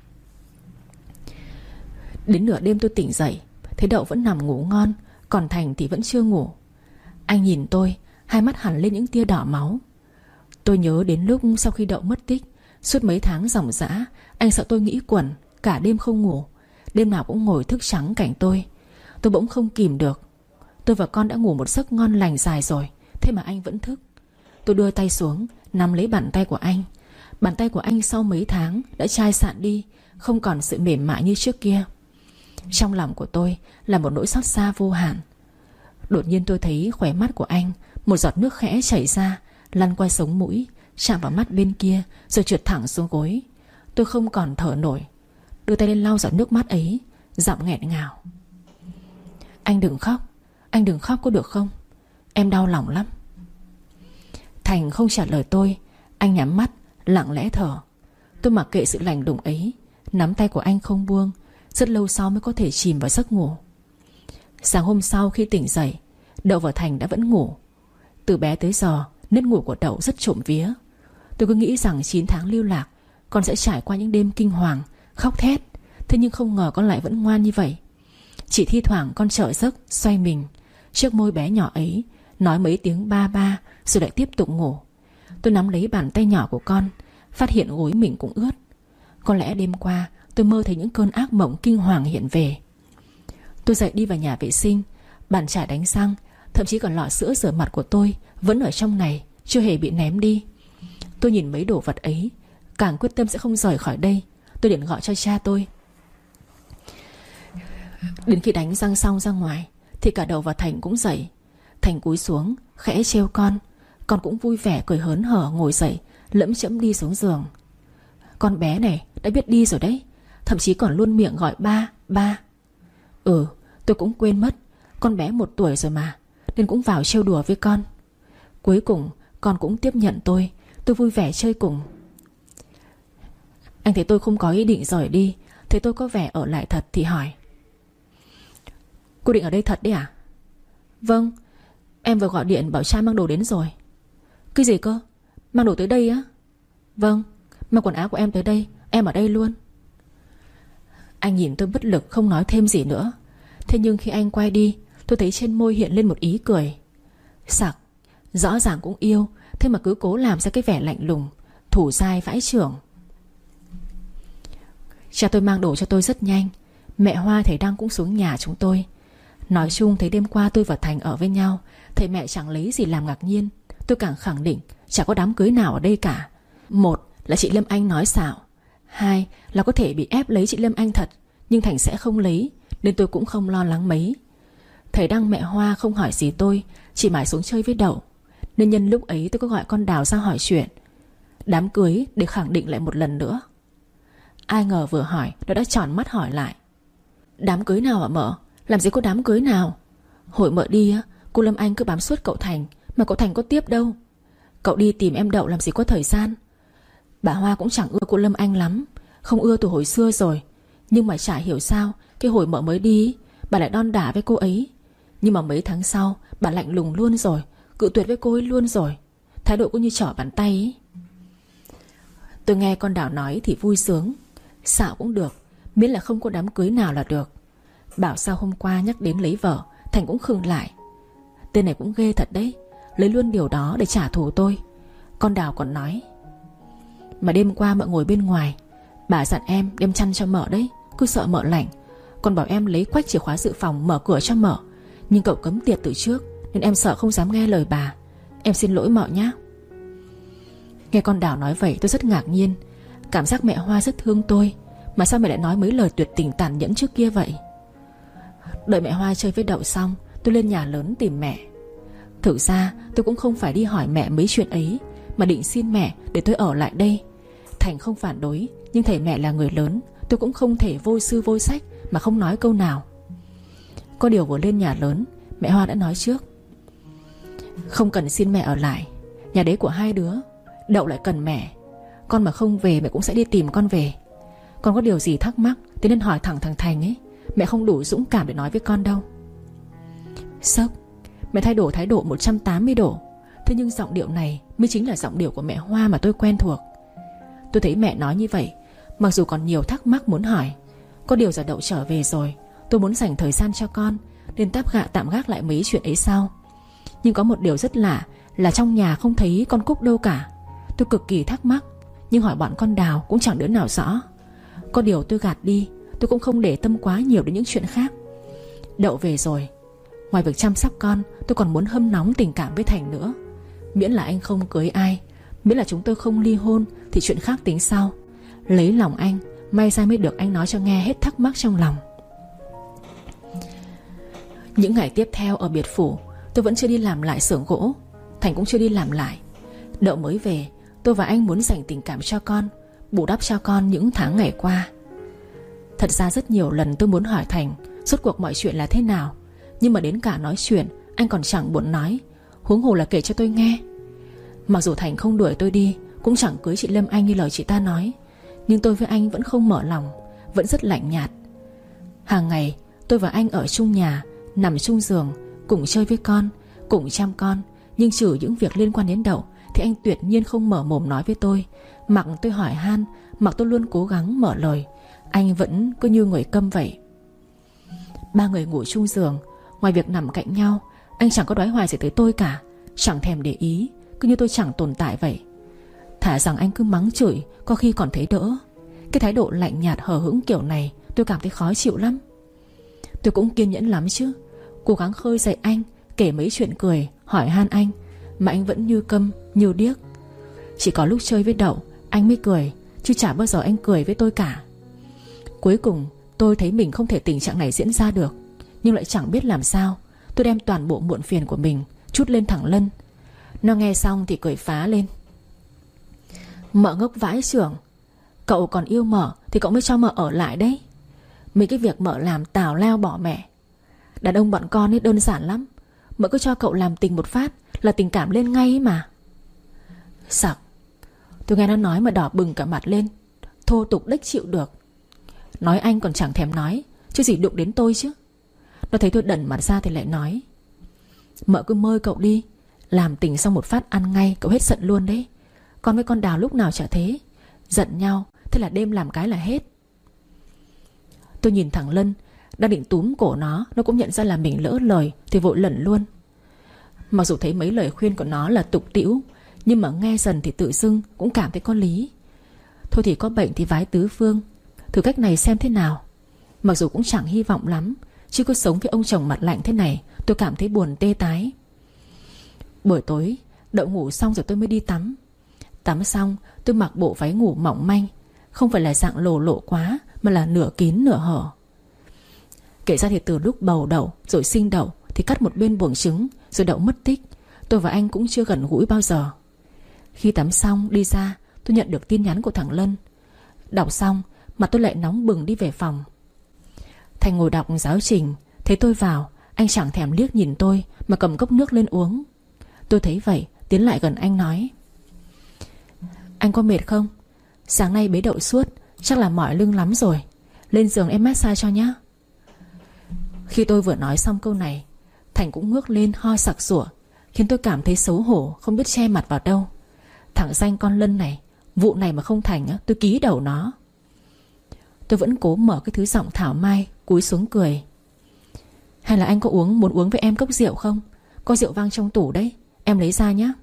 Đến nửa đêm tôi tỉnh dậy, thấy Đậu vẫn nằm ngủ ngon, còn Thành thì vẫn chưa ngủ. Anh nhìn tôi, hai mắt hằn lên những tia đỏ máu. Tôi nhớ đến lúc sau khi Đậu mất tích, suốt mấy tháng ròng rã, anh sợ tôi nghĩ quẩn, cả đêm không ngủ, đêm nào cũng ngồi thức trắng cạnh tôi. Tôi bỗng không kìm được. Tôi và con đã ngủ một giấc ngon lành dài rồi, thế mà anh vẫn thức. Tôi đưa tay xuống, nắm lấy bàn tay của anh. Bàn tay của anh sau mấy tháng đã chai sạn đi, không còn sự mềm mại như trước kia. Trong lòng của tôi là một nỗi xót xa vô hạn. Đột nhiên tôi thấy khóe mắt của anh, một giọt nước khẽ chảy ra, lăn qua sống mũi, chạm vào mắt bên kia, rồi trượt thẳng xuống gối. Tôi không còn thở nổi, đưa tay lên lau giọt nước mắt ấy, giọng nghẹn ngào: Anh đừng khóc, anh đừng khóc có được không? Em đau lòng lắm. Thành không trả lời tôi. Anh nhắm mắt, lặng lẽ thở. Tôi mặc kệ sự lành đùng ấy, nắm tay của anh không buông. Rất lâu sau mới có thể chìm vào giấc ngủ. Sáng hôm sau khi tỉnh dậy, Đậu và Thành đã vẫn ngủ. Từ bé tới giờ, nếp ngủ của Đậu rất trộm vía. Tôi cứ nghĩ rằng chín tháng lưu lạc, con sẽ trải qua những đêm kinh hoàng, khóc thét. Thế nhưng không ngờ con lại vẫn ngoan như vậy. Chỉ thi thoảng con trở giấc, xoay mình trước môi bé nhỏ ấy, nói mấy tiếng ba ba, rồi lại tiếp tục ngủ. Tôi nắm lấy bàn tay nhỏ của con, phát hiện gối mình cũng ướt. Có lẽ đêm qua tôi mơ thấy những cơn ác mộng kinh hoàng hiện về. Tôi dậy đi vào nhà vệ sinh. Bàn chải đánh răng, thậm chí còn lọ sữa rửa mặt của tôi vẫn ở trong này, chưa hề bị ném đi. Tôi nhìn mấy đồ vật ấy, càng quyết tâm sẽ không rời khỏi đây. Tôi điện gọi cho cha tôi. Đến khi đánh răng xong ra ngoài thì cả Đậu và Thành cũng dậy. Thành cúi xuống khẽ trêu con. Con cũng vui vẻ cười hớn hở ngồi dậy, lẫm chẫm đi xuống giường. Con bé này đã biết đi rồi đấy, thậm chí còn luôn miệng gọi ba, ba. Ừ, tôi cũng quên mất, con bé một tuổi rồi mà, nên cũng vào trêu đùa với con. Cuối cùng con cũng tiếp nhận tôi. Tôi vui vẻ chơi cùng. Anh thấy tôi không có ý định rời đi, thấy tôi có vẻ ở lại thật thì hỏi: Cô định ở đây thật đấy à? Vâng, em vừa gọi điện bảo trai mang đồ đến rồi. Cái gì cơ? Mang đồ tới đây á? Vâng, mang quần áo của em tới đây. Em ở đây luôn. Anh nhìn tôi bất lực không nói thêm gì nữa. Thế nhưng khi anh quay đi, tôi thấy trên môi hiện lên một ý cười. Sặc, rõ ràng cũng yêu, thế mà cứ cố làm ra cái vẻ lạnh lùng, thủ dai vãi chưởng. Cha tôi mang đồ cho tôi rất nhanh. Mẹ Hoa thầy Đăng cũng xuống nhà chúng tôi. Nói chung thấy đêm qua tôi và Thành ở với nhau, thầy mẹ chẳng lấy gì làm ngạc nhiên. Tôi càng khẳng định chẳng có đám cưới nào ở đây cả. Một là chị Lâm Anh nói xạo, hai là có thể bị ép lấy chị Lâm Anh thật, nhưng Thành sẽ không lấy, nên tôi cũng không lo lắng mấy. Thầy Đăng mẹ Hoa không hỏi gì tôi, chỉ mải xuống chơi với Đậu. Nên nhân lúc ấy tôi có gọi con Đào ra hỏi chuyện đám cưới để khẳng định lại một lần nữa. Ai ngờ vừa hỏi nó đã tròn mắt hỏi lại. Đám cưới nào hả mợ? Làm gì có đám cưới nào? Hồi mợ đi á, cô Lâm Anh cứ bám suốt cậu Thành, mà cậu Thành có tiếp đâu. Cậu đi tìm em Đậu làm gì có thời gian. Bà Hoa cũng chẳng ưa cô Lâm Anh lắm, không ưa từ hồi xưa rồi. Nhưng mà chả hiểu sao cái hồi mợ mới đi, bà lại đon đả với cô ấy. Nhưng mà mấy tháng sau bà lạnh lùng luôn rồi, cự tuyệt với cô ấy luôn rồi. Thái độ cũng như trở bàn tay ấy. Tôi nghe con Đào nói thì vui sướng. Xạo cũng được, miễn là không có đám cưới nào là được. Bảo sao hôm qua nhắc đến lấy vợ, Thành cũng khựng lại. Tên này cũng ghê thật đấy, lấy luôn điều đó để trả thù tôi. Con Đào còn nói, mà đêm qua mợ ngồi bên ngoài, bà dặn em đem chăn cho mợ đấy, cứ sợ mợ lạnh. Còn bảo em lấy quách chìa khóa dự phòng mở cửa cho mợ, nhưng cậu cấm tiệt từ trước, nên em sợ không dám nghe lời bà. Em xin lỗi mợ nhé. Nghe con Đào nói vậy tôi rất ngạc nhiên. Cảm giác mẹ Hoa rất thương tôi, mà sao mẹ lại nói mấy lời tuyệt tình tàn nhẫn trước kia vậy? Đợi mẹ Hoa chơi với Đậu xong, tôi lên nhà lớn tìm mẹ. Thực ra tôi cũng không phải đi hỏi mẹ mấy chuyện ấy, mà định xin mẹ để tôi ở lại đây. Thành không phản đối, nhưng thầy mẹ là người lớn, tôi cũng không thể vôi sư vôi sách mà không nói câu nào. Có điều vừa lên nhà lớn, mẹ Hoa đã nói trước. Không cần xin mẹ ở lại, nhà đấy của hai đứa. Đậu lại cần mẹ. Con mà không về mẹ cũng sẽ đi tìm con về. Con có điều gì thắc mắc thì nên hỏi thẳng thằng Thành ấy. Mẹ không đủ dũng cảm để nói với con đâu. Sốc. Mẹ thay đổi thái độ một trăm tám mươi độ. Thế nhưng giọng điệu này mới chính là giọng điệu của mẹ Hoa mà tôi quen thuộc. Tôi thấy mẹ nói như vậy, mặc dù còn nhiều thắc mắc muốn hỏi. Có điều giờ Đậu trở về rồi, tôi muốn dành thời gian cho con, nên táp gạ tạm gác lại mấy chuyện ấy sau. Nhưng có một điều rất lạ là trong nhà không thấy con Cúc đâu cả. Tôi cực kỳ thắc mắc, nhưng hỏi bọn con Đào cũng chẳng đứa nào rõ. Có điều tôi gạt đi, tôi cũng không để tâm quá nhiều đến những chuyện khác. Đậu về rồi, ngoài việc chăm sóc con, tôi còn muốn hâm nóng tình cảm với Thành nữa. Miễn là anh không cưới ai, miễn là chúng tôi không ly hôn, thì chuyện khác tính sau. Lấy lòng anh, may ra mới được anh nói cho nghe hết thắc mắc trong lòng. Những ngày tiếp theo ở biệt phủ, tôi vẫn chưa đi làm lại xưởng gỗ. Thành cũng chưa đi làm lại. Đậu mới về, tôi và anh muốn dành tình cảm cho con, bù đắp cho con những tháng ngày qua. Thật ra rất nhiều lần tôi muốn hỏi Thành rốt cuộc mọi chuyện là thế nào, nhưng mà đến cả nói chuyện anh còn chẳng buồn nói, huống hồ là kể cho tôi nghe. Mặc dù Thành không đuổi tôi đi, cũng chẳng cưới chị Lâm Anh như lời chị ta nói, nhưng tôi với anh vẫn không mở lòng, vẫn rất lạnh nhạt. Hàng ngày tôi và anh ở chung nhà, nằm chung giường, cùng chơi với con, cùng chăm con. Nhưng trừ những việc liên quan đến Đậu thì anh tuyệt nhiên không mở mồm nói với tôi. Mặc tôi hỏi han, mặc tôi luôn cố gắng mở lời, anh vẫn cứ như người câm vậy. Ba người ngủ chung giường, ngoài việc nằm cạnh nhau, anh chẳng có đoái hoài gì tới tôi cả, chẳng thèm để ý, cứ như tôi chẳng tồn tại vậy. Thả rằng anh cứ mắng chửi, có khi còn thấy đỡ. Cái thái độ lạnh nhạt hờ hững kiểu này tôi cảm thấy khó chịu lắm. Tôi cũng kiên nhẫn lắm chứ, cố gắng khơi dậy anh, kể mấy chuyện cười, hỏi han anh, mà anh vẫn như câm, như điếc. Chỉ có lúc chơi với Đậu anh mới cười, chứ chả bao giờ anh cười với tôi cả. Cuối cùng tôi thấy mình không thể tình trạng này diễn ra được, nhưng lại chẳng biết làm sao. Tôi đem toàn bộ muộn phiền của mình trút lên thằng Lân. Nó nghe xong thì cười phá lên. Mợ ngốc vãi chưởng, cậu còn yêu mợ thì cậu mới cho mợ ở lại đấy. Mấy cái việc mợ làm tào lao bỏ mẹ. Đàn ông bọn con ấy đơn giản lắm, mợ cứ cho cậu làm tình một phát là tình cảm lên ngay ấy mà. Sặc. Tôi nghe nó nói mà đỏ bừng cả mặt lên, thô tục đếch chịu được. Nói anh còn chẳng thèm nói, chứ gì đụng đến tôi chứ. Nó thấy tôi đẩn mặt ra thì lại nói: Mợ cứ mời cậu đi, làm tình xong một phát ăn ngay, cậu hết giận luôn đấy. Con với con Đào lúc nào chả thế, giận nhau thế là đêm làm cái là hết. Tôi nhìn thằng Lân đang định túm cổ nó, nó cũng nhận ra là mình lỡ lời thì vội lẩn luôn. Mặc dù thấy mấy lời khuyên của nó là tục tĩu, nhưng mà nghe dần thì tự dưng cũng cảm thấy có lý. Thôi thì có bệnh thì vái tứ phương, thử cách này xem thế nào. Mặc dù cũng chẳng hy vọng lắm, chứ cứ sống với ông chồng mặt lạnh thế này tôi cảm thấy buồn tê tái. Buổi tối đợi ngủ xong rồi tôi mới đi tắm. Tắm xong tôi mặc bộ váy ngủ mỏng manh, không phải là dạng lồ lộ quá, mà là nửa kín nửa hở. Kể ra thì từ lúc bầu đậu rồi sinh đậu thì cắt một bên buồng trứng, rồi đậu mất tích, tôi và anh cũng chưa gần gũi bao giờ. Khi tắm xong đi ra, tôi nhận được tin nhắn của thằng Lân. Đọc xong mặt tôi lại nóng bừng đi về phòng. Thành ngồi đọc giáo trình, thấy tôi vào, anh chẳng thèm liếc nhìn tôi mà cầm cốc nước lên uống. Tôi thấy vậy tiến lại gần anh nói: Anh có mệt không? Sáng nay bế đậu suốt, chắc là mỏi lưng lắm rồi. Lên giường em massage cho nhá. Khi tôi vừa nói xong câu này, Thành cũng ngước lên ho sặc sủa, khiến tôi cảm thấy xấu hổ, không biết che mặt vào đâu. Thằng danh con Lân này, vụ này mà không thành tôi ký đầu nó. Tôi vẫn cố mở cái thứ giọng thảo mai, cúi xuống cười: Hay là anh có uống muốn uống với em cốc rượu không? Có rượu vang trong tủ đấy, em lấy ra nhé.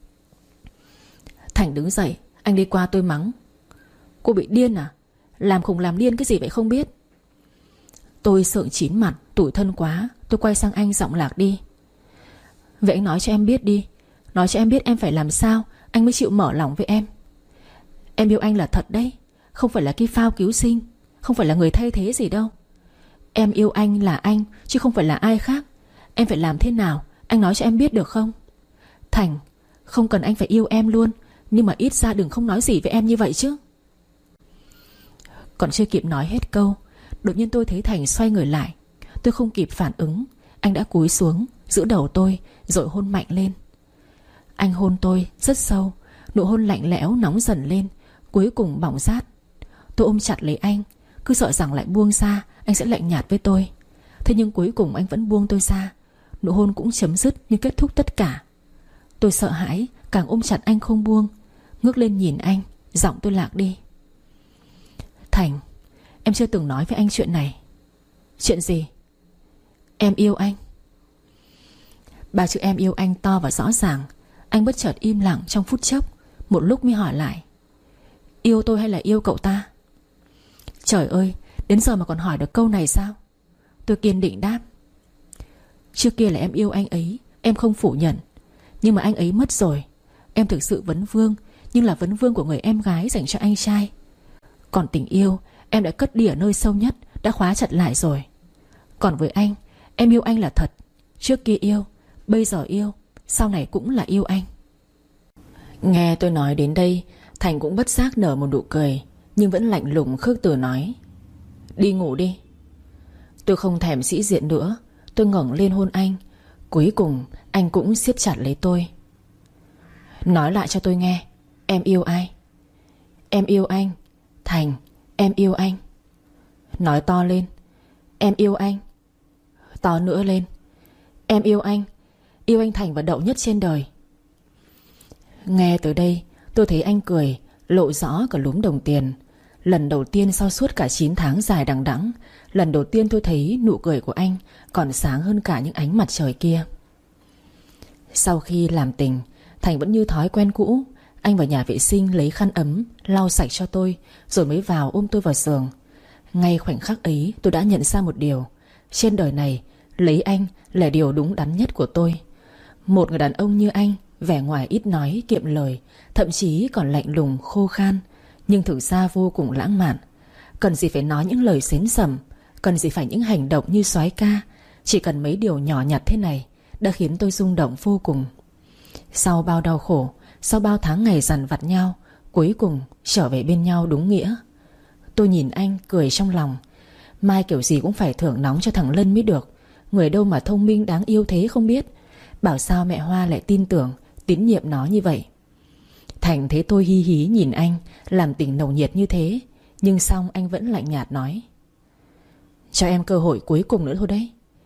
Thành đứng dậy, anh đi qua tôi mắng: Cô bị điên à? Làm khùng làm điên cái gì vậy không biết. Tôi sượng chín mặt, tủi thân quá. Tôi quay sang anh giọng lạc đi: Vậy anh nói cho em biết đi, nói cho em biết em phải làm sao anh mới chịu mở lòng với em. Em yêu anh là thật đấy, không phải là cái phao cứu sinh, không phải là người thay thế gì đâu. Em yêu anh là anh, chứ không phải là ai khác. Em phải làm thế nào, anh nói cho em biết được không? Thành, không cần anh phải yêu em luôn, nhưng mà ít ra đừng không nói gì với em như vậy chứ. Còn chưa kịp nói hết câu, đột nhiên tôi thấy Thành xoay người lại. Tôi không kịp phản ứng, anh đã cúi xuống giữ đầu tôi rồi hôn mạnh lên. Anh hôn tôi rất sâu, nụ hôn lạnh lẽo nóng dần lên, cuối cùng bỏng rát. Tôi ôm chặt lấy anh, cứ sợ rằng lại buông ra anh sẽ lạnh nhạt với tôi. Thế nhưng cuối cùng anh vẫn buông tôi ra. Nụ hôn cũng chấm dứt như kết thúc tất cả. Tôi sợ hãi, càng ôm chặt anh không buông. Ngước lên nhìn anh, giọng tôi lạc đi: Thành, em chưa từng nói với anh chuyện này. Chuyện gì? Em yêu anh. Ba chữ em yêu anh to và rõ ràng. Anh bất chợt im lặng trong phút chốc, một lúc mới hỏi lại: Yêu tôi hay là yêu cậu ta? Trời ơi, đến giờ mà còn hỏi được câu này sao? Tôi kiên định đáp: Trước kia là em yêu anh ấy, em không phủ nhận. Nhưng mà anh ấy mất rồi. Em thực sự vấn vương, nhưng là vấn vương của người em gái dành cho anh trai. Còn tình yêu em đã cất đi ở nơi sâu nhất, đã khóa chặt lại rồi. Còn với anh, em yêu anh là thật. Trước kia yêu, bây giờ yêu, sau này cũng là yêu anh. Nghe tôi nói đến đây, Thành cũng bất giác nở một nụ cười, nhưng vẫn lạnh lùng khước từ nói: Đi ngủ đi. Tôi không thèm sĩ diện nữa. Tôi ngẩng lên hôn anh. Cuối cùng anh cũng siết chặt lấy tôi. Nói lại cho tôi nghe, em yêu ai? Em yêu anh. Thành, em yêu anh. Nói to lên: Em yêu anh. To nữa lên: Em yêu anh. Yêu anh Thành và đậu nhất trên đời. Nghe tới đây tôi thấy anh cười, lộ rõ cả lúm đồng tiền. Lần đầu tiên sau suốt cả chín tháng dài đằng đẵng, lần đầu tiên tôi thấy nụ cười của anh còn sáng hơn cả những ánh mặt trời kia. Sau khi làm tình, Thành vẫn như thói quen cũ. Anh vào nhà vệ sinh lấy khăn ấm lau sạch cho tôi, rồi mới vào ôm tôi vào giường. Ngay khoảnh khắc ấy tôi đã nhận ra một điều: trên đời này lấy anh là điều đúng đắn nhất của tôi. Một người đàn ông như anh, vẻ ngoài ít nói kiệm lời, thậm chí còn lạnh lùng khô khan, nhưng thực ra vô cùng lãng mạn. Cần gì phải nói những lời xến sẩm, cần gì phải những hành động như soái ca. Chỉ cần mấy điều nhỏ nhặt thế này đã khiến tôi rung động vô cùng. Sau bao đau khổ, sau bao tháng ngày dằn vặt nhau, cuối cùng trở về bên nhau đúng nghĩa. Tôi nhìn anh cười trong lòng. Mai kiểu gì cũng phải thưởng nóng cho thằng Lân mới được. Người đâu mà thông minh đáng yêu thế không biết. Bảo sao mẹ Hoa lại tin tưởng, tín nhiệm nó như vậy. Thành thấy tôi hí hí nhìn anh, làm tình nồng nhiệt như thế, nhưng xong anh vẫn lạnh nhạt nói: Cho em cơ hội cuối cùng nữa thôi đấy.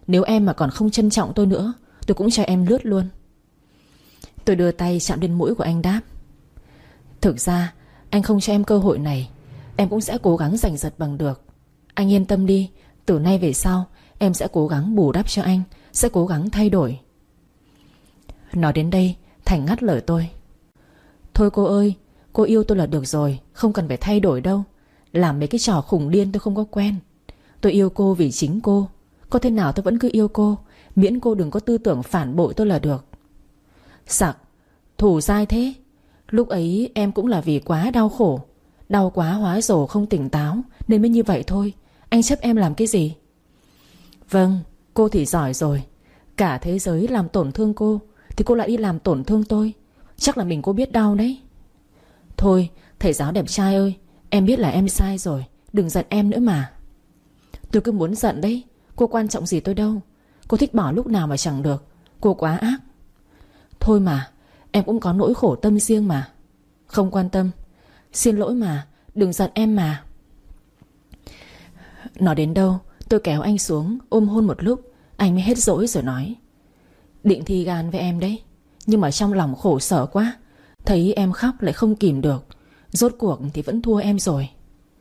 Nếu em mà còn không trân trọng tôi nữa, tôi cũng cho em lướt luôn. Tôi đưa tay chạm lên mũi của anh đáp: Thực ra anh không cho em cơ hội này, em cũng sẽ cố gắng giành giật bằng được. Anh yên tâm đi, từ nay về sau em sẽ cố gắng bù đắp cho anh, sẽ cố gắng thay đổi. Nói đến đây Thành ngắt lời tôi: Thôi cô ơi, cô yêu tôi là được rồi, không cần phải thay đổi đâu. Làm mấy cái trò khủng điên tôi không có quen. Tôi yêu cô vì chính cô. Có thế nào tôi vẫn cứ yêu cô, miễn cô đừng có tư tưởng phản bội tôi là được. Sặc, thù dai thế. Lúc ấy em cũng là vì quá đau khổ, đau quá hóa rồ không tỉnh táo nên mới như vậy thôi. Anh chấp em làm cái gì? Vâng, cô thì giỏi rồi. Cả thế giới làm tổn thương cô thì cô lại đi làm tổn thương tôi. Chắc là mình cô biết đau đấy. Thôi thầy giáo đẹp trai ơi, em biết là em sai rồi, đừng giận em nữa mà. Tôi cứ muốn giận đấy, cô quan trọng gì tôi đâu. Cô thích bỏ lúc nào mà chẳng được, cô quá ác. Thôi mà, em cũng có nỗi khổ tâm riêng mà. Không quan tâm. Xin lỗi mà, đừng giận em mà. Nói đến đâu tôi kéo anh xuống ôm hôn một lúc. Anh mới hết dỗi rồi nói: Định thi gan với em đấy, nhưng mà trong lòng khổ sở quá. Thấy em khóc lại không kìm được. Rốt cuộc thì vẫn thua em rồi.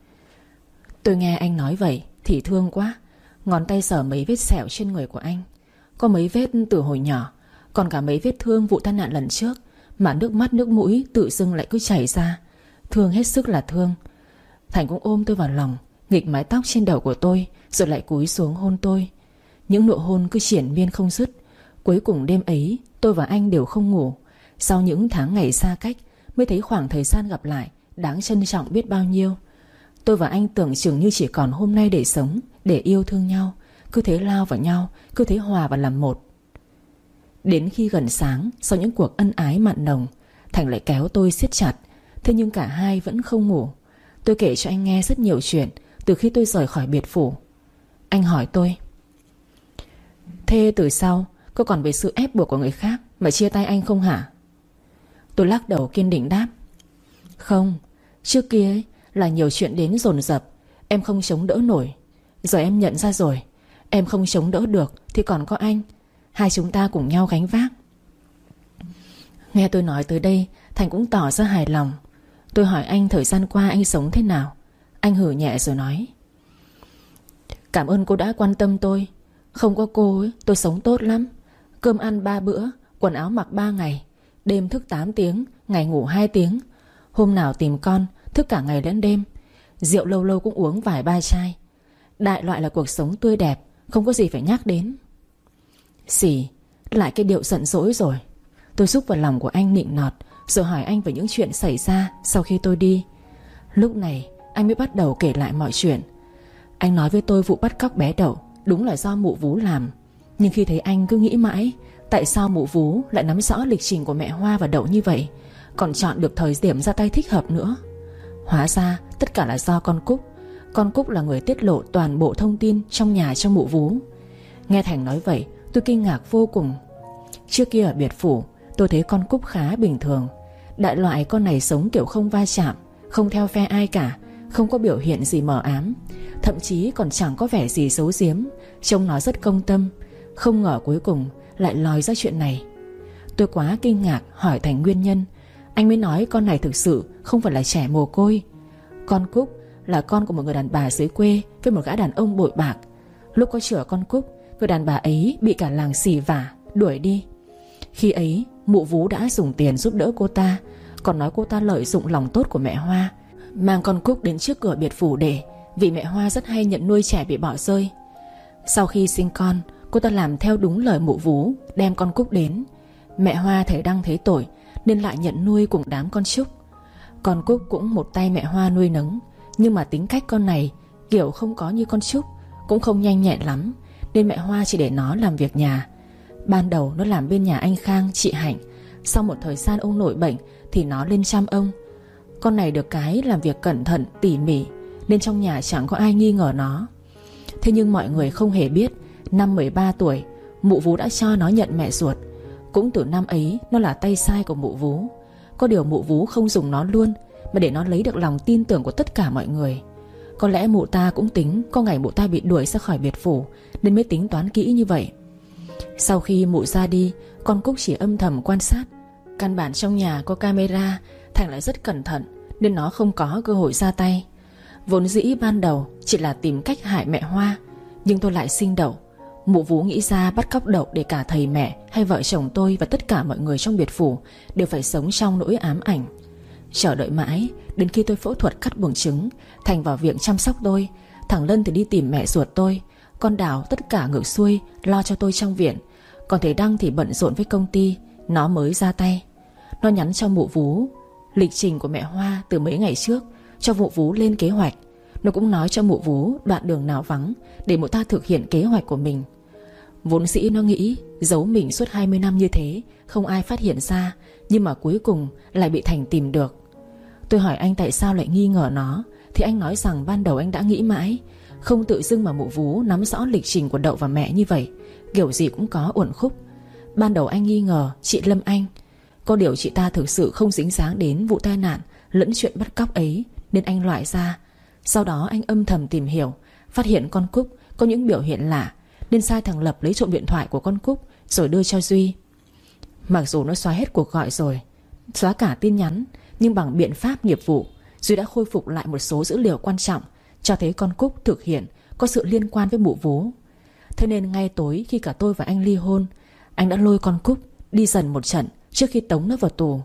Tôi nghe anh nói vậy thì thương quá. Ngón tay sờ mấy vết sẹo trên người của anh. Có mấy vết từ hồi nhỏ, còn cả mấy vết thương vụ tai nạn lần trước. Mà nước mắt nước mũi tự dưng lại cứ chảy ra. Thương hết sức là thương. Thành cũng ôm tôi vào lòng, nghịch mái tóc trên đầu của tôi, rồi lại cúi xuống hôn tôi. Những nụ hôn cứ triển miên không dứt. Cuối cùng đêm ấy tôi và anh đều không ngủ. Sau những tháng ngày xa cách mới thấy khoảng thời gian gặp lại đáng trân trọng biết bao nhiêu. Tôi và anh tưởng chừng như chỉ còn hôm nay để sống, để yêu thương nhau. Cứ thế lao vào nhau, cứ thế hòa vào làm một. Đến khi gần sáng, sau những cuộc ân ái mặn nồng, Thành lại kéo tôi siết chặt. Thế nhưng cả hai vẫn không ngủ. Tôi kể cho anh nghe rất nhiều chuyện từ khi tôi rời khỏi biệt phủ. Anh hỏi tôi: Thế từ sau có còn vì sự ép buộc của người khác mà chia tay anh không hả? Tôi lắc đầu kiên định đáp: Không, trước kia ấy, là nhiều chuyện đến dồn dập, em không chống đỡ nổi. Giờ em nhận ra rồi, em không chống đỡ được thì còn có anh. Hai chúng ta cùng nhau gánh vác. Nghe tôi nói tới đây, Thành cũng tỏ ra hài lòng. Tôi hỏi anh thời gian qua anh sống thế nào. Anh hử nhẹ rồi nói: Cảm ơn cô đã quan tâm tôi. Không có cô ấy, tôi sống tốt lắm. Cơm ăn ba bữa, quần áo mặc ba ngày, đêm thức tám tiếng, ngày ngủ hai tiếng. Hôm nào tìm con, thức cả ngày lẫn đêm. Rượu lâu lâu cũng uống vài ba chai. Đại loại là cuộc sống tươi đẹp, không có gì phải nhắc đến. Xì, lại cái điệu giận dỗi rồi. Tôi xúc vào lòng của anh nịnh nọt, rồi hỏi anh về những chuyện xảy ra sau khi tôi đi. Lúc này anh mới bắt đầu kể lại mọi chuyện. Anh nói với tôi vụ bắt cóc bé Đậu đúng là do mụ Vú làm. Nhưng khi thấy anh cứ nghĩ mãi tại sao mụ Vú lại nắm rõ lịch trình của mẹ Hoa và Đậu như vậy, còn chọn được thời điểm ra tay thích hợp nữa. Hóa ra tất cả là do con Cúc. Con Cúc là người tiết lộ toàn bộ thông tin trong nhà cho mụ Vú. Nghe Thành nói vậy tôi kinh ngạc vô cùng. Trước kia ở biệt phủ tôi thấy con Cúc khá bình thường. Đại loại con này sống kiểu không va chạm, không theo phe ai cả, không có biểu hiện gì mờ ám, thậm chí còn chẳng có vẻ gì giấu giếm. Trông nó rất công tâm. Không ngờ cuối cùng lại lòi ra chuyện này. Tôi quá kinh ngạc hỏi Thành nguyên nhân. Anh mới nói con này thực sự không phải là trẻ mồ côi. Con Cúc là con của một người đàn bà dưới quê với một gã đàn ông bội bạc. Lúc có chữa con Cúc, người đàn bà ấy bị cả làng xì vả, đuổi đi. Khi ấy mụ Vú đã dùng tiền giúp đỡ cô ta, còn nói cô ta lợi dụng lòng tốt của mẹ Hoa, mang con Cúc đến trước cửa biệt phủ để, vì mẹ Hoa rất hay nhận nuôi trẻ bị bỏ rơi. Sau khi sinh con, cô ta làm theo đúng lời mụ Vú, đem con Cúc đến. Mẹ Hoa thấy đăng thấy tội nên lại nhận nuôi cùng đám con Trúc. Con Cúc cũng một tay mẹ Hoa nuôi nấng, nhưng mà tính cách con này kiểu không có như con Trúc, cũng không nhanh nhẹn lắm, nên mẹ Hoa chỉ để nó làm việc nhà. Ban đầu nó làm bên nhà anh Khang, chị Hạnh. Sau một thời gian ông nội bệnh thì nó lên chăm ông. Con này được cái làm việc cẩn thận, tỉ mỉ, nên trong nhà chẳng có ai nghi ngờ nó. Thế nhưng mọi người không hề biết, năm mười ba tuổi mụ Vú đã cho nó nhận mẹ ruột. Cũng từ năm ấy nó là tay sai của mụ Vú. Có điều mụ Vú không dùng nó luôn, mà để nó lấy được lòng tin tưởng của tất cả mọi người. Có lẽ mụ ta cũng tính có ngày mụ ta bị đuổi ra khỏi biệt phủ, nên mới tính toán kỹ như vậy. Sau khi mụ ra đi, con Cúc chỉ âm thầm quan sát. Căn bản trong nhà có camera, Thành lại rất cẩn thận nên nó không có cơ hội ra tay. Vốn dĩ ban đầu chỉ là tìm cách hại mẹ Hoa, nhưng tôi lại sinh Đậu. Mụ Vú nghĩ ra bắt cóc Đậu để cả thầy mẹ hay vợ chồng tôi và tất cả mọi người trong biệt phủ đều phải sống trong nỗi ám ảnh. Chờ đợi mãi, đến khi tôi phẫu thuật cắt buồng trứng, Thành vào viện chăm sóc tôi. Thằng Lân thì đi tìm mẹ ruột tôi. Con Đào tất cả ngược xuôi lo cho tôi trong viện. Còn thầy Đăng thì bận rộn với công ty. Nó mới ra tay. Nó nhắn cho mụ Vú lịch trình của mẹ Hoa từ mấy ngày trước, cho mụ Vú lên kế hoạch. Nó cũng nói cho mụ Vú đoạn đường nào vắng để mụ ta thực hiện kế hoạch của mình. Vốn dĩ nó nghĩ giấu mình suốt hai mươi năm như thế không ai phát hiện ra, nhưng mà cuối cùng lại bị Thành tìm được. Tôi hỏi anh tại sao lại nghi ngờ nó, thì anh nói rằng ban đầu anh đã nghĩ mãi, không tự dưng mà mụ Vú nắm rõ lịch trình của Đậu và mẹ như vậy, kiểu gì cũng có uẩn khúc. Ban đầu anh nghi ngờ chị Lâm Anh, có điều chị ta thực sự không dính dáng đến vụ tai nạn lẫn chuyện bắt cóc ấy, nên anh loại ra. Sau đó anh âm thầm tìm hiểu, phát hiện con Cúc có những biểu hiện lạ, nên sai thằng Lập lấy trộm điện thoại của con Cúc rồi đưa cho Duy. Mặc dù nó xóa hết cuộc gọi rồi, xóa cả tin nhắn, nhưng bằng biện pháp nghiệp vụ, Duy đã khôi phục lại một số dữ liệu quan trọng, cho thấy con Cúc thực hiện có sự liên quan với mụ Vú. Thế nên ngay tối khi cả tôi và anh ly hôn, anh đã lôi con Cúc đi dần một trận trước khi tống nó vào tù.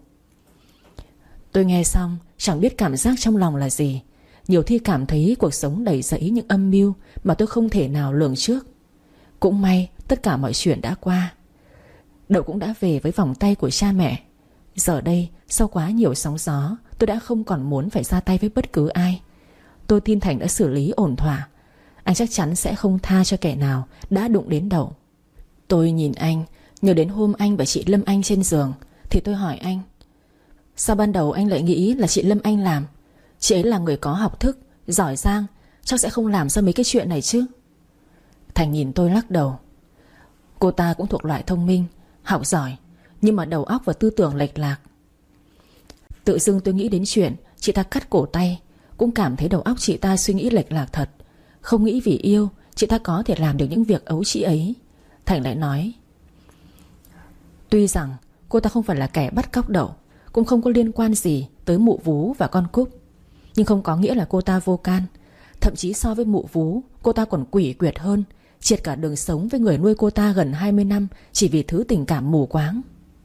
Tôi nghe xong chẳng biết cảm giác trong lòng là gì. Nhiều khi cảm thấy cuộc sống đầy rẫy những âm mưu mà tôi không thể nào lường trước. Cũng may tất cả mọi chuyện đã qua. Đậu cũng đã về với vòng tay của cha mẹ. Giờ đây sau quá nhiều sóng gió, tôi đã không còn muốn phải ra tay với bất cứ ai. Tôi tin Thành đã xử lý ổn thỏa. Anh chắc chắn sẽ không tha cho kẻ nào đã đụng đến Đậu. Tôi nhìn anh, nhớ đến hôm anh và chị Lâm Anh trên giường, thì tôi hỏi anh: sao ban đầu anh lại nghĩ là chị Lâm Anh làm? Chị ấy là người có học thức, giỏi giang, chắc sẽ không làm ra mấy cái chuyện này chứ. Thành nhìn tôi lắc đầu. Cô ta cũng thuộc loại thông minh, học giỏi, nhưng mà đầu óc và tư tưởng lệch lạc. Tự dưng tôi nghĩ đến chuyện chị ta cắt cổ tay, cũng cảm thấy đầu óc chị ta suy nghĩ lệch lạc thật. Không nghĩ vì yêu chị ta có thể làm được những việc ấu trĩ ấy. Thành lại nói: tuy rằng cô ta không phải là kẻ bắt cóc Đậu, cũng không có liên quan gì tới mụ Vú và con Cúc, nhưng không có nghĩa là cô ta vô can. Thậm chí so với mụ Vú, cô ta còn quỷ quyệt hơn, triệt cả đường sống với người nuôi cô ta gần hai mươi năm chỉ vì thứ tình cảm mù quáng.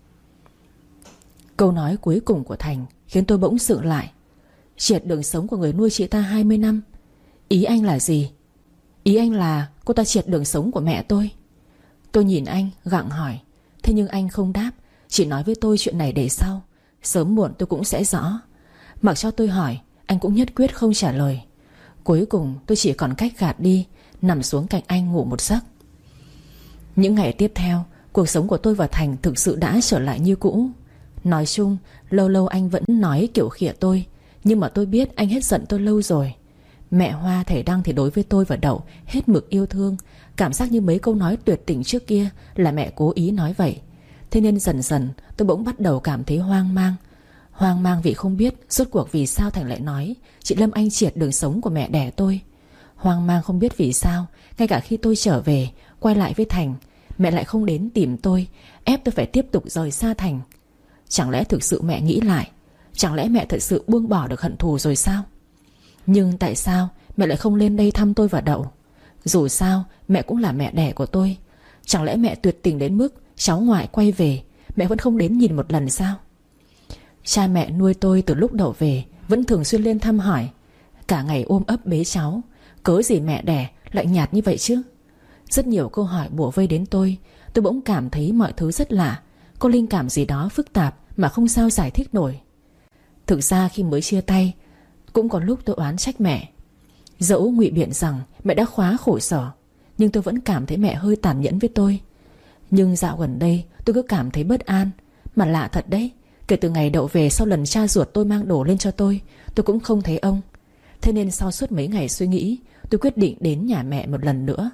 Câu nói cuối cùng của Thành khiến tôi bỗng sững lại. Triệt đường sống của người nuôi chị ta hai mươi năm? Ý anh là gì? Ý anh là cô ta triệt đường sống của mẹ tôi? Tôi nhìn anh gặng hỏi. Thế nhưng anh không đáp, chỉ nói với tôi chuyện này để sau, sớm muộn tôi cũng sẽ rõ. Mặc cho tôi hỏi, anh cũng nhất quyết không trả lời. Cuối cùng tôi chỉ còn cách gạt đi, nằm xuống cạnh anh ngủ một giấc. Những ngày tiếp theo, cuộc sống của tôi và Thành thực sự đã trở lại như cũ. Nói chung, lâu lâu anh vẫn nói kiểu khịa tôi, nhưng mà tôi biết anh hết giận tôi lâu rồi. Mẹ Hoa, thầy Đăng thì đối với tôi và Đậu hết mực yêu thương. Cảm giác như mấy câu nói tuyệt tình trước kia là mẹ cố ý nói vậy. Thế nên dần dần tôi bỗng bắt đầu cảm thấy hoang mang. Hoang mang vì không biết rốt cuộc vì sao Thành lại nói chị Lâm Anh triệt đường sống của mẹ đẻ tôi. Hoang mang không biết vì sao ngay cả khi tôi trở về, quay lại với Thành, mẹ lại không đến tìm tôi, ép tôi phải tiếp tục rời xa Thành. Chẳng lẽ thực sự mẹ nghĩ lại? Chẳng lẽ mẹ thật sự buông bỏ được hận thù rồi sao? Nhưng tại sao mẹ lại không lên đây thăm tôi và Đậu? Dù sao mẹ cũng là mẹ đẻ của tôi. Chẳng lẽ mẹ tuyệt tình đến mức cháu ngoại quay về mẹ vẫn không đến nhìn một lần sao? Cha mẹ nuôi tôi từ lúc Đậu về vẫn thường xuyên lên thăm hỏi, cả ngày ôm ấp bế cháu. Cớ gì mẹ đẻ lại nhạt như vậy chứ? Rất nhiều câu hỏi bủa vây đến tôi. Tôi bỗng cảm thấy mọi thứ rất lạ, có linh cảm gì đó phức tạp mà không sao giải thích nổi. Thực ra khi mới chia tay, cũng có lúc tôi oán trách mẹ. Dẫu ngụy biện rằng mẹ đã khóa khổ sở, nhưng tôi vẫn cảm thấy mẹ hơi tàn nhẫn với tôi. Nhưng dạo gần đây tôi cứ cảm thấy bất an. Mà lạ thật đấy, kể từ ngày Đậu về, sau lần cha ruột tôi mang đồ lên cho tôi, tôi cũng không thấy ông. Thế nên sau suốt mấy ngày suy nghĩ, tôi quyết định đến nhà mẹ một lần nữa.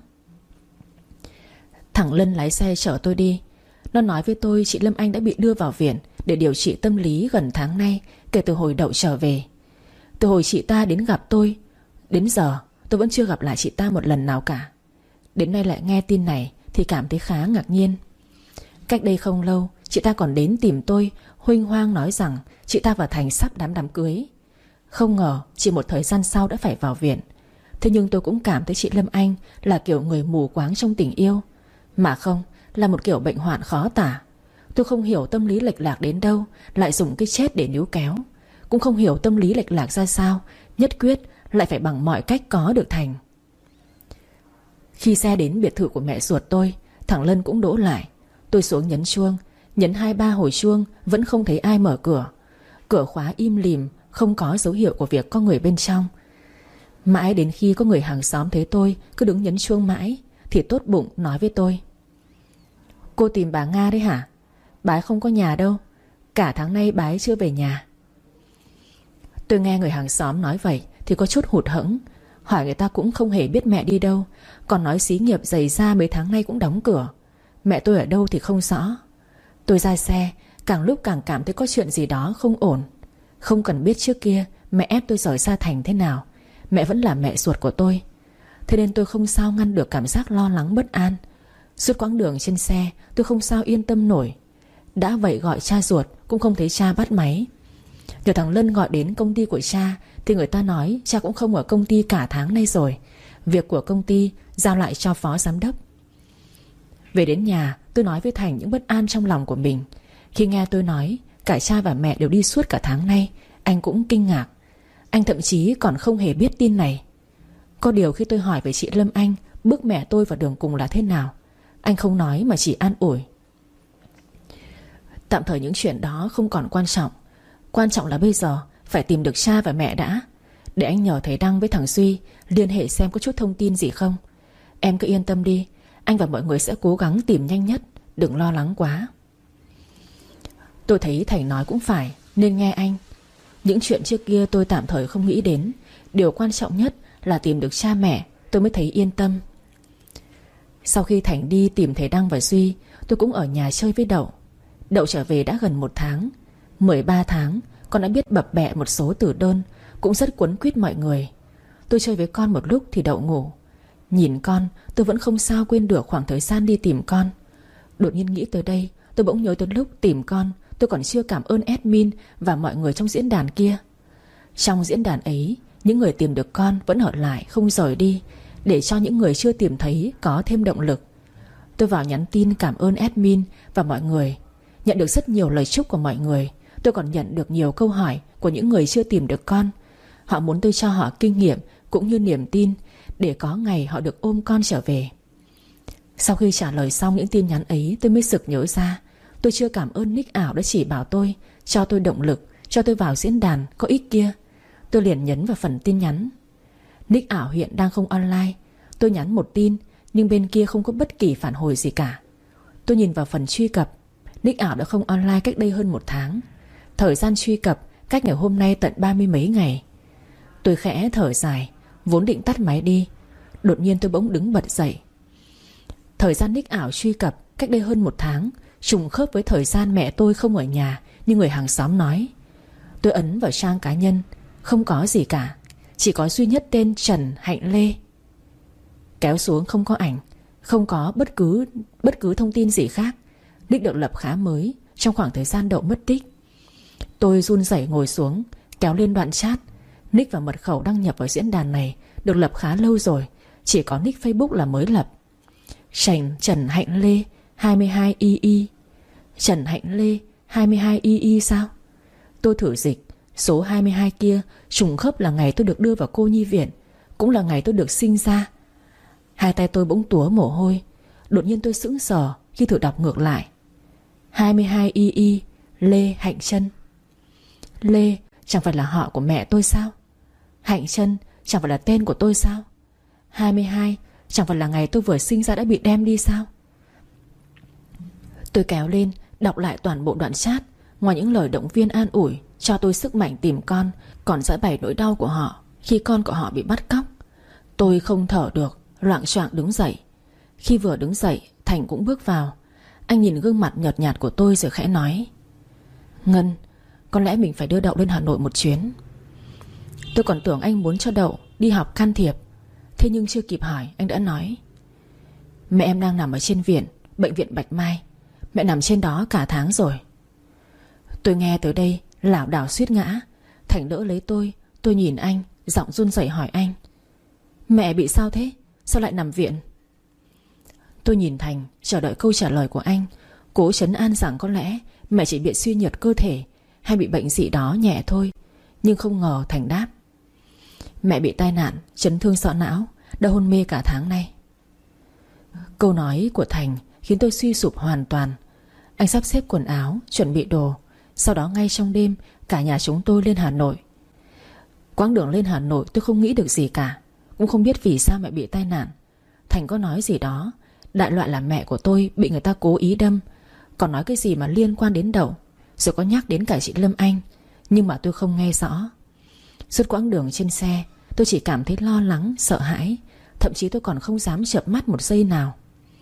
Thằng Lân lái xe chở tôi đi. Nó nói với tôi chị Lâm Anh đã bị đưa vào viện để điều trị tâm lý gần tháng nay, kể từ hồi Đậu trở về. Từ hồi chị ta đến gặp tôi, Đến giờ tôi vẫn chưa gặp lại chị ta một lần nào cả. Đến nay lại nghe tin này thì cảm thấy khá ngạc nhiên. Cách đây không lâu, chị ta còn đến tìm tôi, huênh hoang nói rằng chị ta và Thành sắp đám đám cưới. Không ngờ chỉ một thời gian sau đã phải vào viện. Thế nhưng tôi cũng cảm thấy chị Lâm Anh là kiểu người mù quáng trong tình yêu. Mà không, là một kiểu bệnh hoạn khó tả. Tôi không hiểu tâm lý lệch lạc đến đâu lại dùng cái chết để níu kéo. Cũng không hiểu tâm lý lệch lạc ra sao nhất quyết lại phải bằng mọi cách có được Thành. Khi xe đến biệt thự của mẹ ruột tôi, thằng Lân cũng đỗ lại. Tôi xuống nhấn chuông. Nhấn hai ba hồi chuông vẫn không thấy ai mở cửa. Cửa khóa im lìm, không có dấu hiệu của việc có người bên trong. Mãi đến khi có người hàng xóm thấy tôi cứ đứng nhấn chuông mãi thì tốt bụng nói với tôi: "Cô tìm bà Nga đấy hả? Bà ấy không có nhà đâu. Cả tháng nay bà ấy chưa về nhà." Tôi nghe người hàng xóm nói vậy thì có chút hụt hẫng. Hỏi người ta cũng không hề biết mẹ đi đâu. Còn nói xí nghiệp dày ra mấy tháng nay cũng đóng cửa. Mẹ tôi ở đâu thì không rõ. Tôi ra xe, càng lúc càng cảm thấy có chuyện gì đó không ổn. Không cần biết trước kia mẹ ép tôi rời xa Thành thế nào, mẹ vẫn là mẹ ruột của tôi. Thế nên tôi không sao ngăn được cảm giác lo lắng bất an. Suốt quãng đường trên xe tôi không sao yên tâm nổi. Đã vậy gọi cha ruột cũng không thấy cha bắt máy. Nhờ thằng Lân gọi đến công ty của cha thì người ta nói cha cũng không ở công ty cả tháng nay rồi. Việc của công ty giao lại cho phó giám đốc. Về đến nhà tôi nói với Thành những bất an trong lòng của mình. Khi nghe tôi nói cả cha và mẹ đều đi suốt cả tháng nay, anh cũng kinh ngạc. Anh thậm chí còn không hề biết tin này. Có điều khi tôi hỏi về chị Lâm Anh bước mẹ tôi vào đường cùng là thế nào, anh không nói mà chỉ an ủi: "Tạm thời những chuyện đó không còn quan trọng. Quan trọng là bây giờ phải tìm được cha và mẹ đã. Để anh nhờ thầy Đăng với thằng Duy liên hệ xem có chút thông tin gì không. Em cứ yên tâm đi, anh và mọi người sẽ cố gắng tìm nhanh nhất. Đừng lo lắng quá." Tôi thấy Thành nói cũng phải, nên nghe anh. Những chuyện trước kia tôi tạm thời không nghĩ đến. Điều quan trọng nhất là tìm được cha mẹ, tôi mới thấy yên tâm. Sau khi Thành đi tìm thầy Đăng và Duy, tôi cũng ở nhà chơi với Đậu. Đậu trở về đã gần một tháng. mười ba tháng con đã biết bập bẹ một số từ đơn, cũng rất quấn quýt mọi người. Tôi chơi với con một lúc thì Đậu ngủ. Nhìn con tôi vẫn không sao quên được khoảng thời gian đi tìm con. Đột nhiên nghĩ tới đây, tôi bỗng nhớ tới lúc tìm con tôi còn chưa cảm ơn admin và mọi người trong diễn đàn kia. Trong diễn đàn ấy, những người tìm được con vẫn ở lại không rời đi, để cho những người chưa tìm thấy có thêm động lực. Tôi vào nhắn tin cảm ơn admin và mọi người. Nhận được rất nhiều lời chúc của mọi người. Tôi còn nhận được nhiều câu hỏi của những người chưa tìm được con. Họ muốn tôi cho họ kinh nghiệm cũng như niềm tin để có ngày họ được ôm con trở về. Sau khi trả lời xong những tin nhắn ấy, tôi mới sực nhớ ra tôi chưa cảm ơn nick ảo đã chỉ bảo tôi, cho tôi động lực, cho tôi vào diễn đàn có ích kia. Tôi liền nhấn vào phần tin nhắn. Nick ảo hiện đang không online. Tôi nhắn một tin nhưng bên kia không có bất kỳ phản hồi gì cả. Tôi nhìn vào phần truy cập. Nick ảo đã không online cách đây hơn một tháng. Thời gian truy cập cách ngày hôm nay tận ba mươi mấy ngày. Tôi khẽ thở dài, vốn định tắt máy đi. Đột nhiên tôi bỗng đứng bật dậy. Thời gian nick ảo truy cập cách đây hơn một tháng trùng khớp với thời gian mẹ tôi không ở nhà như người hàng xóm nói. Tôi ấn vào trang cá nhân. Không có gì cả, chỉ có duy nhất tên Trần Hạnh Lê. Kéo xuống không có ảnh, không có bất cứ bất cứ thông tin gì khác. Nick được lập khá mới trong khoảng thời gian Đậu mất tích. Tôi run rẩy ngồi xuống, kéo lên đoạn chat. Nick và mật khẩu đăng nhập vào diễn đàn này được lập khá lâu rồi, chỉ có nick Facebook là mới lập. Trần, Trần Hạnh Lê hai mươi hai i i. Trần Hạnh Lê hai mươi hai i i sao? Tôi thử dịch. Số hai mươi hai kia trùng khớp là ngày tôi được đưa vào cô nhi viện, cũng là ngày tôi được sinh ra. Hai tay tôi bỗng túa mồ hôi. Đột nhiên tôi sững sờ khi thử đọc ngược lại. hai mươi hai i i Lê Hạnh Trân. Lê chẳng phải là họ của mẹ tôi sao? Hạnh Trân chẳng phải là tên của tôi sao? hai mươi hai chẳng phải là ngày tôi vừa sinh ra đã bị đem đi sao? Tôi kéo lên đọc lại toàn bộ đoạn chat. Ngoài những lời động viên an ủi cho tôi sức mạnh tìm con, còn giải bày nỗi đau của họ khi con của họ bị bắt cóc. Tôi không thở được, loạng choạng đứng dậy. Khi vừa đứng dậy, Thành cũng bước vào. Anh nhìn gương mặt nhợt nhạt của tôi rồi khẽ nói: Ngân, có lẽ mình phải đưa Đậu lên Hà Nội một chuyến. Tôi còn tưởng anh muốn cho Đậu đi học can thiệp. Thế nhưng chưa kịp hỏi anh đã nói: Mẹ em đang nằm ở trên viện, bệnh viện Bạch Mai. Mẹ nằm trên đó cả tháng rồi. Tôi nghe tới đây lảo đảo suýt ngã. Thành đỡ lấy tôi. Tôi nhìn anh, giọng run rẩy hỏi anh: Mẹ bị sao thế? Sao lại nằm viện? Tôi nhìn Thành, chờ đợi câu trả lời của anh, cố trấn an rằng có lẽ mẹ chỉ bị suy nhược cơ thể hay bị bệnh gì đó nhẹ thôi. Nhưng không ngờ Thành đáp: Mẹ bị tai nạn, chấn thương sọ não, đã hôn mê cả tháng nay. Câu nói của Thành khiến tôi suy sụp hoàn toàn. Anh sắp xếp quần áo, chuẩn bị đồ. Sau đó ngay trong đêm, cả nhà chúng tôi lên Hà Nội. Quãng đường lên Hà Nội tôi không nghĩ được gì cả, cũng không biết vì sao mẹ bị tai nạn. Thành có nói gì đó, đại loại là mẹ của tôi bị người ta cố ý đâm, còn nói cái gì mà liên quan đến Đậu, rồi có nhắc đến cả chị Lâm Anh. Nhưng mà tôi không nghe rõ. Suốt quãng đường trên xe, tôi chỉ cảm thấy lo lắng, sợ hãi. Thậm chí tôi còn không dám chợp mắt một giây nào.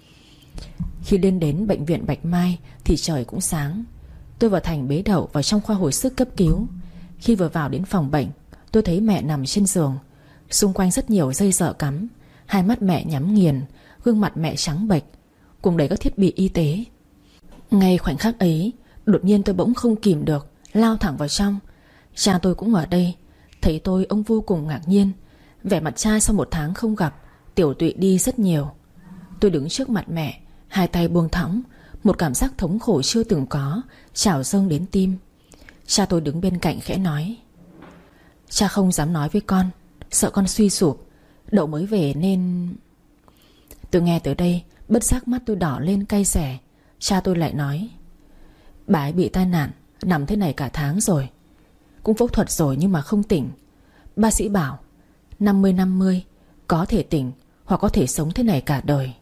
Khi lên đến bệnh viện Bạch Mai thì trời cũng sáng. Tôi và Thành bế Đậu vào trong khoa hồi sức cấp cứu. Khi vừa vào đến phòng bệnh, tôi thấy mẹ nằm trên giường. Xung quanh rất nhiều dây dợ cắm. Hai mắt mẹ nhắm nghiền, gương mặt mẹ trắng bệch, cùng đầy các thiết bị y tế. Ngay khoảnh khắc ấy, đột nhiên tôi bỗng không kìm được, lao thẳng vào trong. Cha tôi cũng ở đây. Thấy tôi, ông vô cùng ngạc nhiên. Vẻ mặt cha sau một tháng không gặp, tiểu tụy đi rất nhiều. Tôi đứng trước mặt mẹ, hai tay buông thõng. Một cảm giác thống khổ chưa từng có trào dâng đến tim. Cha tôi đứng bên cạnh khẽ nói: Cha không dám nói với con, sợ con suy sụp. Đậu mới về nên... Tôi nghe tới đây, bất giác mắt tôi đỏ lên cay xè. Cha tôi lại nói: Bà ấy bị tai nạn, nằm thế này cả tháng rồi. Cũng phẫu thuật rồi nhưng mà không tỉnh. Bác sĩ bảo năm mươi năm mươi, có thể tỉnh hoặc có thể sống thế này cả đời.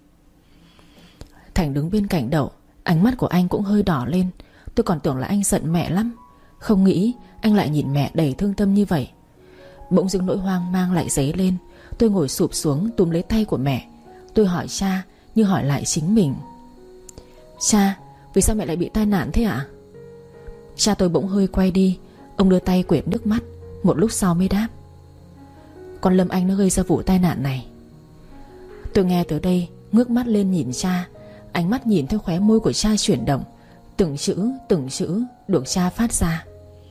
Thành đứng bên cạnh Đậu, ánh mắt của anh cũng hơi đỏ lên. Tôi còn tưởng là anh giận mẹ lắm, không nghĩ anh lại nhìn mẹ đầy thương tâm như vậy. Bỗng dưng nỗi hoang mang lại dấy lên. Tôi ngồi sụp xuống túm lấy tay của mẹ. Tôi hỏi cha như hỏi lại chính mình: Cha, vì sao mẹ lại bị tai nạn thế ạ? Cha tôi bỗng hơi quay đi. Ông đưa tay quệt nước mắt. Một lúc sau mới đáp: Con Lâm Anh nó gây ra vụ tai nạn này. Tôi nghe tới đây ngước mắt lên nhìn cha. Ánh mắt nhìn theo khóe môi của cha chuyển động. Từng chữ từng chữ được cha phát ra.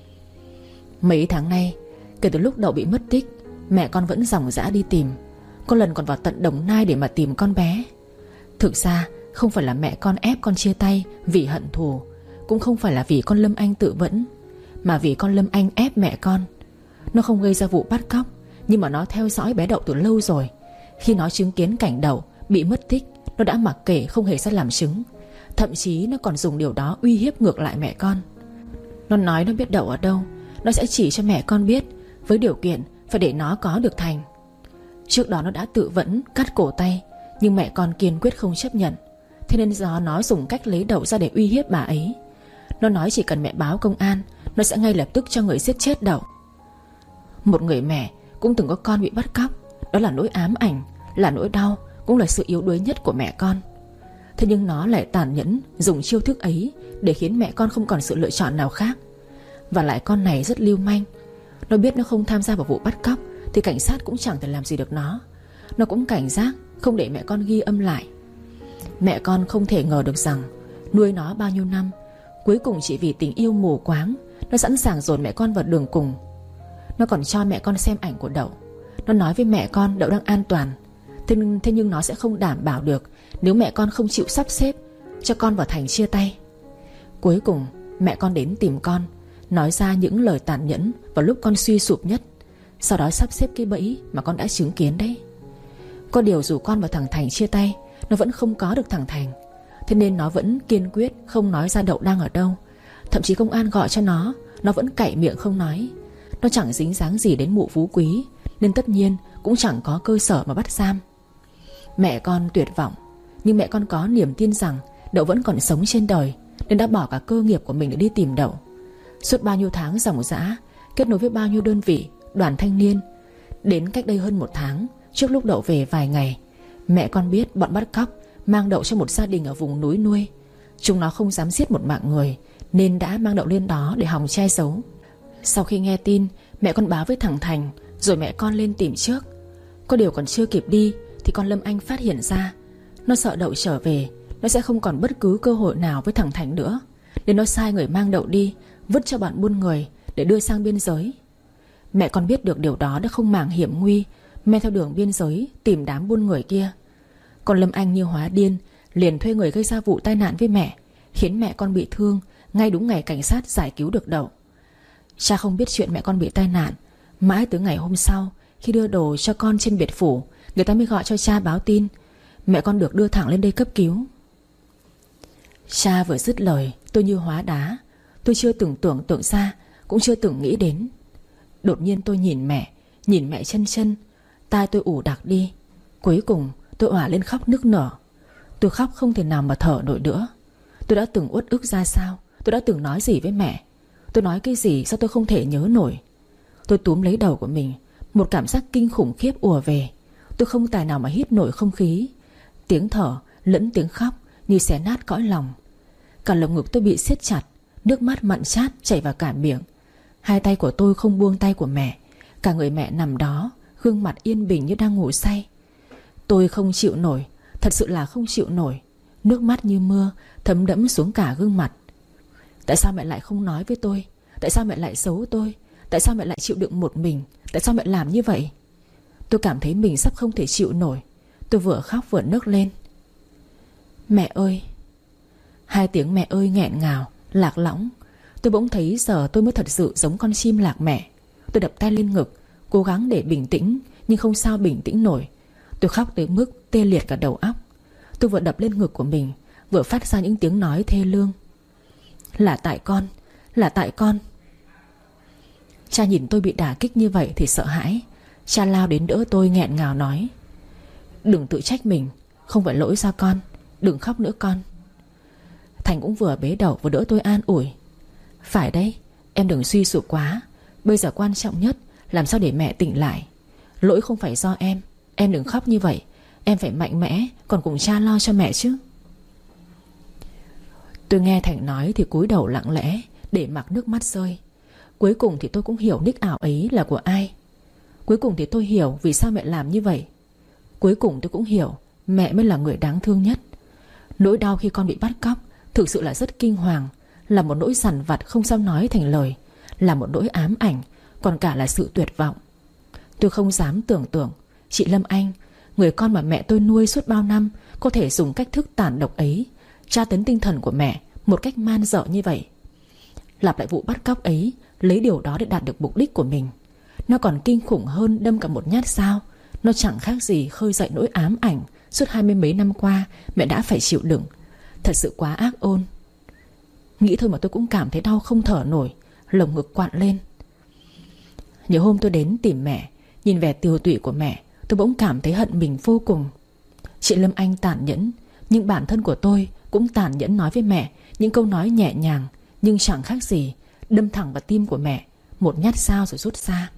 Mấy tháng nay, kể từ lúc Đậu bị mất tích, mẹ con vẫn ròng rã đi tìm. Có lần còn vào tận Đồng Nai để mà tìm con bé. Thực ra không phải là mẹ con ép con chia tay vì hận thù, cũng không phải là vì con Lâm Anh tự vẫn, mà vì con Lâm Anh ép mẹ con. Nó không gây ra vụ bắt cóc, nhưng mà nó theo dõi bé Đậu từ lâu rồi. Khi nó chứng kiến cảnh Đậu bị mất tích, nó đã mặc kệ không hề ra làm chứng. Thậm chí nó còn dùng điều đó uy hiếp ngược lại mẹ con. Nó nói nó biết Đậu ở đâu, nó sẽ chỉ cho mẹ con biết, với điều kiện phải để nó có được Thành. Trước đó nó đã tự vẫn cắt cổ tay, nhưng mẹ con kiên quyết không chấp nhận. Thế nên do nó dùng cách lấy Đậu ra để uy hiếp bà ấy. Nó nói chỉ cần mẹ báo công an, nó sẽ ngay lập tức cho người giết chết Đậu. Một người mẹ cũng từng có con bị bắt cóc. Đó là nỗi ám ảnh, là nỗi đau, cũng là sự yếu đuối nhất của mẹ con. Thế nhưng nó lại tàn nhẫn dùng chiêu thức ấy để khiến mẹ con không còn sự lựa chọn nào khác. Và lại con này rất lưu manh. Nó biết nó không tham gia vào vụ bắt cóc thì cảnh sát cũng chẳng thể làm gì được nó. Nó cũng cảnh giác không để mẹ con ghi âm lại. Mẹ con không thể ngờ được rằng nuôi nó bao nhiêu năm, cuối cùng chỉ vì tình yêu mù quáng, nó sẵn sàng dồn mẹ con vào đường cùng. Nó còn cho mẹ con xem ảnh của Đậu. Nó nói với mẹ con Đậu đang an toàn. Thế nhưng, thế nhưng nó sẽ không đảm bảo được nếu mẹ con không chịu sắp xếp cho con và Thành chia tay. Cuối cùng mẹ con đến tìm con, nói ra những lời tàn nhẫn vào lúc con suy sụp nhất. Sau đó sắp xếp cái bẫy mà con đã chứng kiến đấy. Có điều dù con và thằng Thành chia tay, nó vẫn không có được thằng Thành. Thế nên nó vẫn kiên quyết không nói ra Đậu đang ở đâu. Thậm chí công an gọi cho nó, nó vẫn cậy miệng không nói. Nó chẳng dính dáng gì đến mụ Phú Quý, nên tất nhiên cũng chẳng có cơ sở mà bắt giam. Mẹ con tuyệt vọng, nhưng mẹ con có niềm tin rằng Đậu vẫn còn sống trên đời, nên đã bỏ cả cơ nghiệp của mình để đi tìm Đậu. Suốt bao nhiêu tháng ròng rã, kết nối với bao nhiêu đơn vị, đoàn thanh niên. Đến cách đây hơn một tháng, trước lúc Đậu về vài ngày, mẹ con biết bọn bắt cóc mang Đậu cho một gia đình ở vùng núi nuôi. Chúng nó không dám giết một mạng người, nên đã mang Đậu lên đó để hòng che giấu. Sau khi nghe tin, mẹ con báo với thằng Thành Rồi mẹ con lên tìm trước. Có điều còn chưa kịp đi thì con Lâm Anh phát hiện ra. Nó sợ Đậu trở về, nó sẽ không còn bất cứ cơ hội nào với thằng Thành nữa, nên nó sai người mang Đậu đi, vứt cho bọn buôn người để đưa sang biên giới. Mẹ con biết được điều đó đã không màng hiểm nguy, men theo đường biên giới tìm đám buôn người kia. Còn Lâm Anh như hóa điên, liền thuê người gây ra vụ tai nạn với mẹ, khiến mẹ con bị thương ngay đúng ngày cảnh sát giải cứu được Đậu. Cha không biết chuyện mẹ con bị tai nạn. Mãi tới ngày hôm sau, khi đưa đồ cho con trên biệt phủ, người ta mới gọi cho cha báo tin. Mẹ con được đưa thẳng lên đây cấp cứu. Cha vừa dứt lời, tôi như hóa đá. Tôi chưa từng tưởng tượng ra, cũng chưa từng nghĩ đến. Đột nhiên tôi nhìn mẹ, nhìn mẹ chân chân. Tai tôi ù đặc đi. Cuối cùng tôi òa lên khóc nức nở. Tôi khóc không thể nào mà thở nổi nữa. Tôi đã từng uất ức ra sao, tôi đã từng nói gì với mẹ. Tôi nói cái gì sao tôi không thể nhớ nổi. Tôi túm lấy đầu của mình. Một cảm giác kinh khủng khiếp ùa về. Tôi không tài nào mà hít nổi không khí. Tiếng thở lẫn tiếng khóc như xé nát cõi lòng. Cả lồng ngực tôi bị siết chặt, nước mắt mặn chát chảy vào cả miệng. Hai tay của tôi không buông tay của mẹ. Cả người mẹ nằm đó, gương mặt yên bình như đang ngủ say. Tôi không chịu nổi, thật sự là không chịu nổi. Nước mắt như mưa thấm đẫm xuống cả gương mặt. Tại sao mẹ lại không nói với tôi? Tại sao mẹ lại giấu tôi? Tại sao mẹ lại chịu đựng một mình? Tại sao mẹ làm như vậy? Tôi cảm thấy mình sắp không thể chịu nổi. Tôi vừa khóc vừa nấc lên. Mẹ ơi. Hai tiếng mẹ ơi nghẹn ngào, lạc lõng. Tôi bỗng thấy giờ tôi mới thật sự giống con chim lạc mẹ. Tôi đập tay lên ngực, cố gắng để bình tĩnh, nhưng không sao bình tĩnh nổi. Tôi khóc tới mức tê liệt cả đầu óc. Tôi vừa đập lên ngực của mình, vừa phát ra những tiếng nói thê lương. Là tại con, là tại con. Cha nhìn tôi bị đả kích như vậy thì sợ hãi. Cha lao đến đỡ tôi nghẹn ngào nói: Đừng tự trách mình, không phải lỗi do con. Đừng khóc nữa con. Thành cũng vừa bế đầu vừa đỡ tôi an ủi: Phải đấy, em đừng suy sụp quá. Bây giờ quan trọng nhất làm sao để mẹ tỉnh lại. Lỗi không phải do em. Em đừng khóc như vậy. Em phải mạnh mẽ, còn cùng cha lo cho mẹ chứ. Tôi nghe Thành nói thì cúi đầu lặng lẽ, để mặc nước mắt rơi. Cuối cùng thì tôi cũng hiểu nick ảo ấy là của ai. Cuối cùng thì tôi hiểu vì sao mẹ làm như vậy. Cuối cùng tôi cũng hiểu mẹ mới là người đáng thương nhất. Nỗi đau khi con bị bắt cóc thực sự là rất kinh hoàng, là một nỗi dằn vặt không sao nói thành lời, là một nỗi ám ảnh, còn cả là sự tuyệt vọng. Tôi không dám tưởng tượng chị Lâm Anh, người con mà mẹ tôi nuôi suốt bao năm, có thể dùng cách thức tàn độc ấy tra tấn tinh thần của mẹ một cách man dợ như vậy. Lặp lại vụ bắt cóc ấy, lấy điều đó để đạt được mục đích của mình. Nó còn kinh khủng hơn đâm cả một nhát dao. Nó chẳng khác gì khơi dậy nỗi ám ảnh suốt hai mươi mấy năm qua mẹ đã phải chịu đựng. Thật sự quá ác ôn. Nghĩ thôi mà tôi cũng cảm thấy đau không thở nổi, lồng ngực quặn lên. Nhiều hôm tôi đến tìm mẹ, nhìn vẻ tiều tụy của mẹ, tôi bỗng cảm thấy hận mình vô cùng. Chị Lâm Anh tàn nhẫn, nhưng bản thân của tôi cũng tàn nhẫn nói với mẹ những câu nói nhẹ nhàng, nhưng chẳng khác gì đâm thẳng vào tim của mẹ một nhát dao rồi rút ra.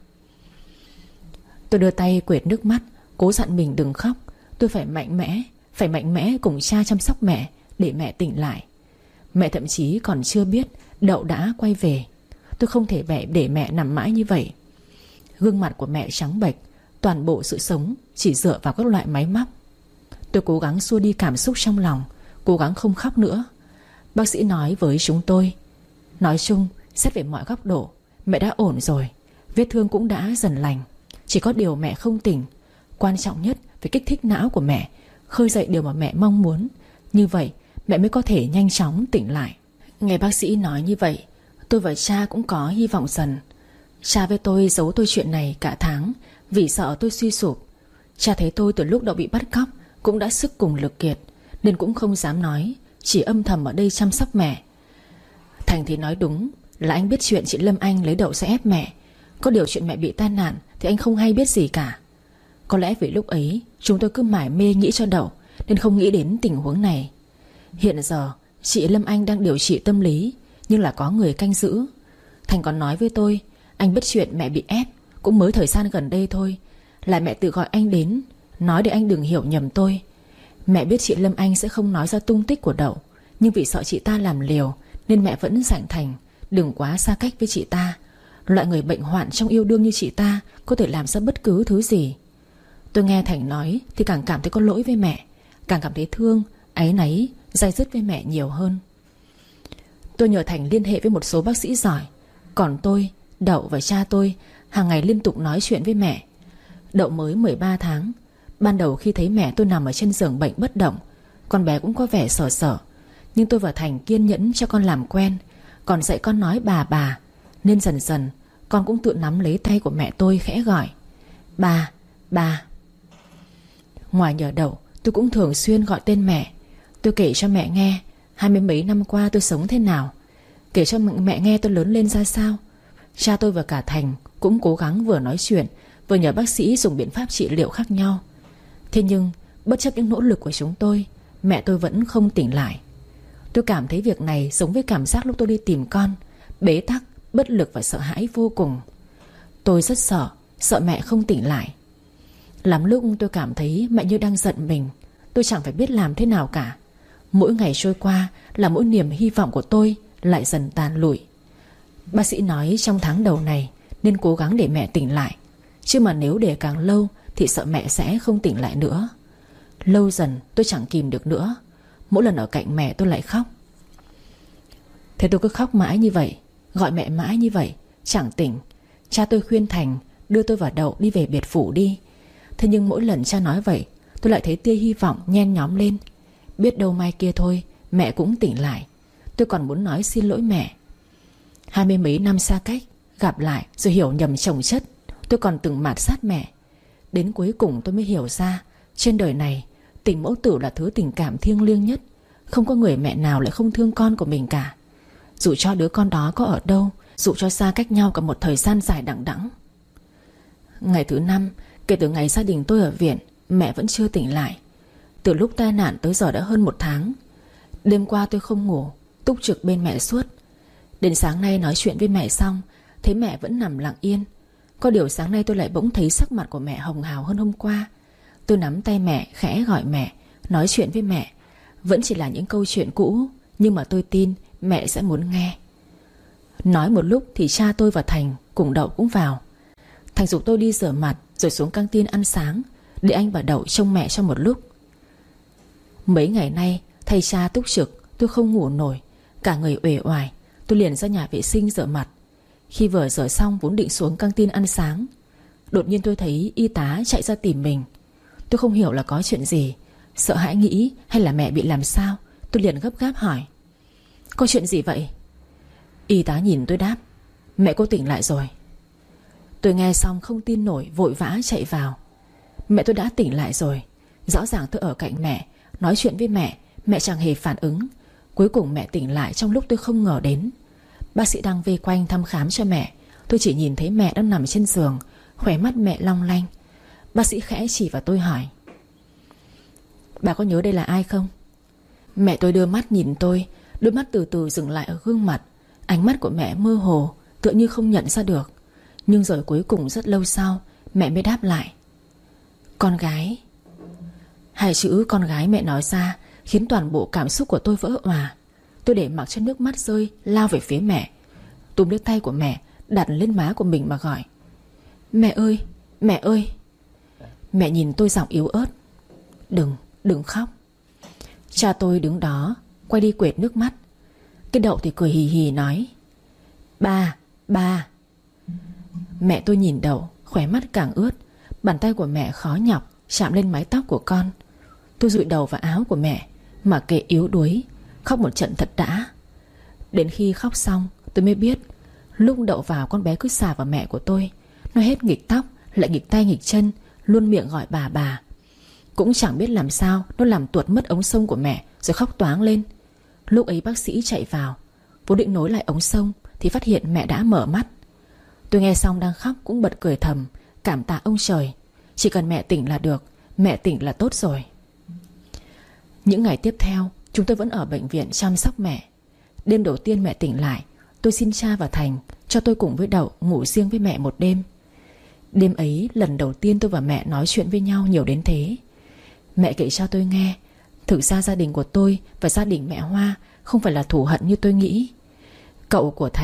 Tôi đưa tay quệt nước mắt, cố dặn mình đừng khóc. Tôi phải mạnh mẽ, phải mạnh mẽ cùng cha chăm sóc mẹ để mẹ tỉnh lại. Mẹ thậm chí còn chưa biết Đậu đã quay về. Tôi không thể bẻ để mẹ nằm mãi như vậy. Gương mặt của mẹ trắng bệch, toàn bộ sự sống chỉ dựa vào các loại máy móc. Tôi cố gắng xua đi cảm xúc trong lòng, cố gắng không khóc nữa. Bác sĩ nói với chúng tôi, nói chung, xét về mọi góc độ, mẹ đã ổn rồi. Vết thương cũng đã dần lành. Chỉ có điều mẹ không tỉnh. Quan trọng nhất phải kích thích não của mẹ, khơi dậy điều mà mẹ mong muốn. Như vậy mẹ mới có thể nhanh chóng tỉnh lại. Nghe bác sĩ nói như vậy, tôi và cha cũng có hy vọng dần. Cha với tôi giấu tôi chuyện này cả tháng vì sợ tôi suy sụp. Cha thấy tôi từ lúc Đậu bị bắt cóc cũng đã sức cùng lực kiệt, nên cũng không dám nói, chỉ âm thầm ở đây chăm sóc mẹ. Thành thì nói đúng, là anh biết chuyện chị Lâm Anh lấy Đậu sẽ ép mẹ. Có điều chuyện mẹ bị tai nạn thì anh không hay biết gì cả. Có lẽ vì lúc ấy chúng tôi cứ mải mê nghĩ cho Đậu, nên không nghĩ đến tình huống này. Hiện giờ chị Lâm Anh đang điều trị tâm lý, nhưng là có người canh giữ. Thành còn nói với tôi, anh biết chuyện mẹ bị ép cũng mới thời gian gần đây thôi, là mẹ tự gọi anh đến, nói để anh đừng hiểu nhầm tôi. Mẹ biết chị Lâm Anh sẽ không nói ra tung tích của Đậu, nhưng vì sợ chị ta làm liều nên mẹ vẫn dặn Thành đừng quá xa cách với chị ta. Loại người bệnh hoạn trong yêu đương như chị ta có thể làm ra bất cứ thứ gì. Tôi nghe Thành nói thì càng cảm thấy có lỗi với mẹ, càng cảm thấy thương, áy náy, day dứt với mẹ nhiều hơn. Tôi nhờ Thành liên hệ với một số bác sĩ giỏi, còn tôi, Đậu và cha tôi hàng ngày liên tục nói chuyện với mẹ. Đậu mới mười ba tháng. Ban đầu khi thấy mẹ tôi nằm ở trên giường bệnh bất động, con bé cũng có vẻ sợ sợ. Nhưng tôi và Thành kiên nhẫn cho con làm quen, còn dạy con nói bà bà. Nên dần dần con cũng tự nắm lấy tay của mẹ tôi khẽ gọi bà, bà. Ngoài nhờ Đậu, tôi cũng thường xuyên gọi tên mẹ. Tôi kể cho mẹ nghe hai mươi mấy năm qua tôi sống thế nào, kể cho mẹ nghe tôi lớn lên ra sao. Cha tôi và cả Thành cũng cố gắng vừa nói chuyện vừa nhờ bác sĩ dùng biện pháp trị liệu khác nhau. Thế nhưng bất chấp những nỗ lực của chúng tôi, mẹ tôi vẫn không tỉnh lại. Tôi cảm thấy việc này giống với cảm giác lúc tôi đi tìm con, bế tắc, bất lực và sợ hãi vô cùng. Tôi rất sợ, sợ mẹ không tỉnh lại. Lắm lúc tôi cảm thấy mẹ như đang giận mình. Tôi chẳng phải biết làm thế nào cả. Mỗi ngày trôi qua là mỗi niềm hy vọng của tôi lại dần tàn lụi. Bác sĩ nói trong tháng đầu này nên cố gắng để mẹ tỉnh lại, chứ mà nếu để càng lâu thì sợ mẹ sẽ không tỉnh lại nữa. Lâu dần tôi chẳng kìm được nữa. Mỗi lần ở cạnh mẹ tôi lại khóc. Thế tôi cứ khóc mãi như vậy, gọi mẹ mãi như vậy, chẳng tỉnh. Cha tôi khuyên Thành đưa tôi vào Đậu đi về biệt phủ đi. Thế nhưng mỗi lần cha nói vậy, tôi lại thấy tia hy vọng nhen nhóm lên. Biết đâu mai kia thôi mẹ cũng tỉnh lại. Tôi còn muốn nói xin lỗi mẹ. Hai mươi mấy năm xa cách, gặp lại rồi hiểu nhầm chồng chất, tôi còn từng mạt sát mẹ. Đến cuối cùng tôi mới hiểu ra, trên đời này tình mẫu tử là thứ tình cảm thiêng liêng nhất. Không có người mẹ nào lại không thương con của mình cả, dù cho đứa con đó có ở đâu, dù cho xa cách nhau cả một thời gian dài đằng đẵng. Ngày thứ năm kể từ ngày gia đình tôi ở viện, mẹ vẫn chưa tỉnh lại. Từ lúc tai nạn tới giờ đã hơn một tháng. Đêm qua tôi không ngủ, túc trực bên mẹ suốt. Đến sáng nay nói chuyện với mẹ xong, thấy mẹ vẫn nằm lặng yên. Có điều sáng nay tôi lại bỗng thấy sắc mặt của mẹ hồng hào hơn hôm qua. Tôi nắm tay mẹ, khẽ gọi mẹ, nói chuyện với mẹ. Vẫn chỉ là những câu chuyện cũ, nhưng mà tôi tin mẹ sẽ muốn nghe. Nói một lúc thì cha tôi và Thành cùng Đậu cũng vào. Thành giục tôi đi rửa mặt rồi xuống căng tin ăn sáng, để anh và Đậu trông mẹ trong một lúc. Mấy ngày nay thay cha túc trực, tôi không ngủ nổi, cả người uể oải. Tôi liền ra nhà vệ sinh rửa mặt. Khi vừa rửa xong vốn định xuống căng tin ăn sáng, đột nhiên tôi thấy y tá chạy ra tìm mình. Tôi không hiểu là có chuyện gì, sợ hãi nghĩ hay là mẹ bị làm sao. Tôi liền gấp gáp hỏi: có chuyện gì vậy? Y tá nhìn tôi đáp: mẹ cô tỉnh lại rồi. Tôi nghe xong không tin nổi, vội vã chạy vào. Mẹ tôi đã tỉnh lại rồi. Rõ ràng tôi ở cạnh mẹ, nói chuyện với mẹ, mẹ chẳng hề phản ứng. Cuối cùng mẹ tỉnh lại trong lúc tôi không ngờ đến. Bác sĩ đang vây quanh thăm khám cho mẹ. Tôi chỉ nhìn thấy mẹ đang nằm trên giường, khóe mắt mẹ long lanh. Bác sĩ khẽ chỉ vào tôi hỏi: bà có nhớ đây là ai không? Mẹ tôi đưa mắt nhìn tôi, đôi mắt từ từ dừng lại ở gương mặt. Ánh mắt của mẹ mơ hồ, tựa như không nhận ra được. Nhưng rồi cuối cùng rất lâu sau, mẹ mới đáp lại: con gái. Hai chữ con gái mẹ nói ra khiến toàn bộ cảm xúc của tôi vỡ òa. Tôi để mặc cho nước mắt rơi, lao về phía mẹ, túm lấy tay của mẹ, đặt lên má của mình mà gọi: mẹ ơi, mẹ ơi. Mẹ nhìn tôi giọng yếu ớt: Đừng, đừng khóc. Cha tôi đứng đó quay đi quệt nước mắt. Cái Đậu thì cười hì hì nói: ba, ba. Mẹ tôi nhìn Đậu, khóe mắt càng ướt. Bàn tay của mẹ khó nhọc chạm lên mái tóc của con. Tôi dụi đầu vào áo của mẹ, mà kệ yếu đuối, khóc một trận thật đã. Đến khi khóc xong tôi mới biết, lúc Đậu vào con bé cứ xà vào mẹ của tôi. Nó hết nghịch tóc, lại nghịch tay nghịch chân, luôn miệng gọi bà bà. Cũng chẳng biết làm sao nó làm tuột mất ống xông của mẹ, rồi khóc toáng lên. Lúc ấy bác sĩ chạy vào, vốn định nối lại ống xông thì phát hiện mẹ đã mở mắt. Tôi nghe xong đang khóc cũng bật cười thầm, cảm tạ ông trời. Chỉ cần mẹ tỉnh là được, mẹ tỉnh là tốt rồi. Những ngày tiếp theo chúng tôi vẫn ở bệnh viện chăm sóc mẹ. Đêm đầu tiên mẹ tỉnh lại, tôi xin cha và Thành cho tôi cùng với Đậu ngủ riêng với mẹ một đêm. Đêm ấy lần đầu tiên tôi và mẹ nói chuyện với nhau nhiều đến thế. Mẹ kể cho tôi nghe, thực ra gia đình của tôi và gia đình mẹ Hoa không phải là thù hận như tôi nghĩ. Cậu của Thành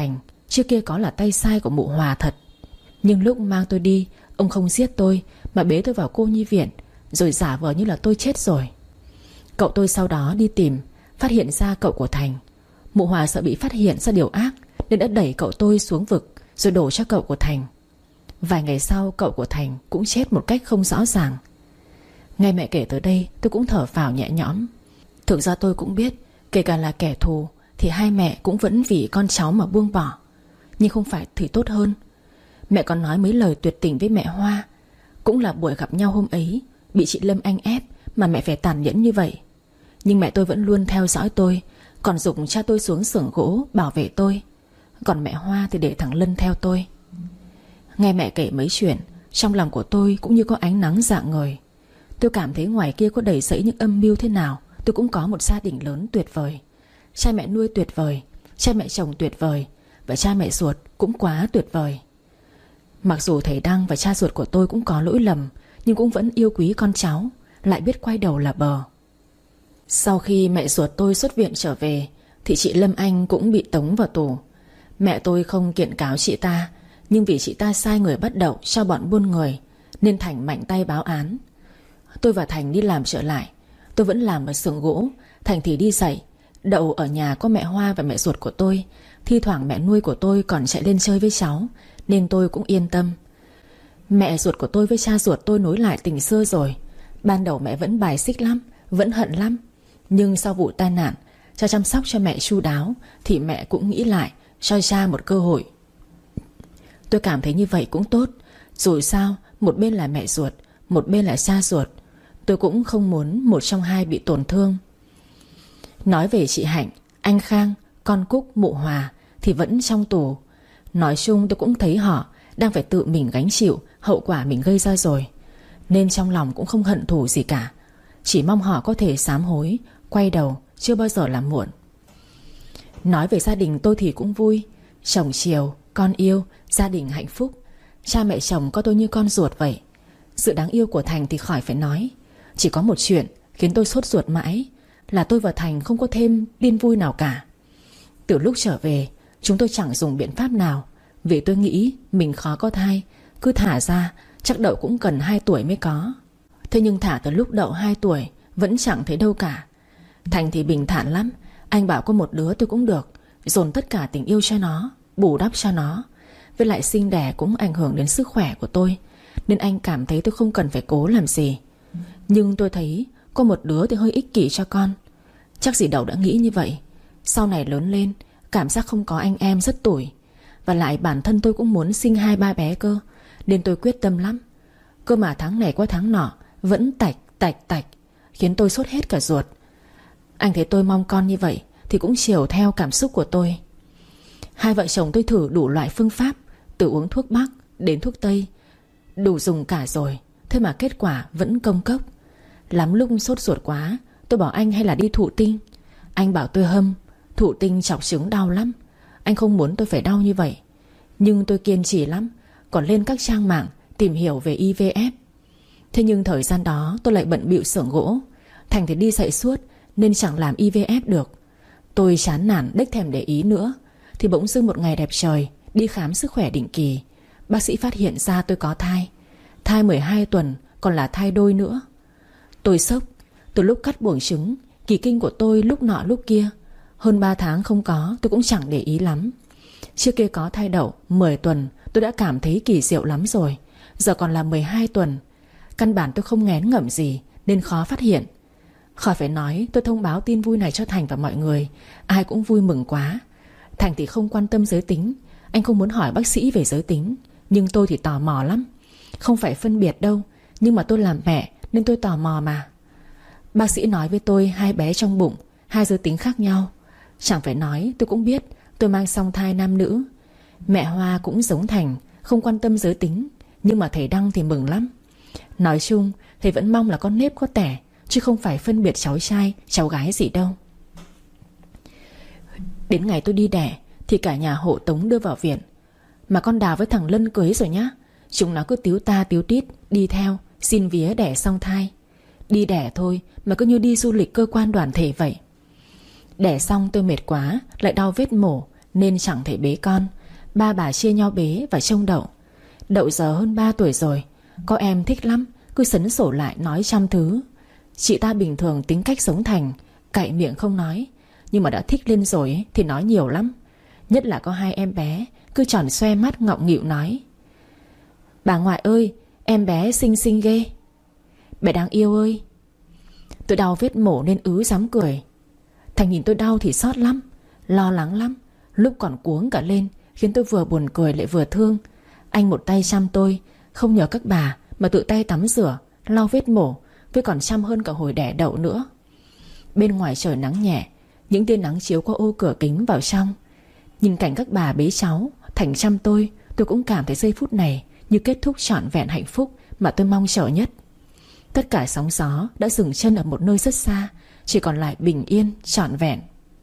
Trước kia có là tay sai của mụ Hòa thật, nhưng lúc mang tôi đi, ông không giết tôi mà bế tôi vào cô nhi viện, rồi giả vờ như là tôi chết rồi. Cậu tôi sau đó đi tìm, phát hiện ra cậu của Thành. Mụ Hòa sợ bị phát hiện ra điều ác nên đã đẩy cậu tôi xuống vực, rồi đổ cho cậu của Thành. Vài ngày sau cậu của Thành cũng chết một cách không rõ ràng. Nghe mẹ kể tới đây tôi cũng thở phào nhẹ nhõm. Thực ra tôi cũng biết, kể cả là kẻ thù thì hai mẹ cũng vẫn vì con cháu mà buông bỏ. Nhưng không phải thì tốt hơn. Mẹ còn nói mấy lời tuyệt tình với mẹ Hoa. Cũng là buổi gặp nhau hôm ấy, bị chị Lâm Anh ép mà mẹ phải tàn nhẫn như vậy. Nhưng mẹ tôi vẫn luôn theo dõi tôi, còn giục cha tôi xuống xưởng gỗ bảo vệ tôi. Còn mẹ Hoa thì để thằng Lân theo tôi. Nghe mẹ kể mấy chuyện, trong lòng của tôi cũng như có ánh nắng rạng ngời. Tôi cảm thấy ngoài kia có đầy rẫy những âm mưu thế nào, tôi cũng có một gia đình lớn tuyệt vời. Cha mẹ nuôi tuyệt vời, cha mẹ chồng tuyệt vời, và cha mẹ ruột cũng quá tuyệt vời. Mặc dù thầy Đăng và cha ruột của tôi cũng có lỗi lầm, nhưng cũng vẫn yêu quý con cháu, lại biết quay đầu là bờ. Sau khi mẹ ruột tôi xuất viện trở về thì chị Lâm Anh cũng bị tống vào tù. Mẹ tôi không kiện cáo chị ta, nhưng vì chị ta sai người bắt đậu cho bọn buôn người nên Thành mạnh tay báo án. Tôi và Thành đi làm trở lại. Tôi vẫn làm ở xưởng gỗ, Thành thì đi dạy. Đậu ở nhà có mẹ Hoa và mẹ ruột của tôi. Thi thoảng mẹ nuôi của tôi còn chạy lên chơi với cháu, nên tôi cũng yên tâm. Mẹ ruột của tôi với cha ruột tôi nối lại tình xưa rồi. Ban đầu mẹ vẫn bài xích lắm, vẫn hận lắm. Nhưng sau vụ tai nạn, cha chăm sóc cho mẹ chu đáo thì mẹ cũng nghĩ lại, cho cha một cơ hội. Tôi cảm thấy như vậy cũng tốt. Dù sao một bên là mẹ ruột, một bên là cha ruột. Tôi cũng không muốn một trong hai bị tổn thương. Nói về chị Hạnh, anh Khang, con Cúc, mụ Hòa thì vẫn trong tù. Nói chung tôi cũng thấy họ đang phải tự mình gánh chịu hậu quả mình gây ra rồi, nên trong lòng cũng không hận thù gì cả. Chỉ mong họ có thể sám hối, quay đầu, chưa bao giờ là muộn. Nói về gia đình tôi thì cũng vui. Chồng chiều, con yêu, gia đình hạnh phúc. Cha mẹ chồng coi tôi như con ruột vậy. Sự đáng yêu của Thành thì khỏi phải nói. Chỉ có một chuyện khiến tôi sốt ruột mãi, là tôi và Thành không có thêm tin vui nào cả. Từ lúc trở về, chúng tôi chẳng dùng biện pháp nào, vì tôi nghĩ mình khó có thai. Cứ thả ra chắc đậu cũng cần hai tuổi mới có. Thế nhưng thả từ lúc đậu hai tuổi vẫn chẳng thấy đâu cả. Thành thì bình thản lắm. Anh bảo có một đứa tôi cũng được, dồn tất cả tình yêu cho nó, bù đắp cho nó. Với lại sinh đẻ cũng ảnh hưởng đến sức khỏe của tôi, nên anh cảm thấy tôi không cần phải cố làm gì. Nhưng tôi thấy có một đứa thì hơi ích kỷ cho con. Chắc dì Đậu đã nghĩ như vậy. Sau này lớn lên, cảm giác không có anh em rất tủi. Và lại bản thân tôi cũng muốn sinh hai ba bé cơ, nên tôi quyết tâm lắm. Cơ mà tháng này qua tháng nọ vẫn tạch tạch tạch, khiến tôi sốt hết cả ruột. Anh thấy tôi mong con như vậy thì cũng chiều theo cảm xúc của tôi. Hai vợ chồng tôi thử đủ loại phương pháp, từ uống thuốc Bắc đến thuốc Tây, đủ dùng cả rồi. Thế mà kết quả vẫn công cốc. Lắm lúc sốt ruột quá, tôi bảo anh hay là đi thụ tinh. Anh bảo tôi hâm, thụ tinh chọc trứng đau lắm. Anh không muốn tôi phải đau như vậy. Nhưng tôi kiên trì lắm, còn lên các trang mạng tìm hiểu về i vê ép. Thế nhưng thời gian đó tôi lại bận bịu xưởng gỗ, Thành thì đi dạy suốt nên chẳng làm i vê ép được. Tôi chán nản đếch thèm để ý nữa. Thì bỗng dưng một ngày đẹp trời, đi khám sức khỏe định kỳ, bác sĩ phát hiện ra tôi có thai. Thai mười hai tuần, còn là thai đôi nữa. Tôi sốc. Từ lúc cắt buồng trứng, kỳ kinh của tôi lúc nọ lúc kia. Hơn ba tháng không có, tôi cũng chẳng để ý lắm. Trước kia có thai đậu mười tuần, tôi đã cảm thấy kỳ diệu lắm rồi. Giờ còn là mười hai tuần. Căn bản tôi không nghén ngẩm gì nên khó phát hiện. Khỏi phải nói, tôi thông báo tin vui này cho Thành và mọi người, ai cũng vui mừng quá. Thành thì không quan tâm giới tính, anh không muốn hỏi bác sĩ về giới tính. Nhưng tôi thì tò mò lắm. Không phải phân biệt đâu, nhưng mà tôi làm mẹ nên tôi tò mò mà. Bác sĩ nói với tôi hai bé trong bụng, hai giới tính khác nhau. Chẳng phải nói, tôi cũng biết tôi mang song thai nam nữ. Mẹ Hoa cũng giống Thành, không quan tâm giới tính. Nhưng mà thầy Đăng thì mừng lắm. Nói chung, thầy vẫn mong là con nếp có tẻ, chứ không phải phân biệt cháu trai, cháu gái gì đâu. Đến ngày tôi đi đẻ thì cả nhà hộ tống đưa vào viện. Mà con Đào với thằng Lân cưới rồi nhá. Chúng nó cứ tíu ta tíu tít đi theo, xin vía đẻ xong thai. Đi đẻ thôi mà cứ như đi du lịch cơ quan đoàn thể vậy. Đẻ xong tôi mệt quá, lại đau vết mổ nên chẳng thể bế con. ba bà chia nhau bế và trông Đậu. Đậu giờ hơn ba tuổi rồi. Có em thích lắm, cứ sấn sổ lại nói trăm thứ. Chị ta bình thường tính cách sống thành, cậy miệng không nói, nhưng mà đã thích lên rồi ấy, thì nói nhiều lắm. Nhất là có hai em bé cứ tròn xoe mắt ngọng nghịu nói: bà ngoại ơi, em bé xinh xinh ghê. Bé đáng yêu ơi. Tôi đau vết mổ nên ứ dám cười. Thành nhìn tôi đau thì xót lắm, lo lắng lắm, lúc còn cuống cả lên, khiến tôi vừa buồn cười lại vừa thương. Anh một tay chăm tôi, không nhờ các bà mà tự tay tắm rửa, lau vết mổ, với còn chăm hơn cả hồi đẻ Đậu nữa. Bên ngoài trời nắng nhẹ, những tia nắng chiếu qua ô cửa kính vào trong. Nhìn cảnh các bà bế cháu, Thành chăm tôi, tôi cũng cảm thấy giây phút này như kết thúc trọn vẹn hạnh phúc mà tôi mong chờ nhất. Tất cả sóng gió đã dừng chân ở một nơi rất xa, chỉ còn lại bình yên trọn vẹn.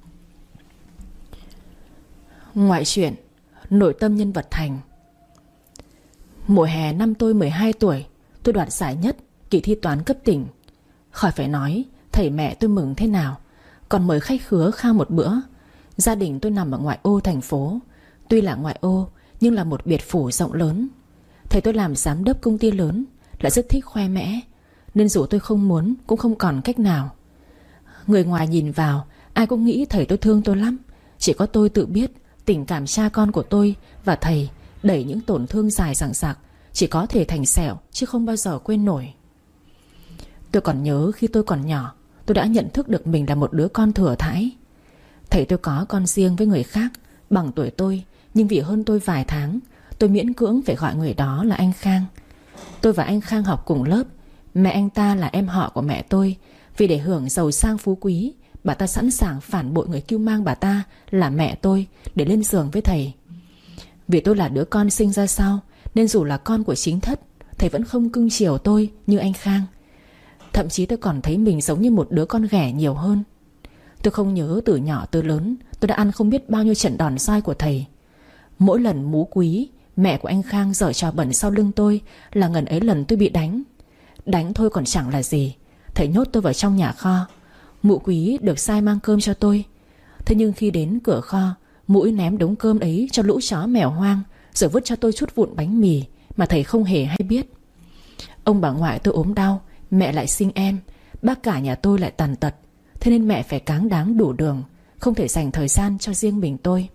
Ngoại truyện: nội tâm nhân vật Thành. Mùa hè năm tôi mười hai tuổi, tôi đoạt giải nhất kỳ thi toán cấp tỉnh. Khỏi phải nói thầy mẹ tôi mừng thế nào, còn mời khách khứa khao một bữa. Gia đình tôi nằm ở ngoại ô thành phố. Tuy là ngoại ô nhưng là một biệt phủ rộng lớn. Thầy tôi làm giám đốc công ty lớn, lại rất thích khoe mẽ, nên dù tôi không muốn cũng không còn cách nào. Người ngoài nhìn vào ai cũng nghĩ thầy tôi thương tôi lắm. Chỉ có tôi tự biết tình cảm cha con của tôi và thầy đẩy những tổn thương dài dằng dặc chỉ có thể thành sẹo, chứ không bao giờ quên nổi. Tôi còn nhớ khi tôi còn nhỏ, tôi đã nhận thức được mình là một đứa con thừa thãi. Thầy tôi có con riêng với người khác bằng tuổi tôi, nhưng vì hơn tôi vài tháng, tôi miễn cưỡng phải gọi người đó là anh Khang. Tôi và anh Khang học cùng lớp. Mẹ anh ta là em họ của mẹ tôi. Vì để hưởng giàu sang phú quý, bà ta sẵn sàng phản bội người cưu mang bà ta là mẹ tôi để lên giường với thầy. Vì tôi là đứa con sinh ra sau, nên dù là con của chính thất, thầy vẫn không cưng chiều tôi như anh Khang. Thậm chí tôi còn thấy mình giống như một đứa con ghẻ nhiều hơn. Tôi không nhớ từ nhỏ tới lớn tôi đã ăn không biết bao nhiêu trận đòn roi của thầy. Mỗi lần Mú Quý, mẹ của anh Khang, giở trò bẩn sau lưng tôi là ngần ấy lần tôi bị đánh. Đánh thôi còn chẳng là gì, thầy nhốt tôi vào trong nhà kho. Mụ Quý được sai mang cơm cho tôi. Thế nhưng khi đến cửa kho, Mũi ném đống cơm ấy cho lũ chó mèo hoang, rồi vứt cho tôi chút vụn bánh mì mà thầy không hề hay biết. Ông bà ngoại tôi ốm đau, mẹ lại sinh em, bác cả nhà tôi lại tàn tật. Thế nên mẹ phải cáng đáng đủ đường, không thể dành thời gian cho riêng mình tôi.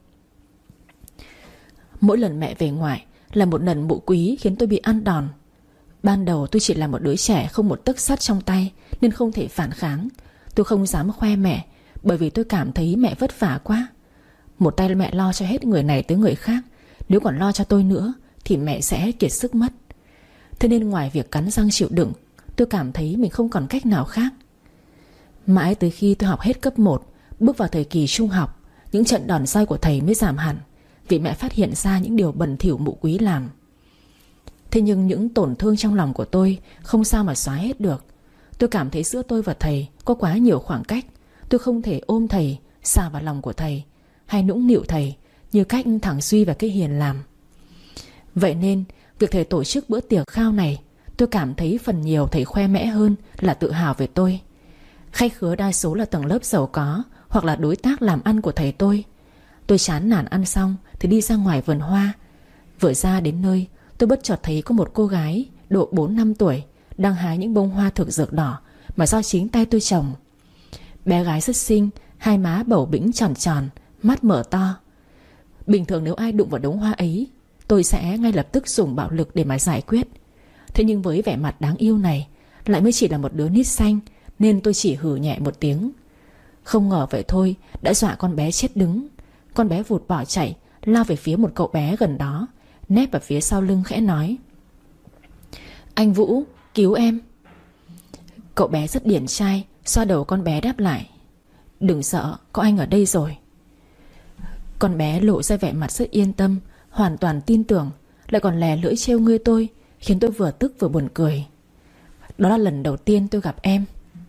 Mỗi lần mẹ về ngoại là một lần Mụ Quý khiến tôi bị ăn đòn. Ban đầu tôi chỉ là một đứa trẻ không một tấc sắt trong tay, nên không thể phản kháng. Tôi không dám khoe mẹ, bởi vì tôi cảm thấy mẹ vất vả quá. Một tay mẹ lo cho hết người này tới người khác, nếu còn lo cho tôi nữa thì mẹ sẽ kiệt sức mất. Thế nên ngoài việc cắn răng chịu đựng, tôi cảm thấy mình không còn cách nào khác. Mãi tới khi tôi học hết cấp một, bước vào thời kỳ trung học, những trận đòn roi của thầy mới giảm hẳn, vì mẹ phát hiện ra những điều bẩn thỉu Mụ Quý làm. Thế nhưng những tổn thương trong lòng của tôi không sao mà xóa hết được. Tôi cảm thấy giữa tôi và thầy có quá nhiều khoảng cách. Tôi không thể ôm thầy, xà vào lòng của thầy, hay nũng nịu thầy như cách thằng Duy và cái Hiền làm. Vậy nên việc thầy tổ chức bữa tiệc khao này, tôi cảm thấy phần nhiều thầy khoe mẽ hơn là tự hào về tôi. Khách khứa đa số là tầng lớp giàu có hoặc là đối tác làm ăn của thầy tôi. Tôi chán nản ăn xong thì đi ra ngoài vườn hoa. Vừa ra đến nơi, tôi bất chợt thấy có một cô gái độ bốn năm tuổi đang hái những bông hoa thực dược đỏ mà do chính tay tôi trồng. Bé gái rất xinh, hai má bầu bĩnh tròn tròn, mắt mở to. Bình thường nếu ai đụng vào đống hoa ấy, tôi sẽ ngay lập tức dùng bạo lực để mà giải quyết. Thế nhưng với vẻ mặt đáng yêu này, lại mới chỉ là một đứa nít xanh, nên tôi chỉ hử nhẹ một tiếng. Không ngờ vậy thôi đã dọa con bé chết đứng. Con bé vụt bỏ chạy, lao về phía một cậu bé gần đó, nép vào phía sau lưng khẽ nói: "Anh Vũ, cứu em." Cậu bé rất điển trai, xoa đầu con bé đáp lại: "Đừng sợ, có anh ở đây rồi." Con bé lộ ra vẻ mặt rất yên tâm, hoàn toàn tin tưởng, lại còn lè lưỡi trêu ngươi tôi, khiến tôi vừa tức vừa buồn cười. Đó là lần đầu tiên tôi gặp em.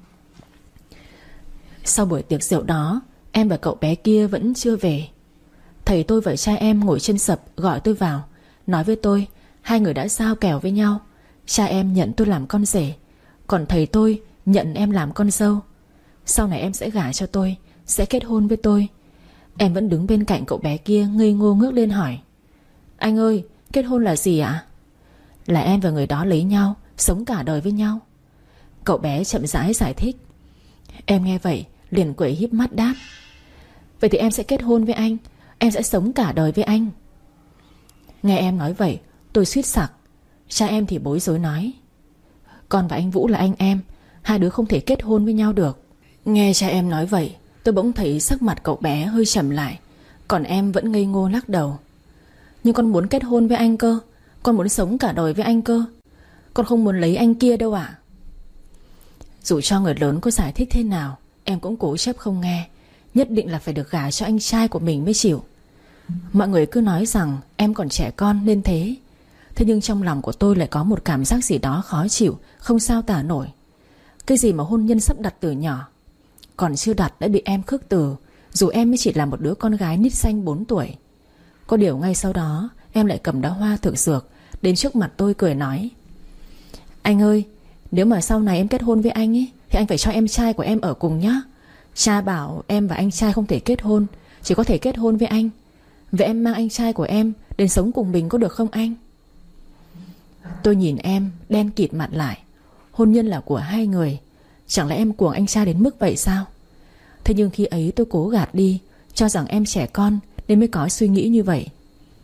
Sau buổi tiệc rượu đó, em và cậu bé kia vẫn chưa về. Thầy tôi và cha em ngồi trên sập gọi tôi vào, nói với tôi hai người đã giao kèo với nhau. Cha em nhận tôi làm con rể, còn thầy tôi nhận em làm con dâu. Sau này em sẽ gả cho tôi, sẽ kết hôn với tôi. Em vẫn đứng bên cạnh cậu bé kia ngây ngô ngước lên hỏi: Anh ơi, kết hôn là gì ạ? Là em và người đó lấy nhau, sống cả đời với nhau. Cậu bé chậm rãi giải thích. Em nghe vậy liền quẩy híp mắt đáp. Vậy thì em sẽ kết hôn với anh, em sẽ sống cả đời với anh. Nghe em nói vậy tôi suýt sặc. Cha em thì bối rối nói. Con và anh Vũ là anh em, hai đứa không thể kết hôn với nhau được. Nghe cha em nói vậy tôi bỗng thấy sắc mặt cậu bé hơi trầm lại. Còn em vẫn ngây ngô lắc đầu. Nhưng con muốn kết hôn với anh cơ, con muốn sống cả đời với anh cơ. Con không muốn lấy anh kia đâu ạ. Dù cho người lớn có giải thích thế nào, em cũng cố chấp không nghe. Nhất định là phải được gả cho anh trai của mình mới chịu. Mọi người cứ nói rằng em còn trẻ con nên thế. Thế nhưng trong lòng của tôi lại có một cảm giác gì đó khó chịu, không sao tả nổi. Cái gì mà hôn nhân sắp đặt từ nhỏ, còn chưa đặt đã bị em khước từ, dù em mới chỉ là một đứa con gái nít xanh bốn tuổi. Có điều ngay sau đó em lại cầm đóa hoa thực dược đến trước mặt tôi cười nói. Anh ơi, nếu mà sau này em kết hôn với anh ấy, thì anh phải cho em trai của em ở cùng nhé. Cha bảo em và anh trai không thể kết hôn, chỉ có thể kết hôn với anh. Vậy em mang anh trai của em đến sống cùng mình có được không anh? Tôi nhìn em đen kịt mặt lại. Hôn nhân là của hai người, chẳng lẽ em cuồng anh trai đến mức vậy sao? Thế nhưng khi ấy tôi cố gạt đi, cho rằng em trẻ con nên mới có suy nghĩ như vậy.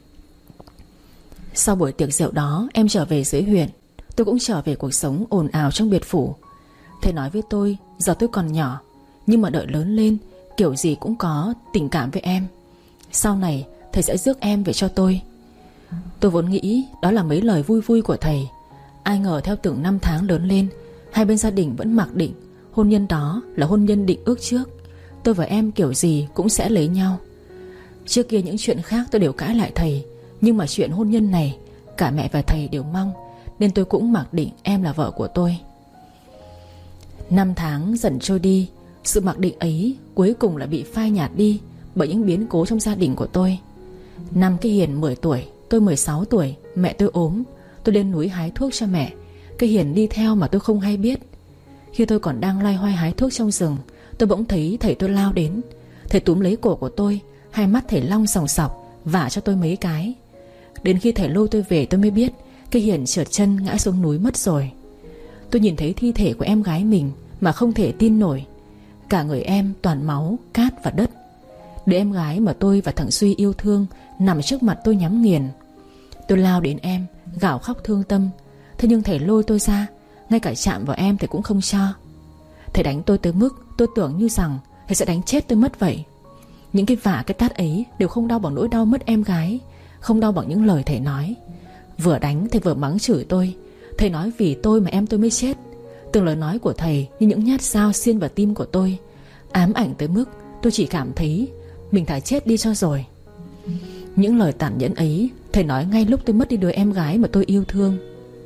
Sau buổi tiệc rượu đó em trở về dưới huyện. Tôi cũng trở về cuộc sống ồn ào trong biệt phủ. Thầy nói với tôi, giờ tôi còn nhỏ, nhưng mà đợi lớn lên kiểu gì cũng có tình cảm với em. Sau này thầy sẽ rước em về cho tôi. Tôi vốn nghĩ đó là mấy lời vui vui của thầy. Ai ngờ theo từng năm tháng lớn lên, hai bên gia đình vẫn mặc định hôn nhân đó là hôn nhân định ước trước. Tôi và em kiểu gì cũng sẽ lấy nhau. Trước kia những chuyện khác tôi đều cãi lại thầy, nhưng mà chuyện hôn nhân này cả mẹ và thầy đều mong, nên tôi cũng mặc định em là vợ của tôi. Năm tháng dần trôi đi, sự mặc định ấy cuối cùng là bị phai nhạt đi bởi những biến cố trong gia đình của tôi. Năm cái Hiền mười tuổi, tôi mười sáu tuổi, mẹ tôi ốm. Tôi lên núi hái thuốc cho mẹ. Cái Hiền đi theo mà tôi không hay biết. Khi tôi còn đang loay hoay hái thuốc trong rừng, tôi bỗng thấy thầy tôi lao đến. Thầy túm lấy cổ của tôi, hai mắt thầy long sòng sọc, vả cho tôi mấy cái. Đến khi thầy lôi tôi về tôi mới biết cái Hiền trượt chân ngã xuống núi mất rồi. Tôi nhìn thấy thi thể của em gái mình mà không thể tin nổi. Cả người em toàn máu, cát và đất. Đứa em gái mà tôi và thằng Suy yêu thương nằm trước mặt tôi nhắm nghiền. Tôi lao đến em, gào khóc thương tâm. Thế nhưng thầy lôi tôi ra, ngay cả chạm vào em thầy cũng không cho. Thầy đánh tôi tới mức tôi tưởng như rằng thầy sẽ đánh chết tôi mất vậy. Những cái vả cái tát ấy đều không đau bằng nỗi đau mất em gái, không đau bằng những lời thầy nói. Vừa đánh thầy vừa mắng chửi tôi. Thầy nói vì tôi mà em tôi mới chết. Từng lời nói của thầy như những nhát dao xiên vào tim của tôi, ám ảnh tới mức tôi chỉ cảm thấy mình thà chết đi cho rồi. Những lời tàn nhẫn ấy thầy nói ngay lúc tôi mất đi đứa em gái mà tôi yêu thương.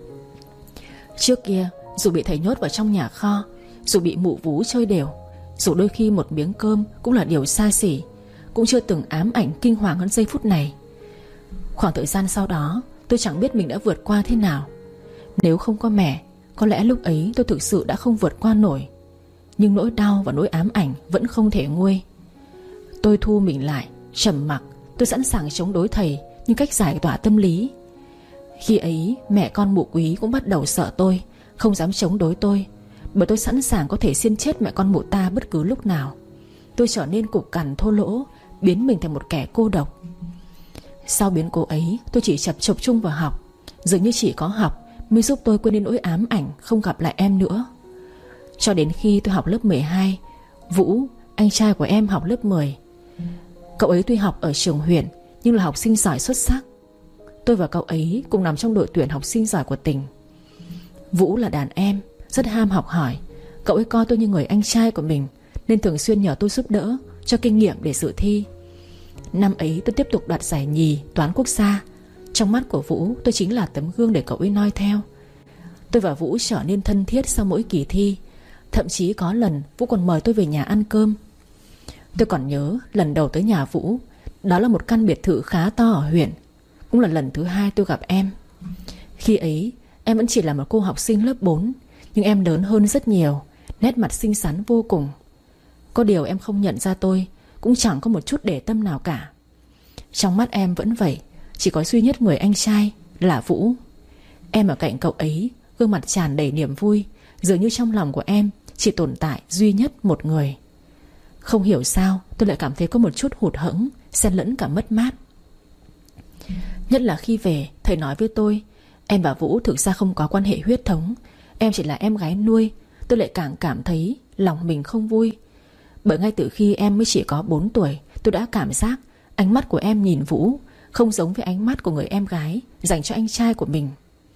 Trước kia dù bị thầy nhốt vào trong nhà kho, dù bị mụ vú chơi đều, dù đôi khi một miếng cơm cũng là điều xa xỉ, cũng chưa từng ám ảnh kinh hoàng hơn giây phút này. Khoảng thời gian sau đó tôi chẳng biết mình đã vượt qua thế nào. Nếu không có mẹ, có lẽ lúc ấy tôi thực sự đã không vượt qua nổi. Nhưng nỗi đau và nỗi ám ảnh vẫn không thể nguôi. Tôi thu mình lại, trầm mặc. Tôi sẵn sàng chống đối thầy như cách giải tỏa tâm lý. Khi ấy mẹ con mụ Quý cũng bắt đầu sợ tôi, không dám chống đối tôi, bởi tôi sẵn sàng có thể xiên chết mẹ con mụ ta bất cứ lúc nào. Tôi trở nên cục cằn thô lỗ, biến mình thành một kẻ cô độc. Sau biến cố ấy tôi chỉ chập chập chung vào học. Dường như chỉ có học mới giúp tôi quên đi nỗi ám ảnh không gặp lại em nữa. Cho đến khi tôi học lớp mười hai, Vũ, anh trai của em, học lớp mười. Cậu ấy tuy học ở trường huyện nhưng là học sinh giỏi xuất sắc. Tôi và cậu ấy cùng nằm trong đội tuyển học sinh giỏi của tỉnh. Vũ là đàn em, rất ham học hỏi. Cậu ấy coi tôi như người anh trai của mình, nên thường xuyên nhờ tôi giúp đỡ, cho kinh nghiệm để dự thi. Năm ấy tôi tiếp tục đoạt giải nhì toán quốc gia. Trong mắt của Vũ tôi chính là tấm gương để cậu ấy noi theo. Tôi và Vũ trở nên thân thiết sau mỗi kỳ thi. Thậm chí có lần Vũ còn mời tôi về nhà ăn cơm. Tôi còn nhớ lần đầu tới nhà Vũ, đó là một căn biệt thự khá to ở huyện. Cũng là lần thứ hai tôi gặp em. Khi ấy em vẫn chỉ là một cô học sinh lớp bốn, nhưng em lớn hơn rất nhiều, nét mặt xinh xắn vô cùng. Có điều em không nhận ra tôi, cũng chẳng có một chút để tâm nào cả. Trong mắt em vẫn vậy, chỉ có duy nhất người anh trai là Vũ. Em ở cạnh cậu ấy, gương mặt tràn đầy niềm vui, dường như trong lòng của em chỉ tồn tại duy nhất một người. Không hiểu sao tôi lại cảm thấy có một chút hụt hẫng, xen lẫn cả mất mát. Nhất là khi về, thầy nói với tôi em và Vũ thực ra không có quan hệ huyết thống, em chỉ là em gái nuôi. Tôi lại càng cảm thấy lòng mình không vui. Bởi ngay từ khi em mới chỉ có bốn tuổi, tôi đã cảm giác ánh mắt của em nhìn Vũ không giống với ánh mắt của người em gái dành cho anh trai của mình.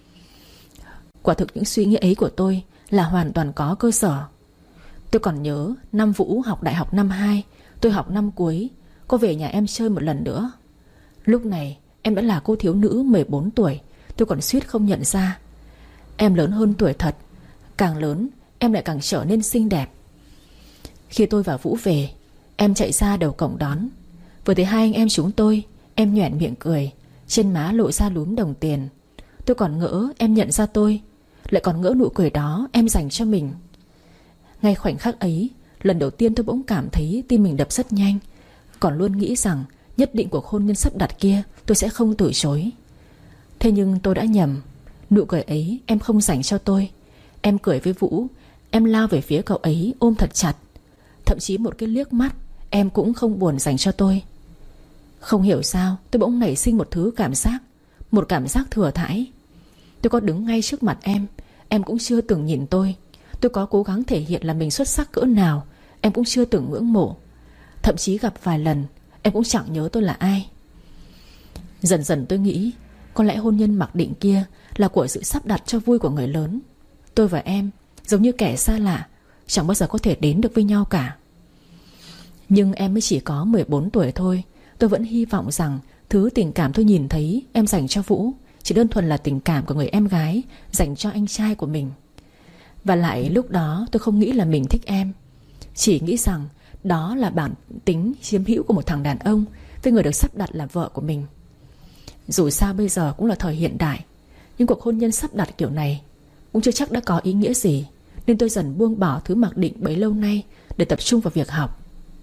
Quả thực những suy nghĩ ấy của tôi là hoàn toàn có cơ sở. Tôi còn nhớ năm Vũ học đại học năm hai, tôi học năm cuối, cô về nhà em chơi một lần nữa. Lúc này em đã là cô thiếu nữ mười bốn tuổi. Tôi còn suýt không nhận ra. Em lớn hơn tuổi thật. Càng lớn em lại càng trở nên xinh đẹp. Khi tôi và Vũ về, em chạy ra đầu cổng đón. Vừa thấy hai anh em chúng tôi, em nhoẻn miệng cười, trên má lộ ra lúm đồng tiền. Tôi còn ngỡ em nhận ra tôi, lại còn ngỡ nụ cười đó em dành cho mình. Ngay khoảnh khắc ấy, lần đầu tiên tôi bỗng cảm thấy tim mình đập rất nhanh. Còn luôn nghĩ rằng nhất định cuộc hôn nhân sắp đặt kia tôi sẽ không từ chối. Thế nhưng tôi đã nhầm. Nụ cười ấy em không dành cho tôi. Em cười với Vũ, em lao về phía cậu ấy ôm thật chặt. Thậm chí một cái liếc mắt em cũng không buồn dành cho tôi. Không hiểu sao tôi bỗng nảy sinh một thứ cảm giác, một cảm giác thừa thãi. Tôi có đứng ngay trước mặt em, em cũng chưa từng nhìn tôi. Tôi có cố gắng thể hiện là mình xuất sắc cỡ nào, em cũng chưa từng ngưỡng mộ. Thậm chí gặp vài lần em cũng chẳng nhớ tôi là ai. Dần dần tôi nghĩ có lẽ hôn nhân mặc định kia là của sự sắp đặt cho vui của người lớn. Tôi và em giống như kẻ xa lạ, chẳng bao giờ có thể đến được với nhau cả. Nhưng em mới chỉ có mười bốn tuổi thôi. Tôi vẫn hy vọng rằng thứ tình cảm tôi nhìn thấy em dành cho Vũ chỉ đơn thuần là tình cảm của người em gái dành cho anh trai của mình. Và lại lúc đó tôi không nghĩ là mình thích em, chỉ nghĩ rằng đó là bản tính chiếm hữu của một thằng đàn ông với người được sắp đặt là vợ của mình. Dù sao bây giờ cũng là thời hiện đại, nhưng cuộc hôn nhân sắp đặt kiểu này cũng chưa chắc đã có ý nghĩa gì. Nên tôi dần buông bỏ thứ mặc định bấy lâu nay để tập trung vào việc học.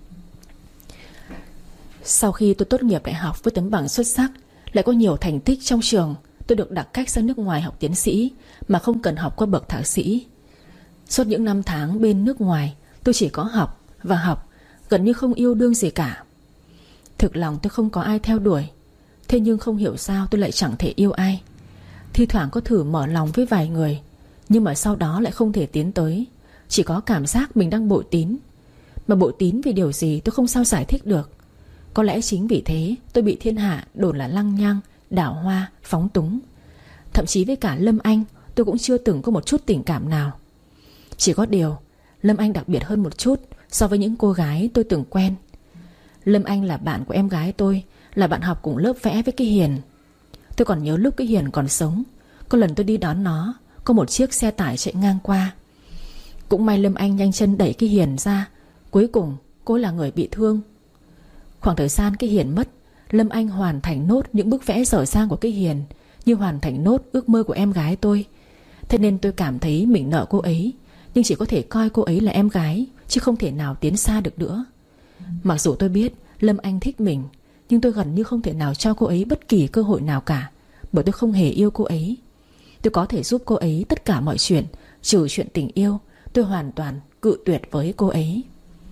Sau khi tôi tốt nghiệp đại học với tấm bằng xuất sắc, lại có nhiều thành tích trong trường, tôi được đặc cách sang nước ngoài học tiến sĩ mà không cần học qua bậc thạc sĩ. Suốt những năm tháng bên nước ngoài, tôi chỉ có học và học, gần như không yêu đương gì cả. Thực lòng tôi không có ai theo đuổi. Thế nhưng không hiểu sao tôi lại chẳng thể yêu ai. Thi thoảng có thử mở lòng với vài người, nhưng mà sau đó lại không thể tiến tới. Chỉ có cảm giác mình đang bội tín. Mà bội tín vì điều gì tôi không sao giải thích được. Có lẽ chính vì thế tôi bị thiên hạ đồn là lăng nhăng, đảo hoa, phóng túng. Thậm chí với cả Lâm Anh, tôi cũng chưa từng có một chút tình cảm nào. Chỉ có điều Lâm Anh đặc biệt hơn một chút so với những cô gái tôi từng quen. Lâm Anh là bạn của em gái tôi, là bạn học cùng lớp vẽ với cái Hiền. Tôi còn nhớ lúc cái Hiền còn sống, có lần tôi đi đón nó, có một chiếc xe tải chạy ngang qua. Cũng may Lâm Anh nhanh chân đẩy cái Hiền ra. Cuối cùng cô là người bị thương. Khoảng thời gian cái Hiền mất, Lâm Anh hoàn thành nốt những bức vẽ dở dang của cái Hiền, như hoàn thành nốt ước mơ của em gái tôi. Thế nên tôi cảm thấy mình nợ cô ấy, nhưng chỉ có thể coi cô ấy là em gái, chứ không thể nào tiến xa được nữa. Mặc dù tôi biết Lâm Anh thích mình, nhưng tôi gần như không thể nào cho cô ấy bất kỳ cơ hội nào cả. Bởi tôi không hề yêu cô ấy. Tôi có thể giúp cô ấy tất cả mọi chuyện, trừ chuyện tình yêu. Tôi hoàn toàn cự tuyệt với cô ấy.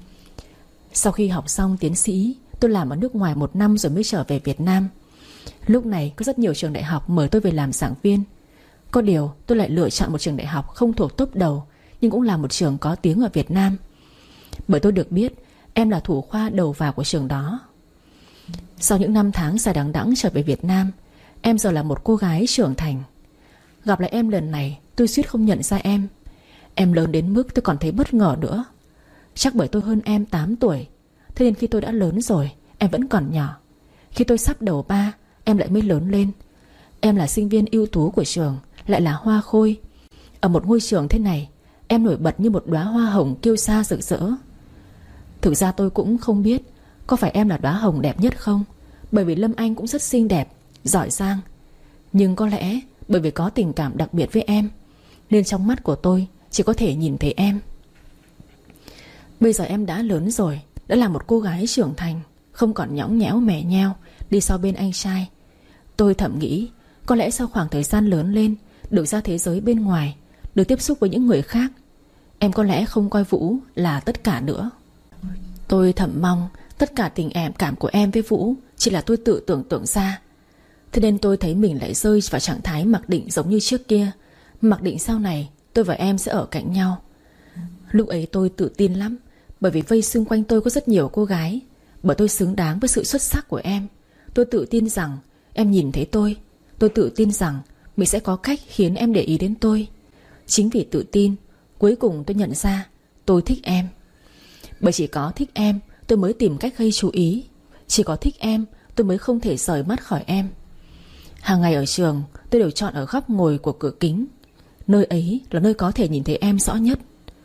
Sau khi học xong tiến sĩ, tôi làm ở nước ngoài một năm rồi mới trở về Việt Nam. Lúc này có rất nhiều trường đại học mời tôi về làm giảng viên. Có điều tôi lại lựa chọn một trường đại học không thuộc top đầu, nhưng cũng là một trường có tiếng ở Việt Nam. Bởi tôi được biết em là thủ khoa đầu vào của trường đó. Sau những năm tháng dài đằng đẵng trở về Việt Nam, em giờ là một cô gái trưởng thành. Gặp lại em lần này, tôi suýt không nhận ra em. Em lớn đến mức tôi còn thấy bất ngờ nữa. Chắc bởi tôi hơn em tám tuổi. Thế nên khi tôi đã lớn rồi, em vẫn còn nhỏ. Khi tôi sắp đầu ba, em lại mới lớn lên. Em là sinh viên ưu tú của trường, lại là hoa khôi. Ở một ngôi trường thế này, em nổi bật như một đóa hoa hồng kiêu sa rực rỡ. Thực ra tôi cũng không biết có phải em là đóa hồng đẹp nhất không, bởi vì Lâm Anh cũng rất xinh đẹp, giỏi giang. Nhưng có lẽ bởi vì có tình cảm đặc biệt với em, nên trong mắt của tôi chỉ có thể nhìn thấy em. Bây giờ em đã lớn rồi, đã là một cô gái trưởng thành, không còn nhõng nhẽo mè nheo đi sau bên anh trai. Tôi thầm nghĩ có lẽ sau khoảng thời gian lớn lên, được ra thế giới bên ngoài, được tiếp xúc với những người khác, em có lẽ không coi Vũ là tất cả nữa. Tôi thầm mong tất cả tình em cảm của em với Vũ chỉ là tôi tự tưởng tượng ra. Thế nên tôi thấy mình lại rơi vào trạng thái mặc định giống như trước kia, mặc định sau này tôi và em sẽ ở cạnh nhau. Lúc ấy tôi tự tin lắm, bởi vì vây xung quanh tôi có rất nhiều cô gái. Bởi tôi xứng đáng với sự xuất sắc của em. Tôi tự tin rằng em nhìn thấy tôi. Tôi tự tin rằng mình sẽ có cách khiến em để ý đến tôi. Chính vì tự tin, cuối cùng tôi nhận ra tôi thích em. Bởi chỉ có thích em tôi mới tìm cách gây chú ý. Chỉ có thích em tôi mới không thể rời mắt khỏi em. Hàng ngày ở trường tôi đều chọn ở góc ngồi của cửa kính. Nơi ấy là nơi có thể nhìn thấy em rõ nhất.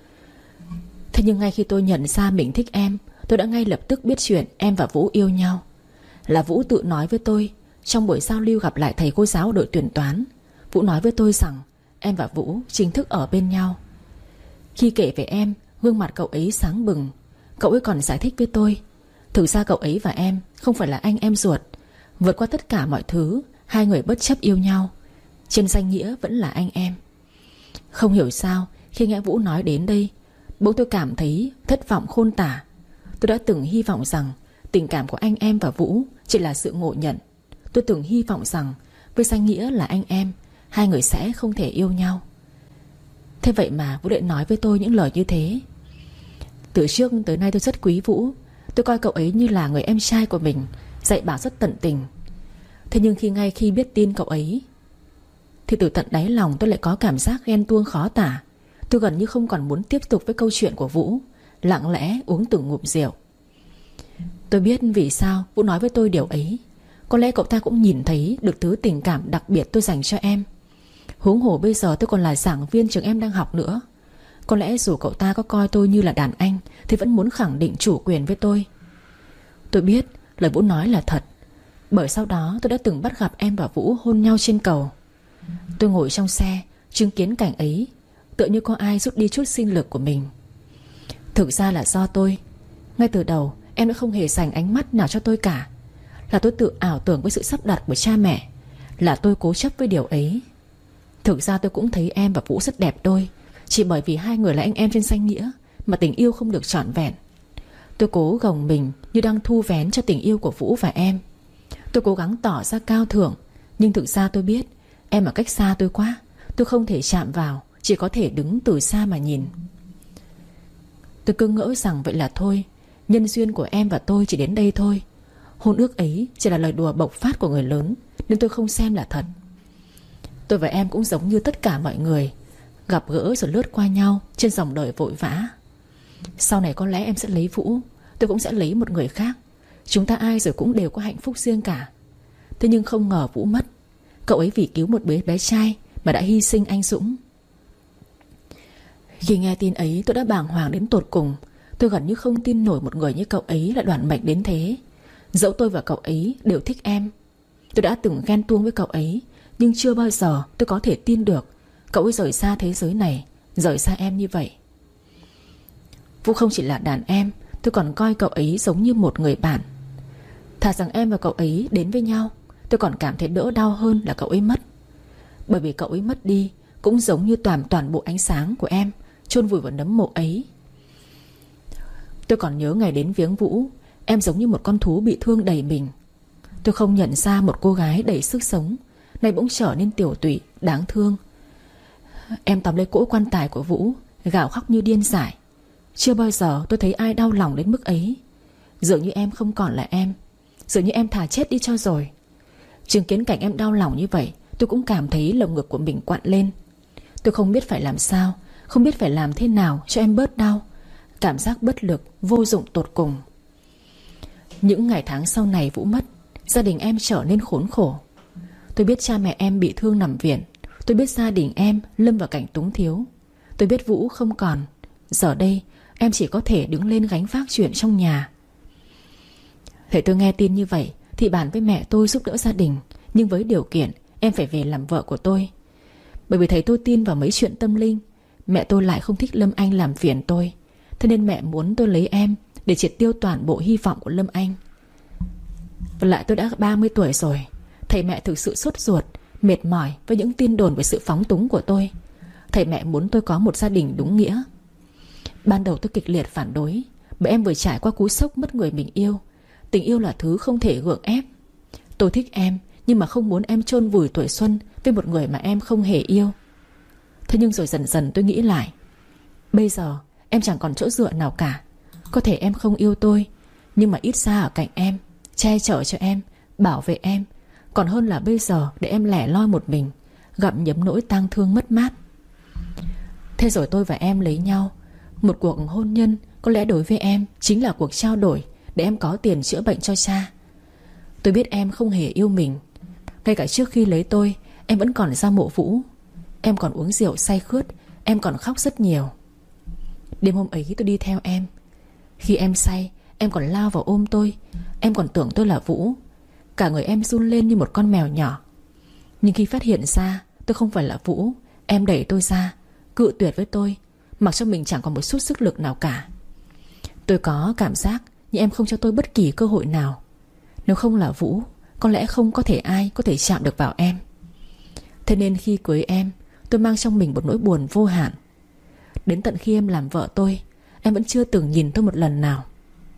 Thế nhưng ngay khi tôi nhận ra mình thích em, tôi đã ngay lập tức biết chuyện em và Vũ yêu nhau. Là Vũ tự nói với tôi trong buổi giao lưu gặp lại thầy cô giáo đội tuyển toán. Vũ nói với tôi rằng em và Vũ chính thức ở bên nhau. Khi kể về em, gương mặt cậu ấy sáng bừng. Cậu ấy còn giải thích với tôi, thực ra cậu ấy và em không phải là anh em ruột. Vượt qua tất cả mọi thứ, hai người bất chấp yêu nhau. Trên danh nghĩa vẫn là anh em. Không hiểu sao khi nghe Vũ nói đến đây, bỗng tôi cảm thấy thất vọng khôn tả. Tôi đã từng hy vọng rằng tình cảm của anh em và Vũ chỉ là sự ngộ nhận. Tôi từng hy vọng rằng với danh nghĩa là anh em, hai người sẽ không thể yêu nhau. Thế vậy mà Vũ lại nói với tôi những lời như thế. Từ trước tới nay tôi rất quý Vũ. Tôi coi cậu ấy như là người em trai của mình, dạy bảo rất tận tình. Thế nhưng khi ngay khi biết tin cậu ấy, thì từ tận đáy lòng tôi lại có cảm giác ghen tuông khó tả. Tôi gần như không còn muốn tiếp tục với câu chuyện của Vũ, lặng lẽ uống từng ngụm rượu. Tôi biết vì sao Vũ nói với tôi điều ấy. Có lẽ cậu ta cũng nhìn thấy được thứ tình cảm đặc biệt tôi dành cho em. Huống hồ bây giờ tôi còn là giảng viên trường em đang học nữa. Có lẽ dù cậu ta có coi tôi như là đàn anh thì vẫn muốn khẳng định chủ quyền với tôi. Tôi biết lời Vũ nói là thật, bởi sau đó tôi đã từng bắt gặp em và Vũ hôn nhau trên cầu. Tôi ngồi trong xe chứng kiến cảnh ấy, tựa như có ai rút đi chút sinh lực của mình. Thực ra là do tôi. Ngay từ đầu em đã không hề dành ánh mắt nào cho tôi cả. Là tôi tự ảo tưởng với sự sắp đặt của cha mẹ. Là tôi cố chấp với điều ấy. Thực ra tôi cũng thấy em và Vũ rất đẹp đôi. Chỉ bởi vì hai người là anh em trên danh nghĩa mà tình yêu không được trọn vẹn. Tôi cố gồng mình như đang thu vén cho tình yêu của Vũ và em. Tôi cố gắng tỏ ra cao thượng, nhưng thực ra tôi biết em ở cách xa tôi quá. Tôi không thể chạm vào, chỉ có thể đứng từ xa mà nhìn. Tôi cứ ngỡ rằng vậy là thôi, nhân duyên của em và tôi chỉ đến đây thôi. Hôn ước ấy chỉ là lời đùa bộc phát của người lớn, nên tôi không xem là thật. Tôi và em cũng giống như tất cả mọi người, gặp gỡ rồi lướt qua nhau trên dòng đời vội vã. Sau này có lẽ em sẽ lấy Vũ, tôi cũng sẽ lấy một người khác. Chúng ta ai rồi cũng đều có hạnh phúc riêng cả. Thế nhưng không ngờ Vũ mất. Cậu ấy vì cứu một bé bé trai mà đã hy sinh anh dũng. Khi nghe tin ấy tôi đã bàng hoàng đến tột cùng. Tôi gần như không tin nổi một người như cậu ấy lại đoản mệnh đến thế. Dẫu tôi và cậu ấy đều thích em. Tôi đã từng ghen tuông với cậu ấy, nhưng chưa bao giờ tôi có thể tin được cậu ấy rời xa thế giới này, rời xa em như vậy. Vũ không chỉ là đàn em, tôi còn coi cậu ấy giống như một người bạn. Thà rằng em và cậu ấy đến với nhau, tôi còn cảm thấy đỡ đau hơn là cậu ấy mất. Bởi vì cậu ấy mất đi cũng giống như toàn toàn bộ ánh sáng của em chôn vùi vào nấm mộ ấy. Tôi còn nhớ ngày đến viếng Vũ, em giống như một con thú bị thương đầy mình. Tôi không nhận ra một cô gái đầy sức sống nay bỗng trở nên tiểu tụy, đáng thương. Em tóm lấy cỗ quan tài của Vũ, gào khóc như điên dại. Chưa bao giờ tôi thấy ai đau lòng đến mức ấy. Dường như em không còn là em, dường như em thà chết đi cho rồi. Chứng kiến cảnh em đau lòng như vậy, tôi cũng cảm thấy lồng ngực của mình quặn lên. Tôi không biết phải làm sao, không biết phải làm thế nào cho em bớt đau. Cảm giác bất lực, vô dụng tột cùng. Những ngày tháng sau này Vũ mất, gia đình em trở nên khốn khổ. Tôi biết cha mẹ em bị thương nằm viện. Tôi biết gia đình em lâm vào cảnh túng thiếu. Tôi biết Vũ không còn. Giờ đây em chỉ có thể đứng lên gánh vác chuyện trong nhà. Thế tôi nghe tin như vậy thì bàn với mẹ tôi giúp đỡ gia đình, nhưng với điều kiện em phải về làm vợ của tôi. Bởi vì thấy tôi tin vào mấy chuyện tâm linh, mẹ tôi lại không thích Lâm Anh làm phiền tôi. Thế nên mẹ muốn tôi lấy em để triệt tiêu toàn bộ hy vọng của Lâm Anh. Và lại tôi đã ba mươi tuổi rồi, Thầy mẹ thực sự sốt ruột, mệt mỏi với những tin đồn về sự phóng túng của tôi. Thầy mẹ muốn tôi có một gia đình đúng nghĩa. Ban đầu tôi kịch liệt phản đối, bởi em vừa trải qua cú sốc mất người mình yêu. Tình yêu là thứ không thể gượng ép. Tôi thích em, nhưng mà không muốn em chôn vùi tuổi xuân với một người mà em không hề yêu. Thế nhưng rồi dần dần tôi nghĩ lại, bây giờ em chẳng còn chỗ dựa nào cả. Có thể em không yêu tôi, nhưng mà ít ra ở cạnh em, che chở cho em, bảo vệ em, còn hơn là bây giờ để em lẻ loi một mình, gặm nhấm nỗi tang thương mất mát. Thế rồi tôi và em lấy nhau. Một cuộc hôn nhân có lẽ đối với em chính là cuộc trao đổi để em có tiền chữa bệnh cho cha. Tôi biết em không hề yêu mình. Ngay cả trước khi lấy tôi, em vẫn còn ra mộ Vũ. Em còn uống rượu say khướt, em còn khóc rất nhiều. Đêm hôm ấy tôi đi theo em. Khi em say, em còn lao vào ôm tôi. Em còn tưởng tôi là Vũ. Cả người em run lên như một con mèo nhỏ. Nhưng khi phát hiện ra tôi không phải là Vũ, em đẩy tôi ra, cự tuyệt với tôi, mặc cho mình chẳng còn một chút sức lực nào cả. Tôi có cảm giác như em không cho tôi bất kỳ cơ hội nào. Nếu không là Vũ, có lẽ không có thể ai có thể chạm được vào em. Thế nên khi cưới em, tôi mang trong mình một nỗi buồn vô hạn. Đến tận khi em làm vợ tôi, em vẫn chưa từng nhìn tôi một lần nào.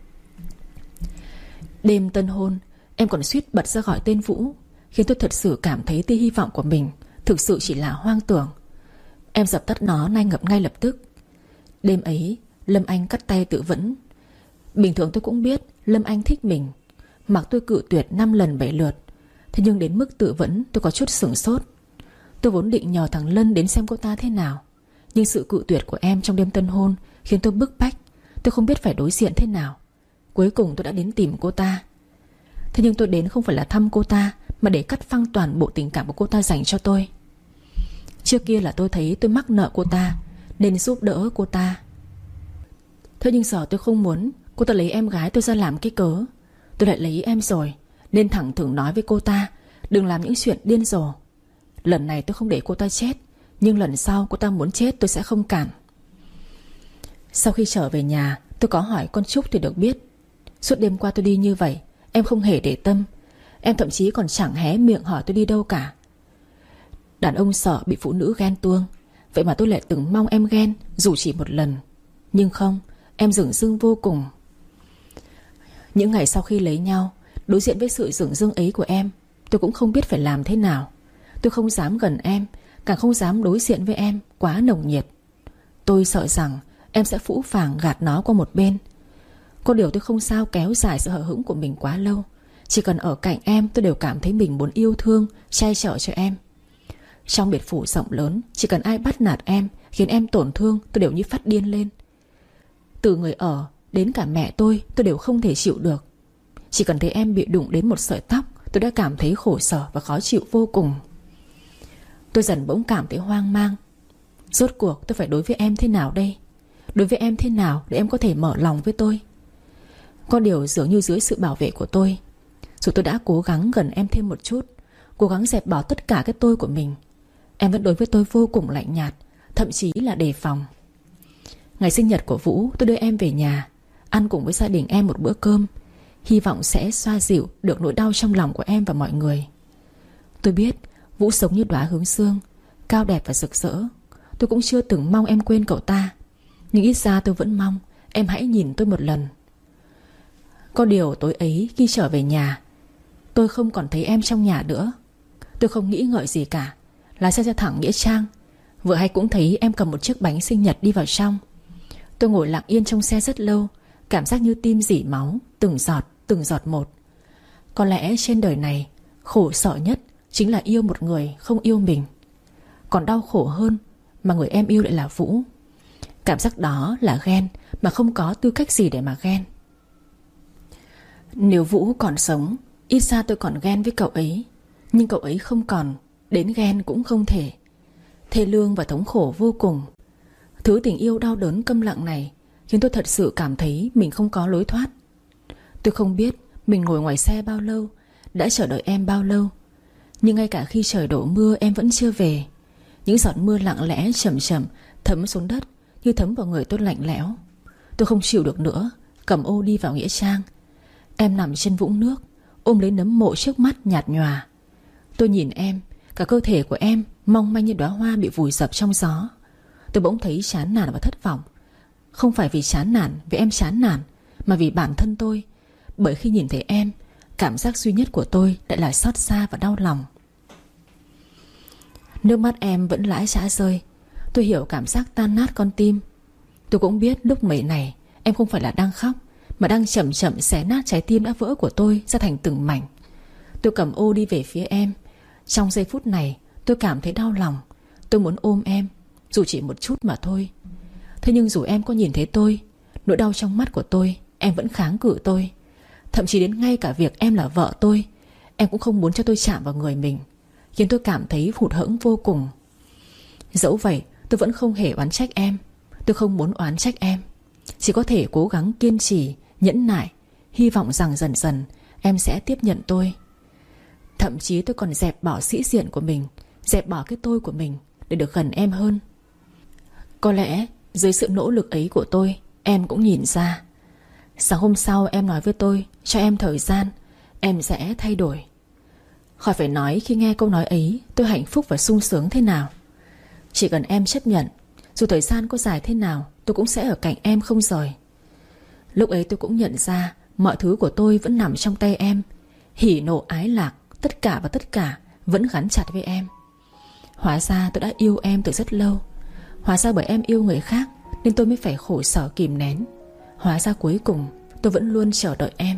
Đêm tân hôn, em còn suýt bật ra gọi tên Vũ, khiến tôi thật sự cảm thấy tia hy vọng của mình thực sự chỉ là hoang tưởng. Em dập tắt nó ngay ngập ngay lập tức. Đêm ấy, Lâm Anh cắt tay tự vẫn. Bình thường tôi cũng biết Lâm Anh thích mình, mặc tôi cự tuyệt năm lần bảy lượt. Thế nhưng đến mức tự vẫn, tôi có chút sửng sốt. Tôi vốn định nhờ thằng Lân đến xem cô ta thế nào, nhưng sự cự tuyệt của em trong đêm tân hôn khiến tôi bức bách. Tôi không biết phải đối diện thế nào. Cuối cùng tôi đã đến tìm cô ta. Thế nhưng tôi đến không phải là thăm cô ta, mà để cắt phăng toàn bộ tình cảm của cô ta dành cho tôi. Trước kia là tôi thấy tôi mắc nợ cô ta, nên giúp đỡ cô ta. Thế nhưng giờ tôi không muốn cô ta lấy em gái tôi ra làm cái cớ. Tôi lại lấy em rồi, nên thẳng thừng nói với cô ta đừng làm những chuyện điên rồ. Lần này tôi không để cô ta chết, nhưng lần sau cô ta muốn chết tôi sẽ không cản. Sau khi trở về nhà, tôi có hỏi con Trúc thì được biết suốt đêm qua tôi đi như vậy, em không hề để tâm. Em thậm chí còn chẳng hé miệng hỏi tôi đi đâu cả. Đàn ông sợ bị phụ nữ ghen tuông, vậy mà tôi lại từng mong em ghen dù chỉ một lần. Nhưng không, em dửng dưng vô cùng. Những ngày sau khi lấy nhau, đối diện với sự dửng dưng ấy của em, tôi cũng không biết phải làm thế nào. Tôi không dám gần em, càng không dám đối diện với em quá nồng nhiệt. Tôi sợ rằng em sẽ phũ phàng gạt nó qua một bên. Có điều tôi không sao kéo dài sự hờ hững của mình quá lâu. Chỉ cần ở cạnh em, tôi đều cảm thấy mình muốn yêu thương, che chở cho em. Trong biệt phủ rộng lớn, chỉ cần ai bắt nạt em, khiến em tổn thương, tôi đều như phát điên lên. Từ người ở đến cả mẹ tôi, tôi đều không thể chịu được. Chỉ cần thấy em bị đụng đến một sợi tóc, tôi đã cảm thấy khổ sở và khó chịu vô cùng. Tôi dần bỗng cảm thấy hoang mang. Rốt cuộc tôi phải đối với em thế nào đây? Đối với em thế nào để em có thể mở lòng với tôi? Có điều dường như dưới sự bảo vệ của tôi, dù tôi đã cố gắng gần em thêm một chút, cố gắng dẹp bỏ tất cả cái tôi của mình, em vẫn đối với tôi vô cùng lạnh nhạt, thậm chí là đề phòng. Ngày sinh nhật của Vũ, tôi đưa em về nhà, ăn cùng với gia đình em một bữa cơm, hy vọng sẽ xoa dịu được nỗi đau trong lòng của em và mọi người. Tôi biết Vũ sống như đóa hướng dương, cao đẹp và rực rỡ. Tôi cũng chưa từng mong em quên cậu ta, nhưng ít ra tôi vẫn mong em hãy nhìn tôi một lần. Có điều tối ấy khi trở về nhà, tôi không còn thấy em trong nhà nữa. Tôi không nghĩ ngợi gì cả, lái xe ra thẳng nghĩa trang. Vừa hay cũng thấy em cầm một chiếc bánh sinh nhật đi vào trong. Tôi ngồi lặng yên trong xe rất lâu, cảm giác như tim rỉ máu, từng giọt, từng giọt một. Có lẽ trên đời này, khổ sở nhất chính là yêu một người không yêu mình. Còn đau khổ hơn mà người em yêu lại là Vũ. Cảm giác đó là ghen, mà không có tư cách gì để mà ghen. Nếu Vũ còn sống, ít ra tôi còn ghen với cậu ấy. Nhưng cậu ấy không còn, đến ghen cũng không thể. Thê lương và thống khổ vô cùng. Thứ tình yêu đau đớn câm lặng này khiến tôi thật sự cảm thấy mình không có lối thoát. Tôi không biết mình ngồi ngoài xe bao lâu, đã chờ đợi em bao lâu. Nhưng ngay cả khi trời đổ mưa em vẫn chưa về. Những giọt mưa lặng lẽ chậm chậm thấm xuống đất, như thấm vào người tôi lạnh lẽo. Tôi không chịu được nữa, cầm ô đi vào nghĩa trang. Em nằm trên vũng nước, ôm lấy nấm mộ trước mắt nhạt nhòa. Tôi nhìn em, cả cơ thể của em mong manh như đóa hoa bị vùi dập trong gió. Tôi bỗng thấy chán nản và thất vọng. Không phải vì chán nản, vì em chán nản, mà vì bản thân tôi. Bởi khi nhìn thấy em, cảm giác duy nhất của tôi lại là xót xa và đau lòng. Nước mắt em vẫn lã chã rơi. Tôi hiểu cảm giác tan nát con tim. Tôi cũng biết lúc mấy này em không phải là đang khóc, mà đang chậm chậm xé nát trái tim đã vỡ của tôi ra thành từng mảnh. Tôi cầm ô đi về phía em. Trong giây phút này tôi cảm thấy đau lòng. Tôi muốn ôm em, dù chỉ một chút mà thôi. Thế nhưng dù em có nhìn thấy tôi, nỗi đau trong mắt của tôi, em vẫn kháng cự tôi. Thậm chí đến ngay cả việc em là vợ tôi, em cũng không muốn cho tôi chạm vào người mình, khiến tôi cảm thấy hụt hẫng vô cùng. Dẫu vậy tôi vẫn không hề oán trách em. Tôi không muốn oán trách em, chỉ có thể cố gắng kiên trì, nhẫn nại, hy vọng rằng dần dần em sẽ tiếp nhận tôi. Thậm chí tôi còn dẹp bỏ sĩ diện của mình, dẹp bỏ cái tôi của mình để được gần em hơn. Có lẽ dưới sự nỗ lực ấy của tôi, em cũng nhìn ra. Sáng hôm sau em nói với tôi, cho em thời gian, em sẽ thay đổi. Khỏi phải nói khi nghe câu nói ấy tôi hạnh phúc và sung sướng thế nào. Chỉ cần em chấp nhận, dù thời gian có dài thế nào, tôi cũng sẽ ở cạnh em không rời. Lúc ấy tôi cũng nhận ra mọi thứ của tôi vẫn nằm trong tay em. Hỉ nộ ái lạc, tất cả và tất cả vẫn gắn chặt với em. Hóa ra tôi đã yêu em từ rất lâu. Hóa ra bởi em yêu người khác nên tôi mới phải khổ sở kìm nén. Hóa ra cuối cùng tôi vẫn luôn chờ đợi em.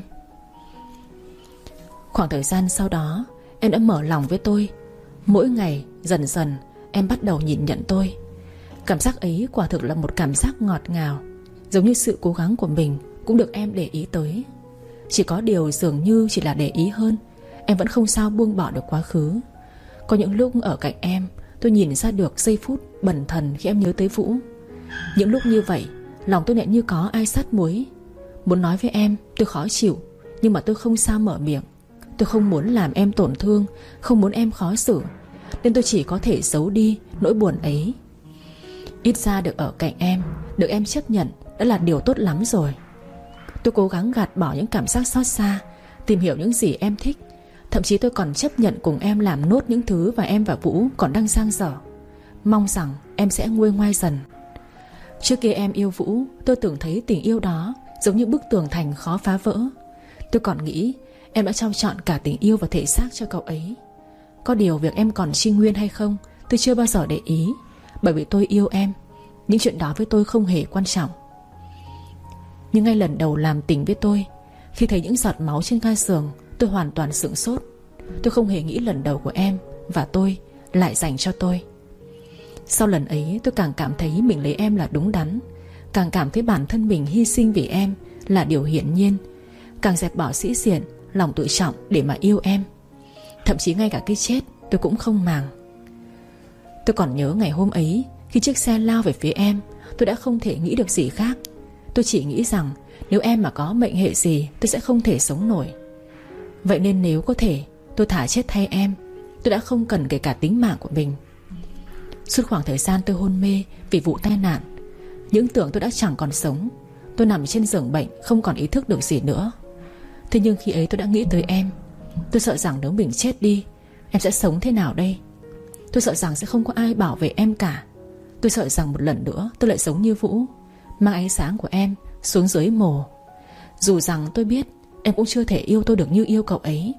Khoảng thời gian sau đó em đã mở lòng với tôi. Mỗi ngày dần dần em bắt đầu nhìn nhận tôi. Cảm giác ấy quả thực là một cảm giác ngọt ngào, giống như sự cố gắng của mình cũng được em để ý tới. Chỉ có điều dường như chỉ là để ý hơn, em vẫn không sao buông bỏ được quá khứ. Có những lúc ở cạnh em, tôi nhìn ra được giây phút bần thần khi em nhớ tới Vũ. Những lúc như vậy, lòng tôi lại như có ai sát muối. Muốn nói với em tôi khó chịu, nhưng mà tôi không sao mở miệng. Tôi không muốn làm em tổn thương, không muốn em khó xử, nên tôi chỉ có thể giấu đi nỗi buồn ấy. Ít ra được ở cạnh em, được em chấp nhận đã là điều tốt lắm rồi. Tôi cố gắng gạt bỏ những cảm giác xót xa, tìm hiểu những gì em thích. Thậm chí tôi còn chấp nhận cùng em làm nốt những thứ mà em và Vũ còn đang dang dở. Mong rằng em sẽ nguôi ngoai dần. Trước kia em yêu Vũ, tôi tưởng thấy tình yêu đó giống như bức tường thành khó phá vỡ. Tôi còn nghĩ em đã trao trọn cả tình yêu và thể xác cho cậu ấy. Có điều việc em còn tri nguyên hay không tôi chưa bao giờ để ý, bởi vì tôi yêu em. Những chuyện đó với tôi không hề quan trọng. Nhưng ngay lần đầu làm tình với tôi, khi thấy những giọt máu trên gai giường, tôi hoàn toàn sửng sốt. Tôi không hề nghĩ lần đầu của em và tôi lại dành cho tôi. Sau lần ấy tôi càng cảm thấy mình lấy em là đúng đắn, càng cảm thấy bản thân mình hy sinh vì em là điều hiển nhiên, càng dẹp bỏ sĩ diện, lòng tự trọng để mà yêu em. Thậm chí ngay cả cái chết tôi cũng không màng. Tôi còn nhớ ngày hôm ấy, khi chiếc xe lao về phía em, tôi đã không thể nghĩ được gì khác. Tôi chỉ nghĩ rằng nếu em mà có mệnh hệ gì, tôi sẽ không thể sống nổi. Vậy nên nếu có thể, tôi thả chết thay em. Tôi đã không cần kể cả tính mạng của mình. Suốt khoảng thời gian tôi hôn mê vì vụ tai nạn, những tưởng tôi đã chẳng còn sống. Tôi nằm trên giường bệnh, không còn ý thức được gì nữa. Thế nhưng khi ấy tôi đã nghĩ tới em. Tôi sợ rằng nếu mình chết đi, em sẽ sống thế nào đây? Tôi sợ rằng sẽ không có ai bảo vệ em cả. Tôi sợ rằng một lần nữa tôi lại giống như Vũ, mang ánh sáng của em xuống dưới mồ. Dù rằng tôi biết em cũng chưa thể yêu tôi được như yêu cậu ấy.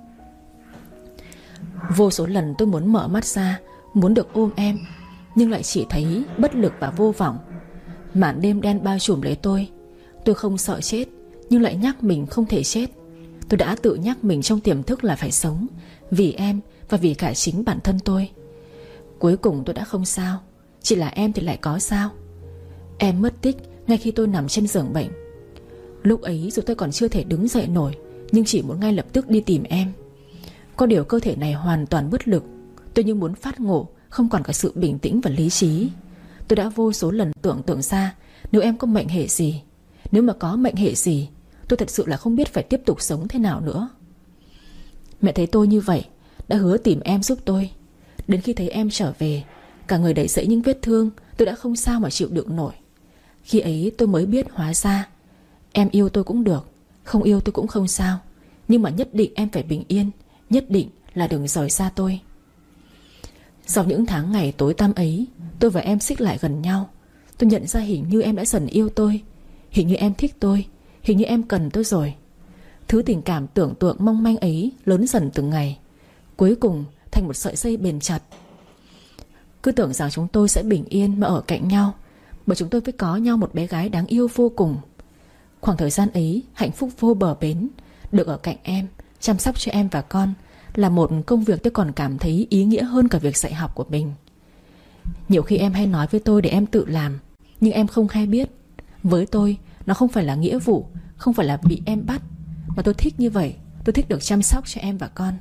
Vô số lần tôi muốn mở mắt ra, muốn được ôm em, nhưng lại chỉ thấy bất lực và vô vọng. Màn đêm đen bao trùm lấy tôi. Tôi không sợ chết, nhưng lại nhắc mình không thể chết. Tôi đã tự nhắc mình trong tiềm thức là phải sống, vì em và vì cả chính bản thân tôi. Cuối cùng tôi đã không sao. Chỉ là em thì lại có sao. Em mất tích ngay khi tôi nằm trên giường bệnh. Lúc ấy dù tôi còn chưa thể đứng dậy nổi, nhưng chỉ muốn ngay lập tức đi tìm em. Có điều cơ thể này hoàn toàn bất lực. Tôi như muốn phát ngộ, không còn cả sự bình tĩnh và lý trí. Tôi đã vô số lần tưởng tượng ra nếu em có mệnh hệ gì. Nếu mà có mệnh hệ gì, tôi thật sự là không biết phải tiếp tục sống thế nào nữa. Mẹ thấy tôi như vậy, đã hứa tìm em giúp tôi. Đến khi thấy em trở về, cả người đầy dẫy những vết thương, tôi đã không sao mà chịu đựng nổi. Khi ấy tôi mới biết hóa ra em yêu tôi cũng được, không yêu tôi cũng không sao. Nhưng mà nhất định em phải bình yên, nhất định là đừng rời xa tôi. Sau những tháng ngày tối tăm ấy, tôi và em xích lại gần nhau. Tôi nhận ra hình như em đã dần yêu tôi. Hình như em thích tôi. Hình như em cần tôi rồi. Thứ tình cảm tưởng tượng mong manh ấy lớn dần từng ngày, cuối cùng thành một sợi dây bền chặt. Cứ tưởng rằng chúng tôi sẽ bình yên mà ở cạnh nhau, bởi chúng tôi phải có nhau một bé gái đáng yêu vô cùng. Khoảng thời gian ấy hạnh phúc vô bờ bến. Được ở cạnh em, chăm sóc cho em và con là một công việc tôi còn cảm thấy ý nghĩa hơn cả việc dạy học của mình. Nhiều khi em hay nói với tôi để em tự làm, nhưng em không hay biết, với tôi nó không phải là nghĩa vụ, không phải là bị em bắt, mà tôi thích như vậy. Tôi thích được chăm sóc cho em và con.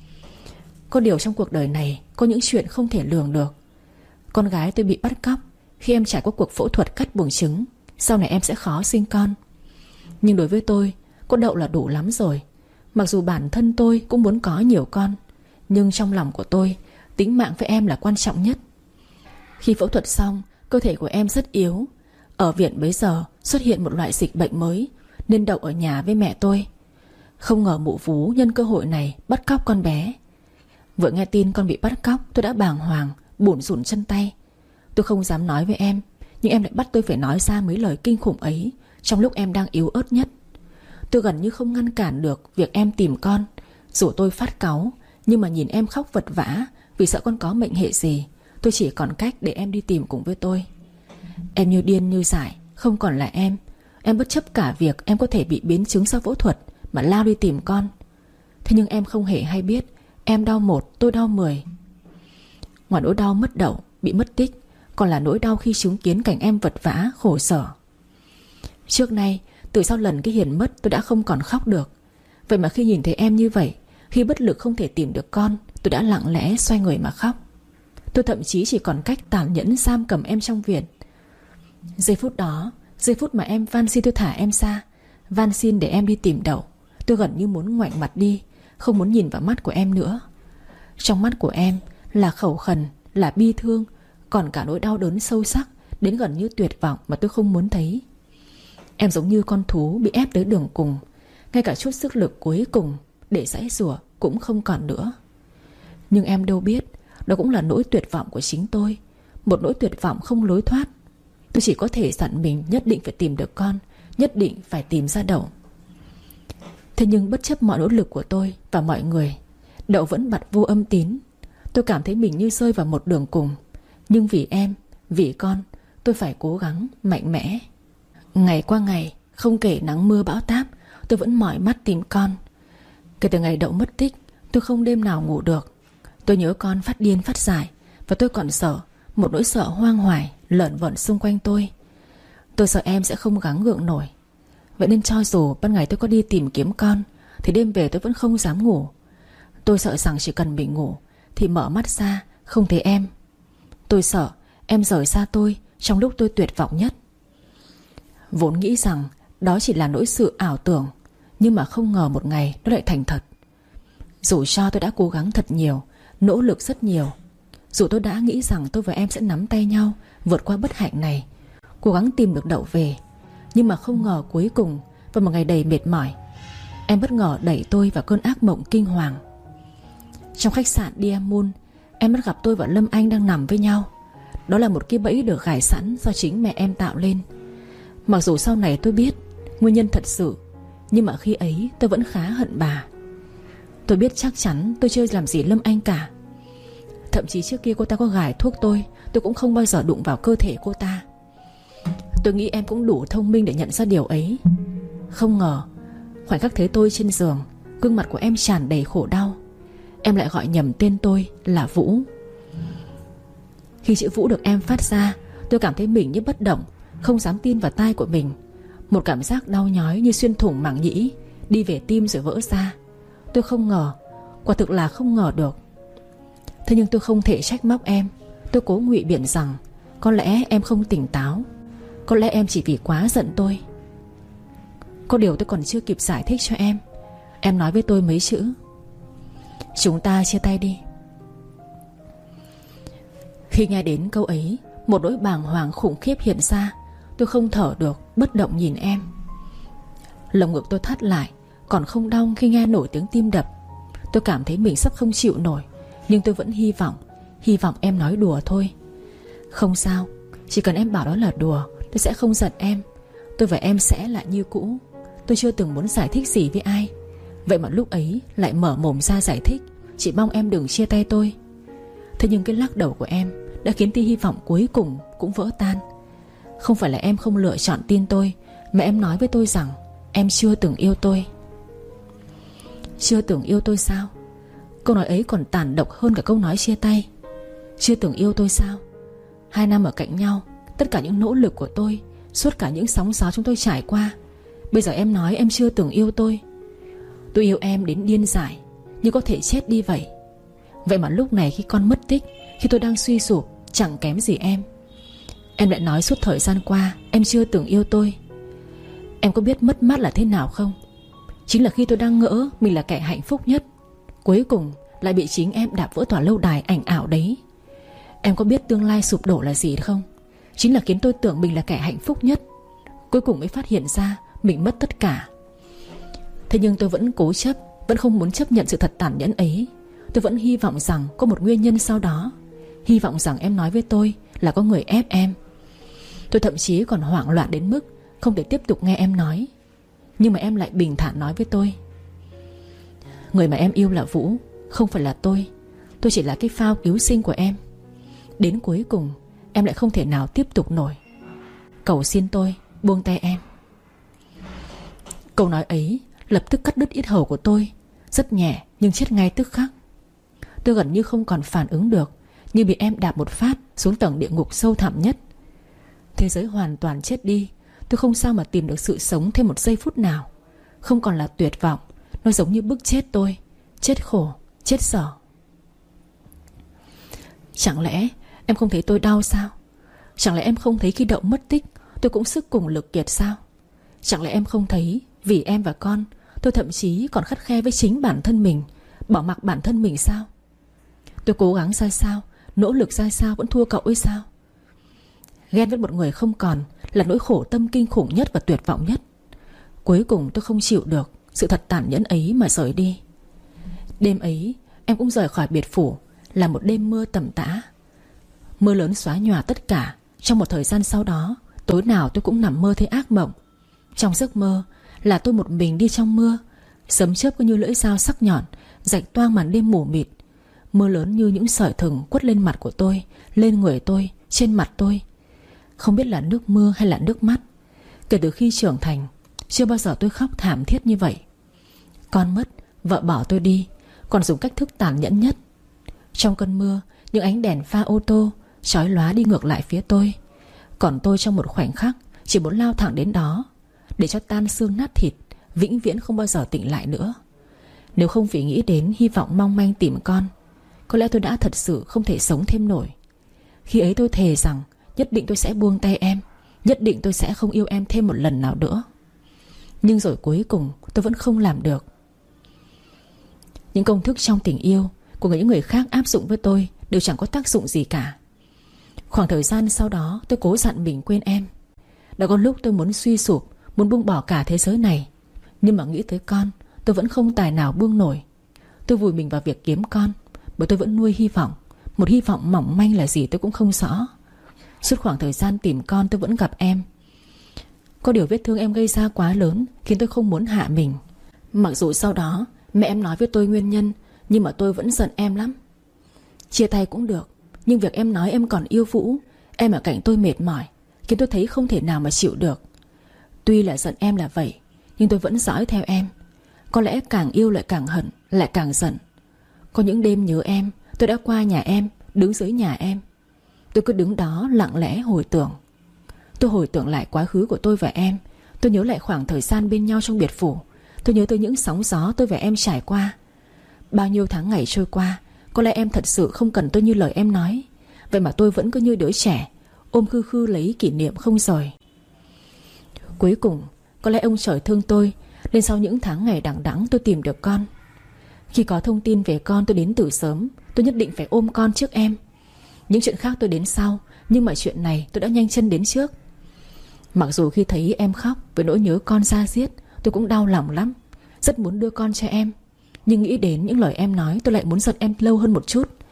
Có điều trong cuộc đời này có những chuyện không thể lường được. Con gái tôi bị bắt cóc khi em trải qua cuộc phẫu thuật cắt buồng trứng. Sau này em sẽ khó sinh con. Nhưng đối với tôi, có đậu là đủ lắm rồi. Mặc dù bản thân tôi cũng muốn có nhiều con, nhưng trong lòng của tôi, tính mạng với em là quan trọng nhất. Khi phẫu thuật xong, cơ thể của em rất yếu. Ở viện bấy giờ xuất hiện một loại dịch bệnh mới, nên đậu ở nhà với mẹ tôi. Không ngờ mụ vú nhân cơ hội này bắt cóc con bé. Vừa nghe tin con bị bắt cóc, tôi đã bàng hoàng, bủn rủn chân tay. Tôi không dám nói với em, nhưng em lại bắt tôi phải nói ra mấy lời kinh khủng ấy trong lúc em đang yếu ớt nhất. Tôi gần như không ngăn cản được việc em tìm con. Dù tôi phát cáu, nhưng mà nhìn em khóc vật vã vì sợ con có mệnh hệ gì, tôi chỉ còn cách để em đi tìm cùng với tôi. Em như điên như dại, không còn là em. Em bất chấp cả việc em có thể bị biến chứng sau phẫu thuật mà lao đi tìm con. Thế nhưng em không hề hay biết, em đau một, tôi đau mười. Ngoài nỗi đau mất đậu, bị mất tích, còn là nỗi đau khi chứng kiến cảnh em vật vã, khổ sở. Trước nay, từ sau lần cái Hiền mất, tôi đã không còn khóc được. Vậy mà khi nhìn thấy em như vậy, khi bất lực không thể tìm được con, tôi đã lặng lẽ xoay người mà khóc. Tôi thậm chí chỉ còn cách tàn nhẫn giam cầm em trong viện. Giây phút đó, giây phút mà em van xin tôi thả em ra, van xin để em đi tìm Đậu, tôi gần như muốn ngoảnh mặt đi, không muốn nhìn vào mắt của em nữa. Trong mắt của em là khẩu khẩn, là bi thương, còn cả nỗi đau đớn sâu sắc đến gần như tuyệt vọng mà tôi không muốn thấy. Em giống như con thú bị ép tới đường cùng, ngay cả chút sức lực cuối cùng để giãy giụa cũng không còn nữa. Nhưng em đâu biết, đó cũng là nỗi tuyệt vọng của chính tôi, một nỗi tuyệt vọng không lối thoát. Tôi chỉ có thể dặn mình nhất định phải tìm được con, nhất định phải tìm ra Đậu. Thế nhưng bất chấp mọi nỗ lực của tôi và mọi người, Đậu vẫn bật vô âm tín. Tôi cảm thấy mình như rơi vào một đường cùng. Nhưng vì em, vì con, tôi phải cố gắng mạnh mẽ. Ngày qua ngày, không kể nắng mưa bão táp, tôi vẫn mỏi mắt tìm con. Kể từ ngày Đậu mất tích, tôi không đêm nào ngủ được. Tôi nhớ con phát điên phát dại, và tôi còn sợ, một nỗi sợ hoang hoài lởn vởn xung quanh tôi. Tôi sợ em sẽ không gắng gượng nổi. Vậy nên cho dù ban ngày tôi có đi tìm kiếm con, thì đêm về tôi vẫn không dám ngủ. Tôi sợ rằng chỉ cần mình ngủ thì mở mắt ra không thấy em. Tôi sợ em rời xa tôi trong lúc tôi tuyệt vọng nhất. Vốn nghĩ rằng đó chỉ là nỗi sự ảo tưởng, nhưng mà không ngờ một ngày nó lại thành thật. Dù cho tôi đã cố gắng thật nhiều, nỗ lực rất nhiều, dù tôi đã nghĩ rằng tôi và em sẽ nắm tay nhau vượt qua bất hạnh này, cố gắng tìm được Đậu về, nhưng mà không ngờ cuối cùng, vào một ngày đầy mệt mỏi, em bất ngờ đẩy tôi vào cơn ác mộng kinh hoàng. Trong khách sạn Diamond, em bắt gặp tôi và Lâm Anh đang nằm với nhau. Đó là một cái bẫy được gài sẵn do chính mẹ em tạo lên. Mặc dù sau này tôi biết nguyên nhân thật sự, nhưng mà khi ấy tôi vẫn khá hận bà. Tôi biết chắc chắn tôi chưa làm gì Lâm Anh cả. Thậm chí trước kia cô ta có gài thuốc tôi, tôi cũng không bao giờ đụng vào cơ thể cô ta. Tôi nghĩ em cũng đủ thông minh để nhận ra điều ấy. Không ngờ khoảnh khắc thấy tôi trên giường, gương mặt của em tràn đầy khổ đau, em lại gọi nhầm tên tôi là Vũ. Khi chữ Vũ được em phát ra, tôi cảm thấy mình như bất động, không dám tin vào tai của mình. Một cảm giác đau nhói như xuyên thủng màng nhĩ, đi về tim rồi vỡ ra. Tôi không ngờ, quả thực là không ngờ được. Thế nhưng tôi không thể trách móc em. Tôi cố ngụy biện rằng có lẽ em không tỉnh táo, có lẽ em chỉ vì quá giận tôi. Có điều tôi còn chưa kịp giải thích cho em, em nói với tôi mấy chữ: chúng ta chia tay đi. Khi nghe đến câu ấy, một nỗi bàng hoàng khủng khiếp hiện ra. Tôi không thở được, bất động nhìn em. Lồng ngực tôi thắt lại, còn không đau khi nghe nổi tiếng tim đập. Tôi cảm thấy mình sắp không chịu nổi, nhưng tôi vẫn hy vọng, Hy vọng em nói đùa thôi. Không sao, chỉ cần em bảo đó là đùa, tôi sẽ không giận em. Tôi và em sẽ lại như cũ. Tôi chưa từng muốn giải thích gì với ai, vậy mà lúc ấy lại mở mồm ra giải thích, chỉ mong em đừng chia tay tôi. Thế nhưng cái lắc đầu của em đã khiến tia hy vọng cuối cùng cũng vỡ tan. Không phải là em không lựa chọn tin tôi, mà em nói với tôi rằng em chưa từng yêu tôi. Chưa từng yêu tôi sao? Câu nói ấy còn tàn độc hơn cả câu nói chia tay. Chưa từng yêu tôi sao? Hai năm ở cạnh nhau, tất cả những nỗ lực của tôi, suốt cả những sóng gió chúng tôi trải qua, bây giờ em nói em chưa từng yêu tôi. Tôi yêu em đến điên dại, như có thể chết đi vậy. Vậy mà lúc này khi con mất tích, khi tôi đang suy sụp, chẳng kém gì em, em lại nói suốt thời gian qua em chưa từng yêu tôi. Em có biết mất mát là thế nào không? Chính là khi tôi đang ngỡ mình là kẻ hạnh phúc nhất, cuối cùng lại bị chính em đạp vỡ tòa lâu đài ảnh ảo đấy. Em có biết tương lai sụp đổ là gì không? Chính là khiến tôi tưởng mình là kẻ hạnh phúc nhất, cuối cùng mới phát hiện ra mình mất tất cả. Thế nhưng tôi vẫn cố chấp, vẫn không muốn chấp nhận sự thật tàn nhẫn ấy. Tôi vẫn hy vọng rằng có một nguyên nhân sau đó. Hy vọng rằng em nói với tôi là có người ép em. Tôi thậm chí còn hoảng loạn đến mức không thể tiếp tục nghe em nói. Nhưng mà em lại bình thản nói với tôi, người mà em yêu là Vũ, không phải là tôi. Tôi chỉ là cái phao cứu sinh của em. Đến cuối cùng em lại không thể nào tiếp tục nổi. Cầu xin tôi buông tay em. Câu nói ấy lập tức cắt đứt yết hầu của tôi. Rất nhẹ nhưng chết ngay tức khắc. Tôi gần như không còn phản ứng được, như bị em đạp một phát xuống tầng địa ngục sâu thẳm nhất. Thế giới hoàn toàn chết đi. Tôi không sao mà tìm được sự sống thêm một giây phút nào. Không còn là tuyệt vọng, nó giống như bức chết tôi. Chết khổ, chết sở. Chẳng lẽ em không thấy tôi đau sao? Chẳng lẽ em không thấy khi Đậu mất tích tôi cũng sức cùng lực kiệt sao? Chẳng lẽ em không thấy vì em và con, tôi thậm chí còn khắt khe với chính bản thân mình, bỏ mặc bản thân mình sao? Tôi cố gắng ra sao, nỗ lực ra sao vẫn thua cậu ấy sao? Ghen với một người không còn là nỗi khổ tâm kinh khủng nhất và tuyệt vọng nhất. Cuối cùng tôi không chịu được sự thật tàn nhẫn ấy mà rời đi. Đêm ấy em cũng rời khỏi biệt phủ. Là một đêm mưa tầm tã. Mưa lớn xóa nhòa tất cả. Trong một thời gian sau đó, tối nào tôi cũng nằm mơ thấy ác mộng. Trong giấc mơ là tôi một mình đi trong mưa. Sấm chớp cứ như lưỡi dao sắc nhọn rạch toang màn đêm mù mịt. Mưa lớn như những sợi thừng quất lên mặt của tôi, lên người tôi, trên mặt tôi. Không biết là nước mưa hay là nước mắt. Kể từ khi trưởng thành, chưa bao giờ tôi khóc thảm thiết như vậy. Con mất, vợ bỏ tôi đi, còn dùng cách thức tàn nhẫn nhất. Trong cơn mưa, những ánh đèn pha ô tô chói lóa đi ngược lại phía tôi. Còn tôi trong một khoảnh khắc chỉ muốn lao thẳng đến đó, để cho tan xương nát thịt, vĩnh viễn không bao giờ tỉnh lại nữa. Nếu không vì nghĩ đến hy vọng mong manh tìm con, có lẽ tôi đã thật sự không thể sống thêm nổi. Khi ấy tôi thề rằng nhất định tôi sẽ buông tay em, nhất định tôi sẽ không yêu em thêm một lần nào nữa. Nhưng rồi cuối cùng tôi vẫn không làm được. Những công thức trong tình yêu của những người khác áp dụng với tôi đều chẳng có tác dụng gì cả. Khoảng thời gian sau đó tôi cố dặn mình quên em. Đã có lúc tôi muốn suy sụp, muốn buông bỏ cả thế giới này. Nhưng mà nghĩ tới con, tôi vẫn không tài nào buông nổi. Tôi vùi mình vào việc kiếm con, bởi tôi vẫn nuôi hy vọng. Một hy vọng mỏng manh là gì tôi cũng không rõ. Suốt khoảng thời gian tìm con tôi vẫn gặp em. Có điều vết thương em gây ra quá lớn khiến tôi không muốn hạ mình. Mặc dù sau đó mẹ em nói với tôi nguyên nhân, nhưng mà tôi vẫn giận em lắm. Chia tay cũng được, nhưng việc em nói em còn yêu Vũ, em ở cạnh tôi mệt mỏi, khiến tôi thấy không thể nào mà chịu được. Tuy là giận em là vậy, nhưng tôi vẫn dõi theo em. Có lẽ càng yêu lại càng hận, lại càng giận. Có những đêm nhớ em, tôi đã qua nhà em, đứng dưới nhà em. Tôi cứ đứng đó lặng lẽ hồi tưởng. Tôi hồi tưởng lại quá khứ của tôi và em. Tôi nhớ lại khoảng thời gian bên nhau trong biệt phủ. Tôi nhớ tới những sóng gió tôi và em trải qua. Bao nhiêu tháng ngày trôi qua, có lẽ em thật sự không cần tôi như lời em nói. Vậy mà tôi vẫn cứ như đứa trẻ, ôm khư khư lấy kỷ niệm không rời. Cuối cùng, có lẽ ông trời thương tôi, nên sau những tháng ngày đằng đẵng tôi tìm được con. Khi có thông tin về con tôi đến từ sớm. Tôi nhất định phải ôm con trước em. Những chuyện khác tôi đến sau, nhưng mà chuyện này tôi đã nhanh chân đến trước. Mặc dù khi thấy em khóc với nỗi nhớ con da diết, tôi cũng đau lòng lắm. Rất muốn đưa con cho em, nhưng nghĩ đến những lời em nói, tôi lại muốn giận em lâu hơn một chút.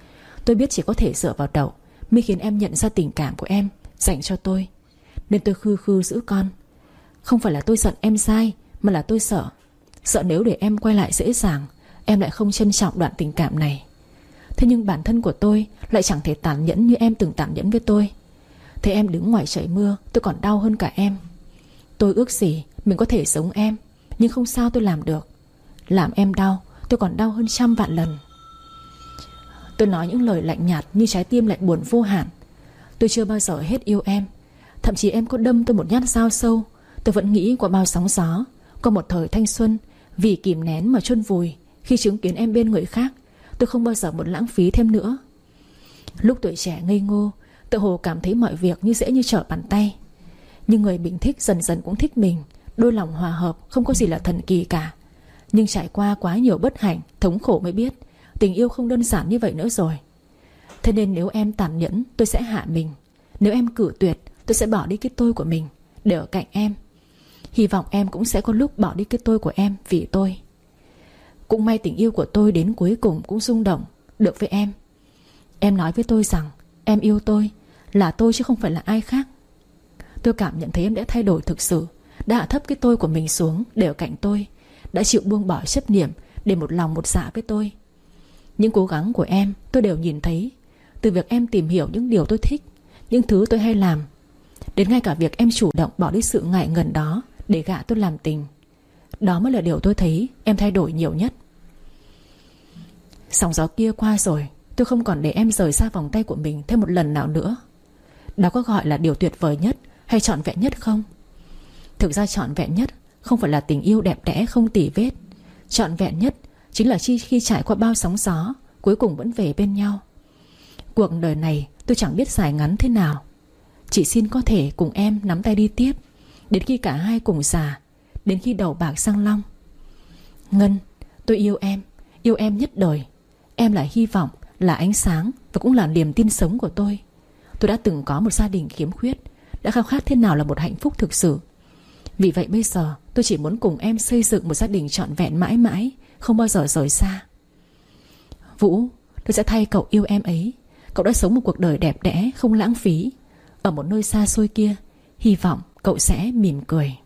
Tôi biết chỉ có thể dựa vào Đậu mới khiến em nhận ra tình cảm của em dành cho tôi, nên tôi khư khư giữ con. Không phải là tôi giận em sai, mà là tôi sợ. Sợ nếu để em quay lại dễ dàng, em lại không trân trọng đoạn tình cảm này. Thế nhưng bản thân của tôi lại chẳng thể tàn nhẫn như em từng tàn nhẫn với tôi. Thế em đứng ngoài trời mưa, tôi còn đau hơn cả em. Tôi ước gì mình có thể giống em, nhưng không sao tôi làm được. Làm em đau, tôi còn đau hơn trăm vạn lần. Tôi nói những lời lạnh nhạt như trái tim lại buồn vô hạn. Tôi chưa bao giờ hết yêu em. Thậm chí em có đâm tôi một nhát dao sâu, tôi vẫn nghĩ qua bao sóng gió, qua một thời thanh xuân vì kìm nén mà chôn vùi. Khi chứng kiến em bên người khác, tôi không bao giờ muốn lãng phí thêm nữa. Lúc tuổi trẻ ngây ngô, tự hồ cảm thấy mọi việc như dễ như trở bàn tay. Nhưng người mình thích dần dần cũng thích mình. Đôi lòng hòa hợp, không có gì là thần kỳ cả. Nhưng trải qua quá nhiều bất hạnh, thống khổ mới biết tình yêu không đơn giản như vậy nữa rồi. Thế nên nếu em tàn nhẫn, tôi sẽ hạ mình. Nếu em cử tuyệt, tôi sẽ bỏ đi cái tôi của mình để ở cạnh em. Hy vọng em cũng sẽ có lúc bỏ đi cái tôi của em vì tôi. Cũng may tình yêu của tôi đến cuối cùng cũng rung động được với em. Em nói với tôi rằng em yêu tôi, là tôi chứ không phải là ai khác. Tôi cảm nhận thấy em đã thay đổi thực sự, đã hạ thấp cái tôi của mình xuống để ở cạnh tôi, đã chịu buông bỏ chấp niệm để một lòng một dạ với tôi. Những cố gắng của em tôi đều nhìn thấy. Từ việc em tìm hiểu những điều tôi thích, những thứ tôi hay làm, đến ngay cả việc em chủ động bỏ đi sự ngại ngần đó để gạ tôi làm tình. Đó mới là điều tôi thấy em thay đổi nhiều nhất. Sóng gió kia qua rồi, tôi không còn để em rời xa vòng tay của mình thêm một lần nào nữa. Đó có gọi là điều tuyệt vời nhất hay trọn vẹn nhất không? Thực ra trọn vẹn nhất không phải là tình yêu đẹp đẽ không tì vết. Trọn vẹn nhất chính là chi khi trải qua bao sóng gió, cuối cùng vẫn về bên nhau. Cuộc đời này tôi chẳng biết dài ngắn thế nào, chỉ xin có thể cùng em nắm tay đi tiếp, đến khi cả hai cùng già, đến khi đầu bạc sang long. Ngân, tôi yêu em, yêu em nhất đời. Em là hy vọng, là ánh sáng và cũng là niềm tin sống của tôi. Tôi đã từng có một gia đình khiếm khuyết, đã khao khát thế nào là một hạnh phúc thực sự. Vì vậy bây giờ tôi chỉ muốn cùng em xây dựng một gia đình trọn vẹn mãi mãi, không bao giờ rời xa. Vũ, tôi sẽ thay cậu yêu em ấy. Cậu đã sống một cuộc đời đẹp đẽ, không lãng phí. Ở một nơi xa xôi kia, hy vọng cậu sẽ mỉm cười.